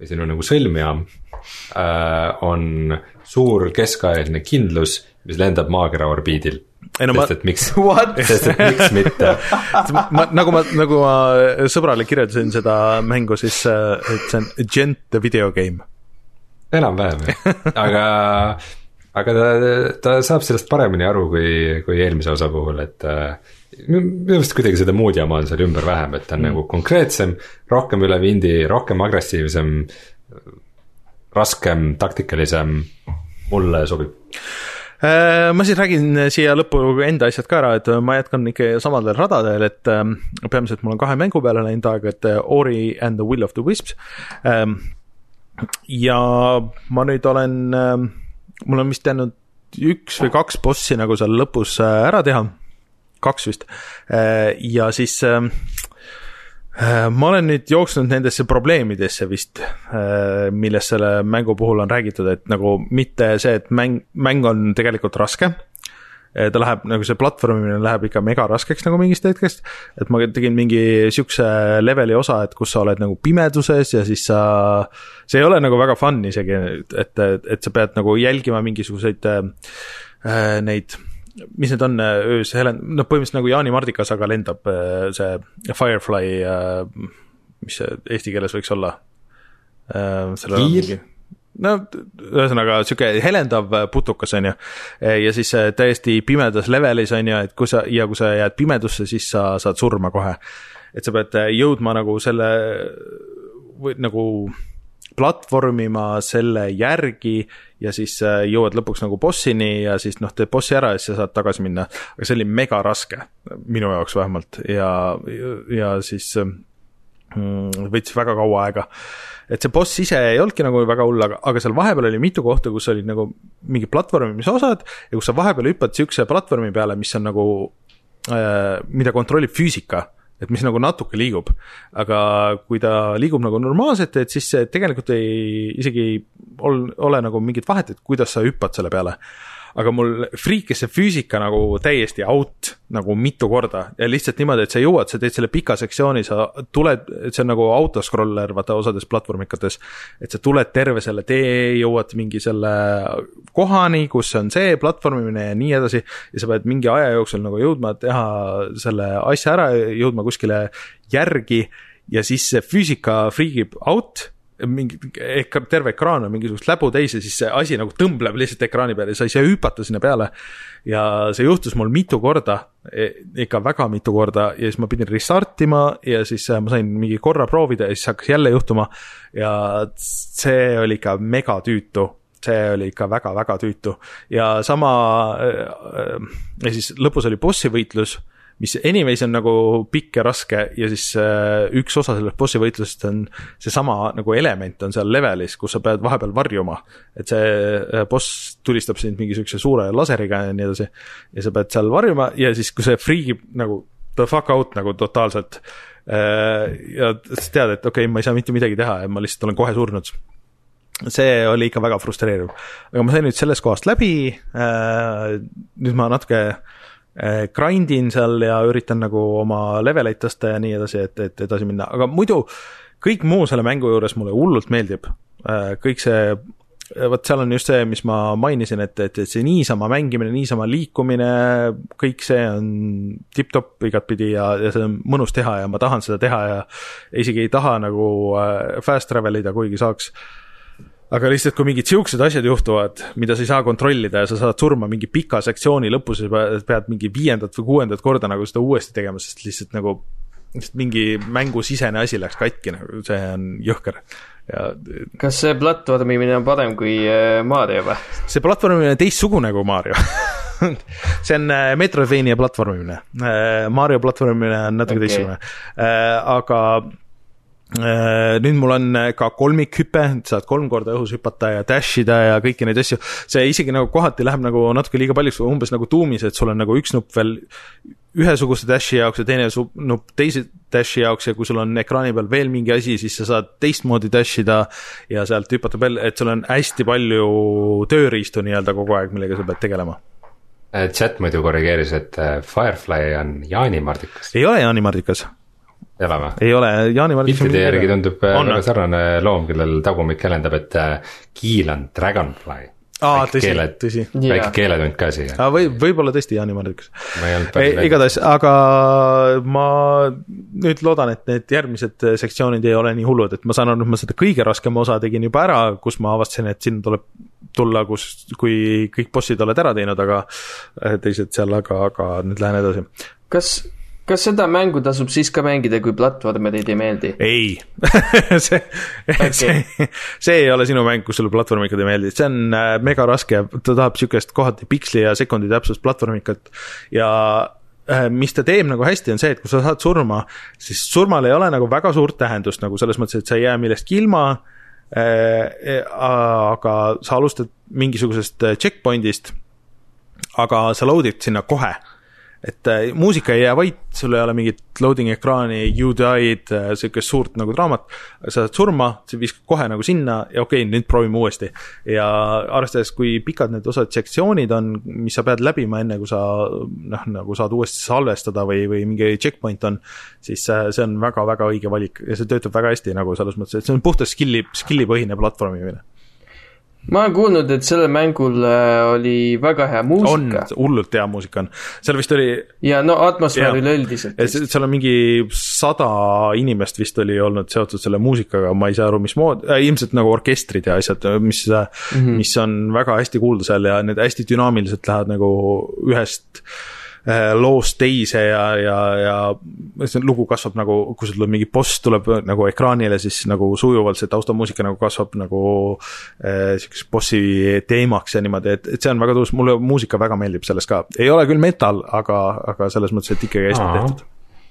S2: või sinu nagu sõlmjaam äh, on suur keskajaline kindlus, mis lendab maakera orbiidil. Ei, no sest, ma... et miks, sest, et miks mitte.
S1: ma, nagu, ma, nagu ma sõbrale kirjeldasin seda mängu, siis et see on Gent the video game.
S2: Enam-vähem, aga, aga ta, ta saab sellest paremini aru kui, kui eelmise osa puhul, et minu vist kuidagi seda muud jama on seal ümber vähem, et ta on mm. nagu konkreetsem, rohkem üle vindi, rohkem agressiivsem, raskem, taktikalisem, mulle sobib.
S1: Ma siis räägin siia lõppu enda asjad ka ära, et ma jätkan ikka samadel radadel, et peamiselt mul on kahe mängu peale läinud aeg, et Ori and the Will of the Wisps. Ja ma nüüd olen, mul on vist jäänud üks või kaks bossi nagu seal lõpus ära teha, kaks vist, ja siis ma olen nüüd jooksnud nendesse probleemidesse vist, millest selle mängu puhul on räägitud, et nagu mitte see, et mäng, mäng on tegelikult raske, ta läheb, nagu see platvormimine läheb ikka mega raskeks nagu mingist hetkest, et ma tegin mingi siukse leveli osa, et kus sa oled nagu pimeduses ja siis sa, see ei ole nagu väga fun isegi, et, et, et sa pead nagu jälgima mingisuguseid äh, neid mis need on öös, Helen, no põhimõtteliselt nagu Jaani Mardikas, aga lendab see Firefly, mis see eesti keeles võiks olla?
S2: Kiir?
S1: No ühesõnaga siuke helendav putukas on ju, ja siis täiesti pimedas levelis on ju, et kui sa, ja kui sa jääd pimedusse, siis sa saad surma kohe, et sa pead jõudma nagu selle või nagu platvormima selle järgi ja siis jõuad lõpuks nagu bossini ja siis noh, teed bossi ära ja siis sa saad tagasi minna. Aga see oli mega raske, minu jaoks vähemalt, ja, ja siis mm, võttis väga kaua aega. Et see boss ise ei olnudki nagu väga hull, aga, aga seal vahepeal oli mitu kohta, kus oli nagu mingi platvormimise osad ja kus sa vahepeal hüppad siukse platvormi peale, mis on nagu, äh, mida kontrollib füüsika, et mis nagu natuke liigub, aga kui ta liigub nagu normaalselt, et siis tegelikult ei, isegi ei ole, ole nagu mingit vahet, et kuidas sa hüppad selle peale. Aga mul friikis see füüsika nagu täiesti out nagu mitu korda ja lihtsalt niimoodi, et sa jõuad, sa teed selle pika sektsiooni, sa tuled, et see on nagu autoscroller vaata osades platvormikates, et sa tuled terve selle tee, jõuad mingi selle kohani, kus on see platvormimine ja nii edasi ja sa pead mingi aja jooksul nagu jõudma teha selle asja ära, jõudma kuskile järgi ja siis see füüsika friigib out, mingi terve ekraan on mingisugust läbu täis ja siis see asi nagu tõmbleb lihtsalt ekraani peale ja sa ei saa hüpata sinna peale ja see juhtus mul mitu korda, ikka väga mitu korda ja siis ma pidin restartima ja siis ma sain mingi korra proovida ja siis hakkas jälle juhtuma ja see oli ikka mega tüütu, see oli ikka väga-väga tüütu ja sama ja siis lõpus oli bossi võitlus, mis anyways on nagu pikk ja raske ja siis äh, üks osa sellest bossi võitlusest on see sama nagu element on seal levelis, kus sa pead vahepeal varjuma, et see äh, boss tulistab sind mingi sükse suure laseriga ja nii edasi ja sa pead seal varjuma ja siis kui see friigib nagu the fuck out nagu totaalselt äh, ja sa tead, et okei okay,, ma ei saa mitte midagi teha ja ma lihtsalt olen kohe surnud. See oli ikka väga frustreeriv, aga ma sain nüüd sellest kohast läbi äh, nüüd ma natuke grindin seal ja üritan nagu oma leveleid tõsta ja nii edasi, et, et edasi minna, aga muidu kõik muu selle mängu juures mulle hullult meeldib, kõik see, võt seal on just see, mis ma mainisin, et, et, et see niisama mängimine, niisama liikumine, kõik see on tipp-topp igatpidi ja, ja see on mõnus teha ja ma tahan seda teha ja isegi ei taha nagu fast travelida, kuigi saaks. Aga lihtsalt, kui mingid siuksed asjad juhtuvad, mida sa ei saa kontrollida ja sa saad surma mingi pika sektsiooni lõpus ja pead mingi viiendat või kuuendat korda nagu seda uuesti tegema, sest lihtsalt nagu lihtsalt mingi mängusisene asi läks katki, nagu see on jõhker. Ja,
S3: kas see platvormimine on parem kui Mario või?
S1: See platvormimine on teistsugune kui Mario. See on Metroidvania platvormimine. Mario platvormimine on natuke okay. Teistsugune. Aga nüüd mul on ka kolmikhüpe, saad kolm korda õhus hüpata ja dashida ja kõiki neid asju. See isegi nagu kohati läheb nagu natuke liiga paljuks, umbes nagu Doomis, et sul on nagu üks nupp veel ühesuguse dashi jaoks ja teine nupp teise dashi jaoks ja kui sul on ekraani peal veel mingi asi, siis sa saad teistmoodi dashida ja sealt hüpata peal, et sul on hästi palju tööriistu nii-öelda kogu aeg, millega sa pead tegelema.
S2: Chat muidu korrigeeris, et Firefly on Jaani Mardikas.
S1: Ei ole Jaani Mardikas.
S2: elama.
S1: ei ole, jaanimardiks
S2: piltide järgi tundub on, väga sarnane loom, kellel tagumik jäljendab, et kiil on Dragonfly.
S1: Aa, tõsi, keeled, tõsi.
S2: Väike keeletund ka siia.
S1: Või, võib-olla tõesti jaanimardiks.
S2: Ei,
S1: igatahes, aga ma nüüd loodan, et need järgmised sektsioonid ei ole nii hullud, et ma saan aru, et ma seda kõige raskem osa tegin juba ära, kus ma avastasin, et sinna tuleb tulla, kus, kui kõik bossid oled ära teinud, aga teised seal, aga, aga nüüd lähen edasi.
S3: Kas... Kas seda mängu tasub siis ka mängida, kui platvormerid ei meeldi?
S1: Ei, see, okay. see, see ei ole sinu mäng, kus sulle platvormikud ei meeldi. See on mega raske, ta tahab sükest kohati piksli ja sekundi täpsust platvormikat ja mis ta teeb nagu hästi on see, et kui sa saad surma, siis surmal ei ole nagu väga suurt tähendust, nagu selles mõttes, et sa ei jää millestki ilma, aga sa alustad mingisugusest checkpointist, aga sa loadid sinna kohe. Et äh, muusika ei jää vait, sul ei ole mingit loading ekraani, you died, äh, sellist suurt nagu draamat, sa saad surma, sa viskad kohe nagu sinna ja okei, nüüd proovime uuesti. Ja arvestades, kui pikad need osad sektsioonid on, mis sa pead läbima enne, kui sa noh, nagu saad uuesti salvestada või, või mingi checkpoint on, siis äh, see on väga-väga õige valik ja see töötab väga hästi nagu selles mõttes, et see on puhtalt skilli, skilli põhine platvormimine.
S3: Ma olen kuulnud, et sellel mängul oli väga hea muusika.
S1: On, hullult hea muusika on. Seal vist oli...
S3: Ja no atmosfäär oli üldiselt.
S1: Seal on mingi sada inimest vist oli olnud seotud selle muusikaga, ma ei saa aru, mis mood, äh, ilmselt nagu orkestrid ja asjad, mis, mm-hmm. mis on väga hästi kuulda seal ja need hästi dünaamiliselt lähevad nagu ühest loost teise ja, ja, ja lugu kasvab nagu, kui sul tuleb mingi boss tuleb nagu ekraanile, siis nagu sujuvalt see taustamuusika nagu kasvab nagu äh, selliseks bossi teemaks ja niimoodi, et, et see on väga tuus, mulle muusika väga meeldib selles ka. Ei ole küll metal, aga, aga selles mõttes, et ikkagi hästi tehtud.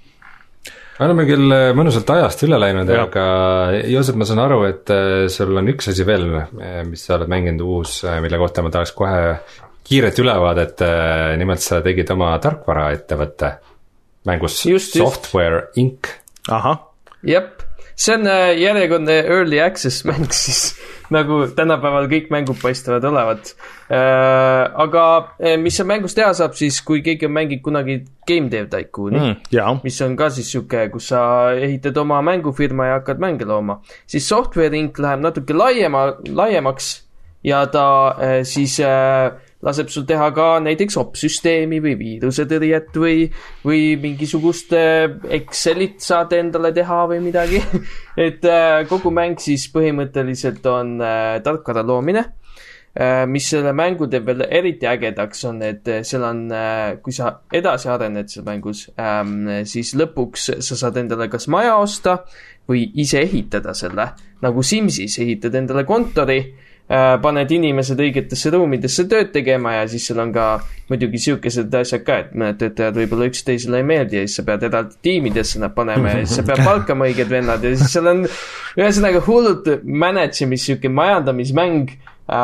S2: Me oleme küll mõnusalt ajast üle läinud, ja. Aga Joosep, ma saan aru, et sul on üks asi veel, mis sa oled mänginud uus, mille kohta ma tahaks kohe kiiret ülevaadet, nimelt sa tegid oma tarkvara ettevõtte mängus just, Software just. Incorporated.
S1: Aha.
S3: Jep, see on järjekordne early access mäng siis, nagu tänapäeval kõik mängud paistavad olevat. Aga mis see mängus teha saab siis, kui keegi on mängid kunagi Game Dev Tycooni, mm, mis on ka siis siuke, kus sa ehitad oma mängufirma ja hakkad mänge looma, siis Software Inc läheb natuke laiema, laiemaks ja ta siis laseb sul teha ka näiteks op-süsteemi või viirusetõrjet või, või mingisugust Excelit saad endale teha või midagi. Et kogu mäng siis põhimõtteliselt on tarkvara loomine, mis selle mängu teeb veel eriti ägedaks on, et seal on, kui sa edasi arened seal mängus, siis lõpuks sa saad endale kas maja osta või ise ehitada selle, nagu Simsis ehitad endale kontori, paned inimesed õigetesse ruumidesse tööd tegema ja siis seal on ka muidugi siukesed asjad ka, et mõned töötajad võib-olla üksteisele ei meeldi ja siis sa pead edalt tiimidesse nad panema ja siis sa pead palkama õiged vennad ja siis seal on ühesõnaga hullult managemis siuke majandamismäng,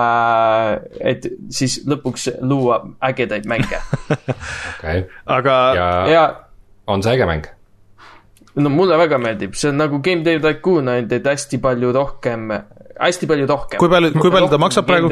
S3: et siis lõpuks luua ägedaid mänge.
S2: Okay.
S1: Aga
S2: ja,
S3: ja
S2: on see äge mäng?
S3: No mulle väga meeldib, see on nagu Game Dev Tycoon, ainult et hästi palju rohkem hästi palju rohkem.
S1: Kui palju, kui palju ta maksab praegu?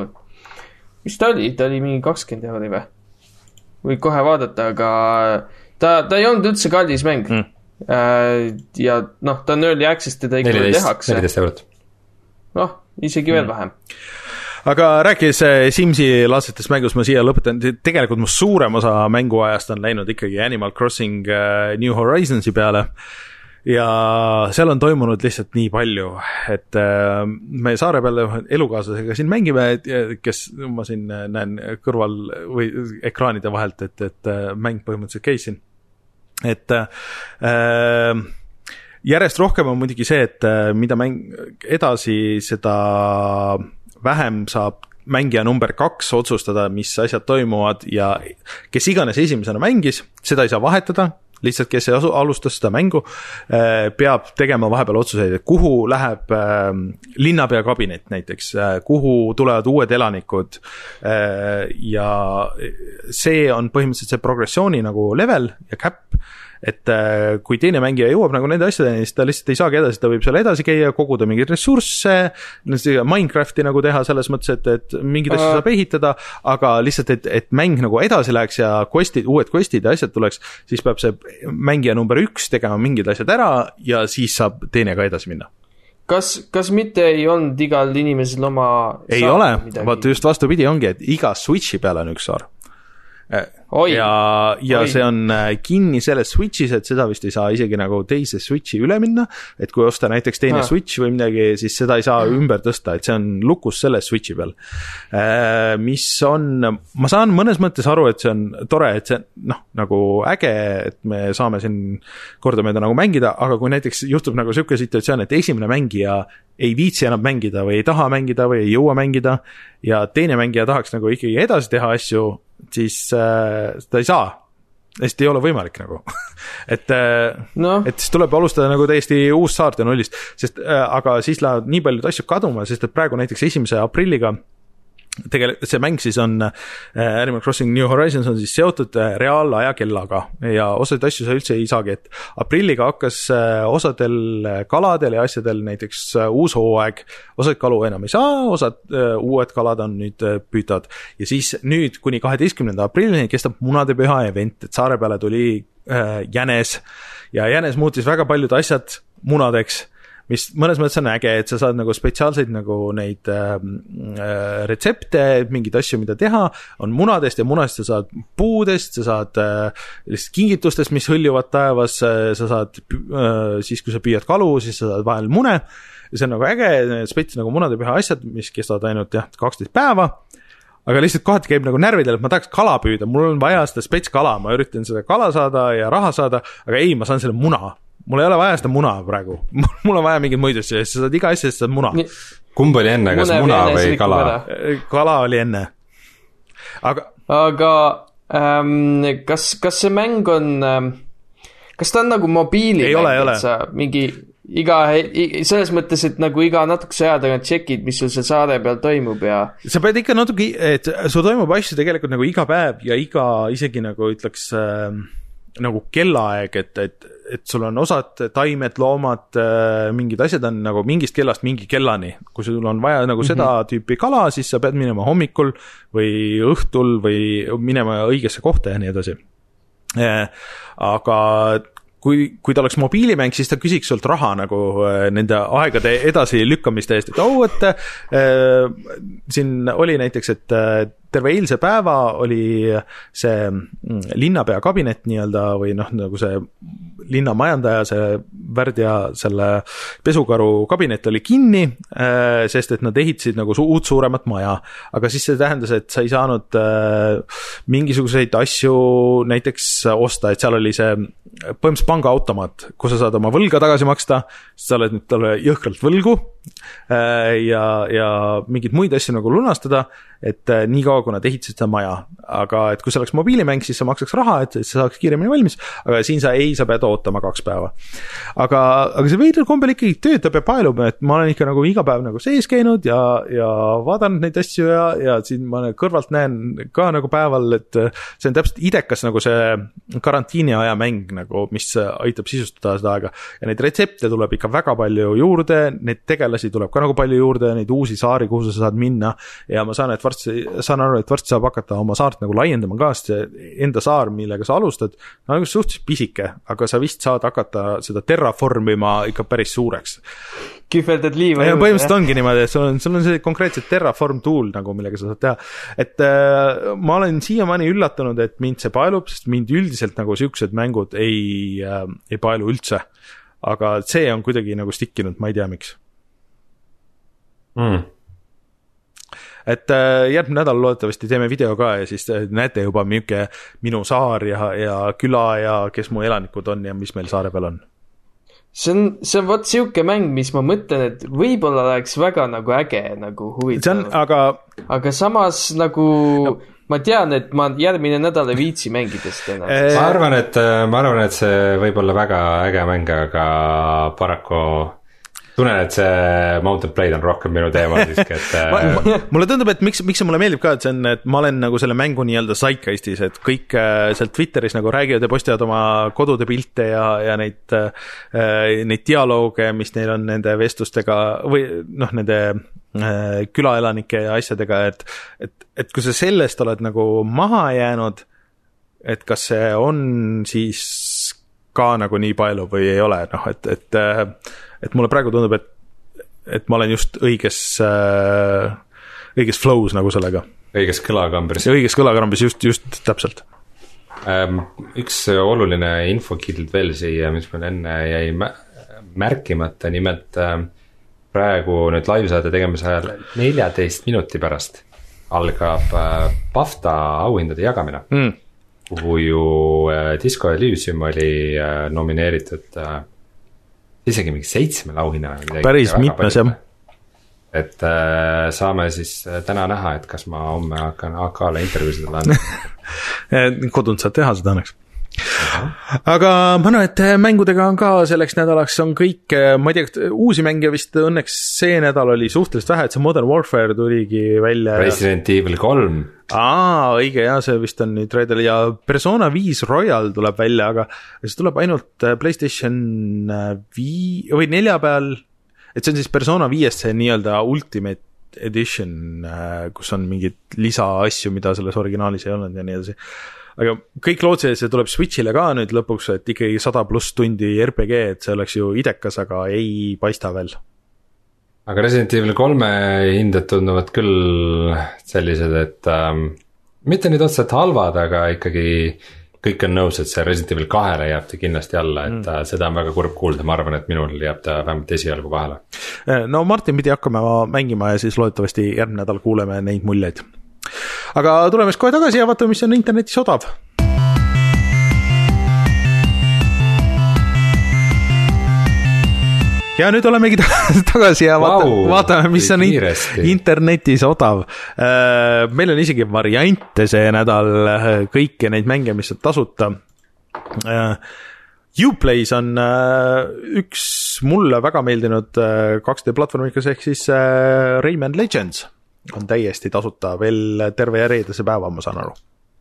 S3: Mis ta oli? Ta oli mingi kakskümmend euri või? Või kohe vaadata, aga ta, ta ei olnud üldse kallis mäng. Mm. Ja noh, ta on early access, teda ikka tehakse.
S2: neliteist eurot.
S3: Noh, isegi veel mm. vähem.
S1: Aga rääkis Simsi laadsetest mängus ma siia lõpetan, tegelikult mu suurem osa mänguajast on läinud ikkagi Animal Crossing New Horizonsi peale. Ja seal on toimunud lihtsalt nii palju, et me saare peale elukaaslasega siin mängime, kes ma siin näen kõrval või ekraanide vahelt, et, et mäng põhimõtteliselt käis siin. Et äh, järjest rohkem on muidugi see, et mida mäng edasi, seda vähem saab mängija number kaks otsustada, mis asjad toimuvad ja kes iganes esimesena mängis, seda ei saa vahetada, lihtsalt kes ei alustas seda mängu, peab tegema vahepeal otsuseid, et kuhu läheb linnapea kabinet näiteks, kuhu tulevad uued elanikud ja see on põhimõtteliselt see progressiooni nagu level ja cap, et kui teine mängija jõuab nagu nende asjadeni, siis ta lihtsalt ei saagi edasi, ta võib seal edasi käia, koguda mingeid ressursse, Minecrafti nagu teha selles mõttes, et, et mingid asjad saab ehitada, aga lihtsalt, et, et mäng nagu edasi läheks ja questid, uued questid ja asjad tuleks, siis peab see mängija number üks tegema mingid asjad ära ja siis saab teine ka edasi minna.
S3: Kas, kas mitte ei olnud igal inimesel oma
S1: ei ole, vaata just vastupidi ongi, et iga Switchi peal on üks saar. Oi, ja, ja oi. See on kinni selles Switchis, et seda vist ei saa isegi nagu teise Switchi üle minna, et kui osta näiteks teine ha. Switch või midagi, siis seda ei saa ümber tõsta, et see on lukus selles Switchi peal. Mis on, ma saan mõnes mõttes aru, et see on tore, et see noh, nagu äge, et me saame siin kordamööda nagu mängida, aga kui näiteks juhtub nagu siuke situatsioon, et esimene mängija ei viitsi enam mängida või ei taha mängida või ei jõua mängida ja teine mängija tahaks nagu ikkagi edasi teha asju, siis äh, ta ei saa, sest ei ole võimalik nagu et, äh, no. et siis tuleb alustada nagu täiesti uus saarte nullist, sest äh, aga siis lähevad nii paljud asju kaduma, sest et praegu näiteks esimese aprilliga tegelikult see mäng siis on äh, Animal Crossing New Horizons on siis seotud äh, reaalaja kellaga ja osad asju sa üldse ei saagi, et aprilliga hakkas äh, osadel kaladel ja asjadel näiteks äh, uus hooaeg, osad kalu enam ei saa, osad äh, uued kalad on nüüd äh, püütad ja siis nüüd kuni kaheteistkümnenda aprillini kestab munadepüha event, et saare peale tuli äh, jänes ja jänes muutis väga paljud asjad munadeks, mis mõnes mõttes on äge, et sa saad nagu spetsiaalseid nagu neid äh, retsepte, mingeid asju, mida teha, on munadest ja munadest sa saad puudest, sa saad äh, lihtsalt kingitustest, mis hõljuvad taevas, sa saad äh, siis, kui sa püüad kalu, siis sa saad vahel mune ja see on nagu äge, spets nagu munadepüha asjad, mis kestavad ainult jah, kaksteist päeva, aga lihtsalt kohati käib nagu närvidel, et ma tahaks kala püüda, mul on vaja seda spets kala, ma üritan seda kala saada ja raha saada, aga ei, ma saan selle muna. Mul ei ole vaja seda muna praegu. Mul on vaja mingid muid asju, sest sa saad iga asja, sest saad muna.
S2: Kumb oli enne, kas muna või kala?
S1: Kala oli enne. Aga,
S3: aga ähm, kas, kas see mäng on, ähm, kas ta on nagu mobiili
S1: ei
S3: mäng,
S1: ole, ei ole.
S3: Et sa mingi iga, selles mõttes, et nagu iga natukese aja tagant tšekid, mis sul see saare peal toimub ja
S1: sa pead ikka natuke, et sul toimub asju tegelikult nagu iga päev ja iga isegi nagu ütleks äh, nagu kellaaeg, et, et, et sul on osad taimed, loomad, mingid asjad on nagu mingist kellast mingi kellani. Kui sul on vaja nagu seda mm -hmm. tüüpi kala, siis sa pead minema hommikul või õhtul või minema õigesse kohta ja nii edasi. Aga kui, kui ta oleks mobiilimäng, siis ta küsiks sult raha nagu nende aegade edasi lükkamiste eest, et oh, et äh, siin oli näiteks, et terve eilse päeva oli see linnapea kabinet nii-öelda või noh, nagu see linnamajandaja, see Värdja selle pesukaru kabinet oli kinni, sest et nad ehitasid nagu su- uut suuremat maja, aga siis see tähendas, et sa ei saanud mingisuguseid asju näiteks osta, et seal oli see põhimõtteliselt pangaautomaat, kus sa saad oma võlga tagasi maksta, sa oled nüüd talle jõhkralt võlgu ja, ja mingeid muid asju nagu lunastada, et nii kaua, kui nad ehitasid seda maja. Aga et kui see oleks mobiilimäng, siis sa maksaks raha, et sa saaks kiiremini valmis, aga siin sa ei, sa pead ootama kaks päeva. Aga, aga see veidral kombel ikkagi töötab ja paelub, et ma olen ikka nagu iga päev nagu sees käinud ja, ja vaadanud neid asju ja, ja siin ma kõrvalt näen ka nagu päeval, et see on täpselt idekas nagu see karantiini aja mäng nagu, mis aitab sisustada seda aega ja neid retsepte tuleb ikka väga palju juurde, neid tegelasi tuleb ka nagu palju juurde, neid uusi saari, kuhu sa saad minna ja ma saan, et varsti, saan aru, et varsti saab hakata oma saart nagu laiendama ka, sest see enda saar, millega sa alustad, on nagu suhteliselt pisike, aga sa vist saad hakata seda terraformima ikka päris suureks.
S3: Kühveldad liiva
S1: juurde. Põhimõtteliselt ongi niimoodi, et sul on, sul on see konkreetselt terraform tool nagu, millega sa saad teha. Et äh, ma olen siiamaani üllatunud, et mind see paelub, sest mind üldiselt nagu siuksed mängud ei, äh, ei paelu üldse. Aga see on kuidagi nagu stikkinud, ma ei tea miks.
S2: Mm.
S1: Et äh, järgmine nädal loodetavasti teeme video ka ja siis näete juba milline minu saar ja, ja küla ja kes mu elanikud on ja mis meil saare peal on.
S3: See on, see on võt siuke mäng, mis ma mõtlen, et võib-olla oleks väga nagu äge, nagu huvitav.
S1: Aga...
S3: aga samas nagu no. Ma tean, et ma järgmine nädal ei viitsi mängidest enam.
S2: E... Ma arvan, et, ma arvan, et see võib olla väga äge mäng, aga paraku tunnen, et see Mountain Blade on rohkem minu teema siiski, et
S1: mulle tundub, et miks, miks see mulle meeldib ka, et see on, et ma olen nagu selle mängu nii-öelda zeitgeistis, et kõik seal Twitteris nagu räägivad ja postivad oma kodude pilte ja, ja neid, neid dialooge, mis neil on nende vestlustega või noh, nende külaelanike ja asjadega, et, et, et kui sa sellest oled nagu maha jäänud, et kas see on siis ka nagu nii palju või ei ole, noh, et, et, et mulle praegu tundub, et, et ma olen just õiges, õiges flows nagu sellega.
S2: Õiges kõlakambris.
S1: Õiges kõlakambris, just, just täpselt.
S2: Üks oluline infokild veel siia, mis meil enne jäi märkimata, nimelt praegu nüüd livesaade tegemise ajal neljateist minuti pärast algab BAFTA auhindade jagamine. Mm. Kuhu ju Disco Elysium oli nomineeritud isegi mingi seitsmele auhinnale.
S1: Päris mitmes, jah.
S2: Et äh, saame siis täna näha, et kas ma homme hakkan A K-le intervjuusid lähen.
S1: Kodunt saad teha seda õnneks. Aga ma arvan, et mängudega on ka selleks nädalaks on kõik, ma ei tea, uusi mänge vist õnneks see nädal oli suhteliselt vähe, et see Modern Warfare tuligi välja.
S2: Resident Evil kolm.
S1: Aa, õige, jah, see vist on nüüd reedel ja Persona viis Royal tuleb välja, aga see tuleb ainult PlayStation viis või nelja peal, et see on siis Persona viiest see nii-öelda Ultimate Edition, kus on mingid lisaasju, mida selles originaalis ei olnud ja nii edasi. Aga kõik lootsid, et see tuleb Switchile ka nüüd lõpuks, et ikkagi sada pluss tundi R P G, et see oleks ju idekas, aga ei paista veel.
S2: Aga Resident Evil kolme hinded tunduvad küll sellised, et ähm, mitte nüüd otseselt halvad, aga ikkagi kõik on nõus, et see Resident Evil kahele jääb ta kindlasti alla, et mm. seda on väga kurb kuulda, ma arvan, et minul jääb ta vähemalt esialgu vahele.
S1: No Martin pidi hakkama mängima ja siis loodetavasti järgmine nädal kuuleme neid muljeid. Aga tuleme kohe tagasi ja vaatame, mis on internetis odav. Ja nüüd olemegi tagasi ja vaatame, wow, vaatame mis on kiiresti. Internetis odav. Meil on isegi variante see nädal kõiki neid mänge, mis on tasuta. Uplays on üks mulle väga meeldinud kaks D platvormikas ehk siis Rayman Legends on täiesti tasuta veel terve ja reedese päeva, ma saan aru.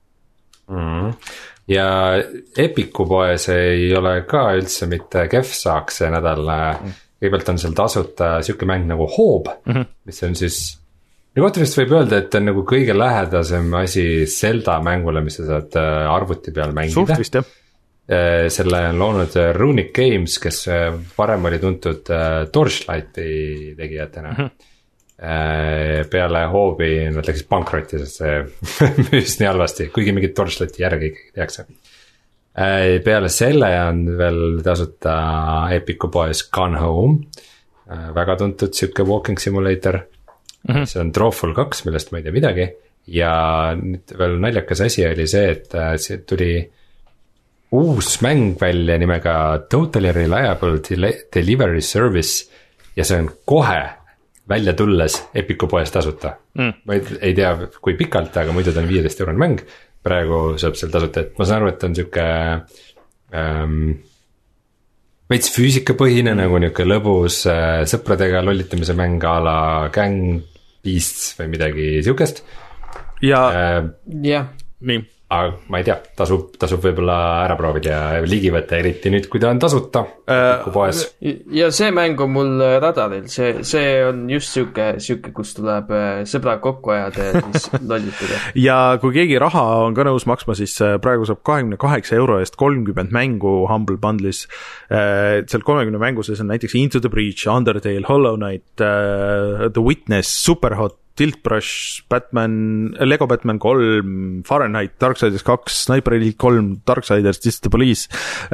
S2: Mm. Ja Epiku poes ei ole ka üldse mitte kehv saaks see nädal. Mm. Kõigepealt on seal tasuta siuke mäng nagu Hoob, mm-hmm. mis on siis, nagu otrist võib öelda, et on nagu kõige lähedasem asi Zelda mängule, mis sa saad arvuti peal mängida.
S1: Suht vist, jah.
S2: Selle on loonud Runic Games, kes varem oli tuntud Torchlighti tegijatena. Mm-hmm. Peale Hoobi nad läksid pankrotti, sest see müüs nii halvasti, kuigi mingit Torchlighti järgi ikkagi tehakse. Peale selle on veel tasuta Epiku poes Gone Home, väga tuntud siuke walking simulator, mm-hmm. see on Drawful kaks, millest ma ei tea midagi. Ja nüüd veel naljakas asi oli see, et see tuli uus mäng välja nimega Totally Reliable Delivery Service ja see on kohe välja tulles Epiku poes tasuta. Mm. Ma ei, ei tea, kui pikalt, aga muidu ta on viieteist eurone mäng. Praegu saab seal tasuta, et ma saan aru, et on siuke ähm, veits füüsikapõhine, nagu niuke lõbus äh, sõpradega lollitamise mäng a la Gang Beasts või midagi siukest.
S1: Ja,
S3: äh, yeah.
S1: nii.
S2: Aga ma ei tea, tasub, tasub võib-olla ära proovida ja ligi võtta, eriti nüüd, kui ta on tasuta äh, poes.
S3: Ja see mäng on mul radaril, see, see on just siuke, siuke, kus tuleb sõbrad kokku ajada ja siis lollitada.
S1: Ja kui keegi raha on ka nõus maksma, siis praegu saab kahekümne kaheksa euro eest kolmkümmend mängu Humble Bundle'is. Seal kolmekümne mängu sees on näiteks Into the Breach, Undertale, Hollow Knight, The Witness, Superhot, Tiltbrush, Batman, Lego Batman kolm, Fahrenheit, Darksiders kaks, Sniper Elite kolm, Darksiders, This is the Police,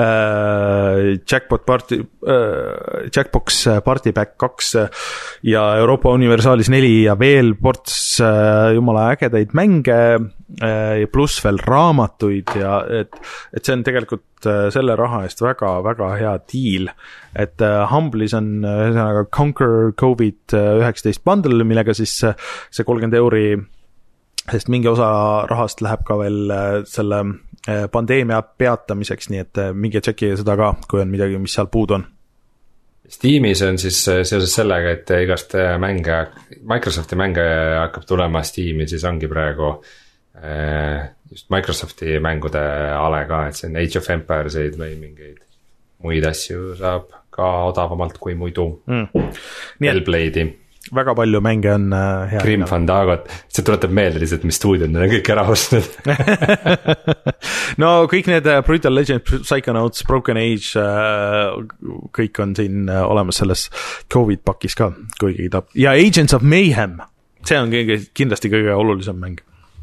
S1: äh, Jackpot Party, äh, Jackbox Party Pack kaks ja Euroopa Universaalis neli ja veel ports äh, jumala ägedaid mänge äh, pluss veel raamatuid ja et, et see on tegelikult äh, selle raha eest väga, väga hea deal, et äh, Humble'is on äh, Conquer COVID üheksateist bundle, millega siis äh, see kolmkümmend euri, sest mingi osa rahast läheb ka veel selle pandeemia peatamiseks, nii et mingi tšeki seda ka, kui on midagi, mis seal puudu on.
S2: Steamis on siis seoses sellega, et igast mänge, Microsofti mänge hakkab tulema Steam'i, siis ongi praegu just Microsofti mängude ale ka, et see on Age of Empiresid või mingeid muid asju saab ka odavamalt kui muidu mm.. Hellblade'i. Väga
S1: palju mänge on äh, hea.
S2: Grim Fandangot, see tuletab meelde lihtsalt, mis stuudiod on kõik ära ostnud.
S1: No kõik need Brutal Legend, Psychonauts, Broken Age, äh, kõik on siin äh, olemas selles Covid pakis ka, kuigi ta. Ja Agents of Mayhem, see on kõige, kindlasti kõige olulisem mäng.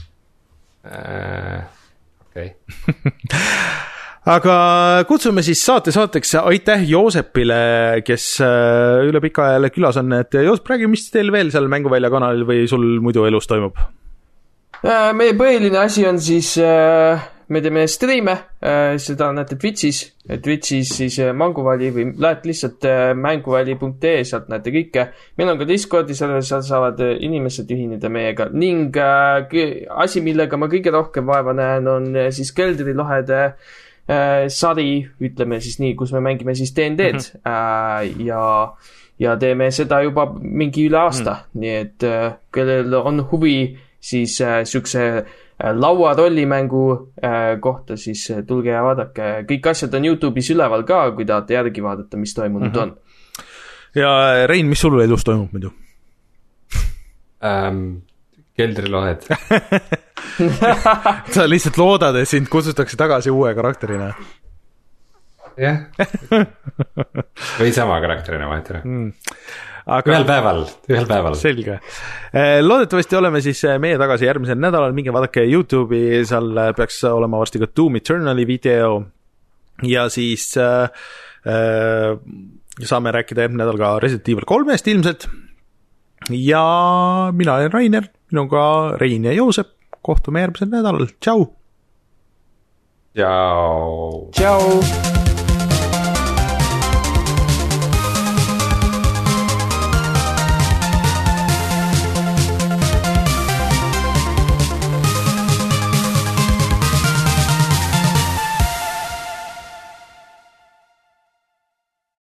S2: Uh, okei.
S1: Aga kutsume siis saate saateks aitäh Joosepile, kes üle pika ajale külas on, et Joosep, räägi, mis teil veel seal Mänguvälja kanalil või sul muidu elus toimub?
S3: Meie põhiline asi on siis, me teeme streame, seda näete Twitchis, Twitchis siis Mänguväli või lähed lihtsalt mänguväli punkt ee, sealt näete kõike. Meil on ka Discordi, seal saavad inimesed ühineda meiega ning asi, millega ma kõige rohkem vaeva näen, on siis Keldrilohede sari, ütleme siis nii, kus me mängime siis D and D'd mm-hmm. ja, ja teeme seda juba mingi üle aasta, mm. nii et kellel on huvi siis sükse laua rollimängu kohta, siis tulge ja vaadake, kõik asjad on YouTube'is üleval ka, kui tahate järgi vaadata, mis toimunud mm-hmm. on.
S1: Ja Rein, mis sul elus toimub muidu?
S2: Um, Keldrilohed.
S1: Sa lihtsalt loodad, et sind kutsutakse tagasi uue karakterina.
S2: Jah. Või sama karakterina vahetele mm. Aga... ühel päeval, ühel päeval.
S1: Selge. Loodetavasti oleme siis meie tagasi järgmisel nädalal, minge vaadake YouTube'i, seal peaks olema varsti ka Doom Eternali video ja siis äh, äh, saame rääkida järgmine nädal ka Resident Evil kolmest ilmselt ja mina olen Rainer, minuga Rein ja Joosep, kohtume järgmisel nädalal, tšau!
S2: Tšau!
S3: Tšau!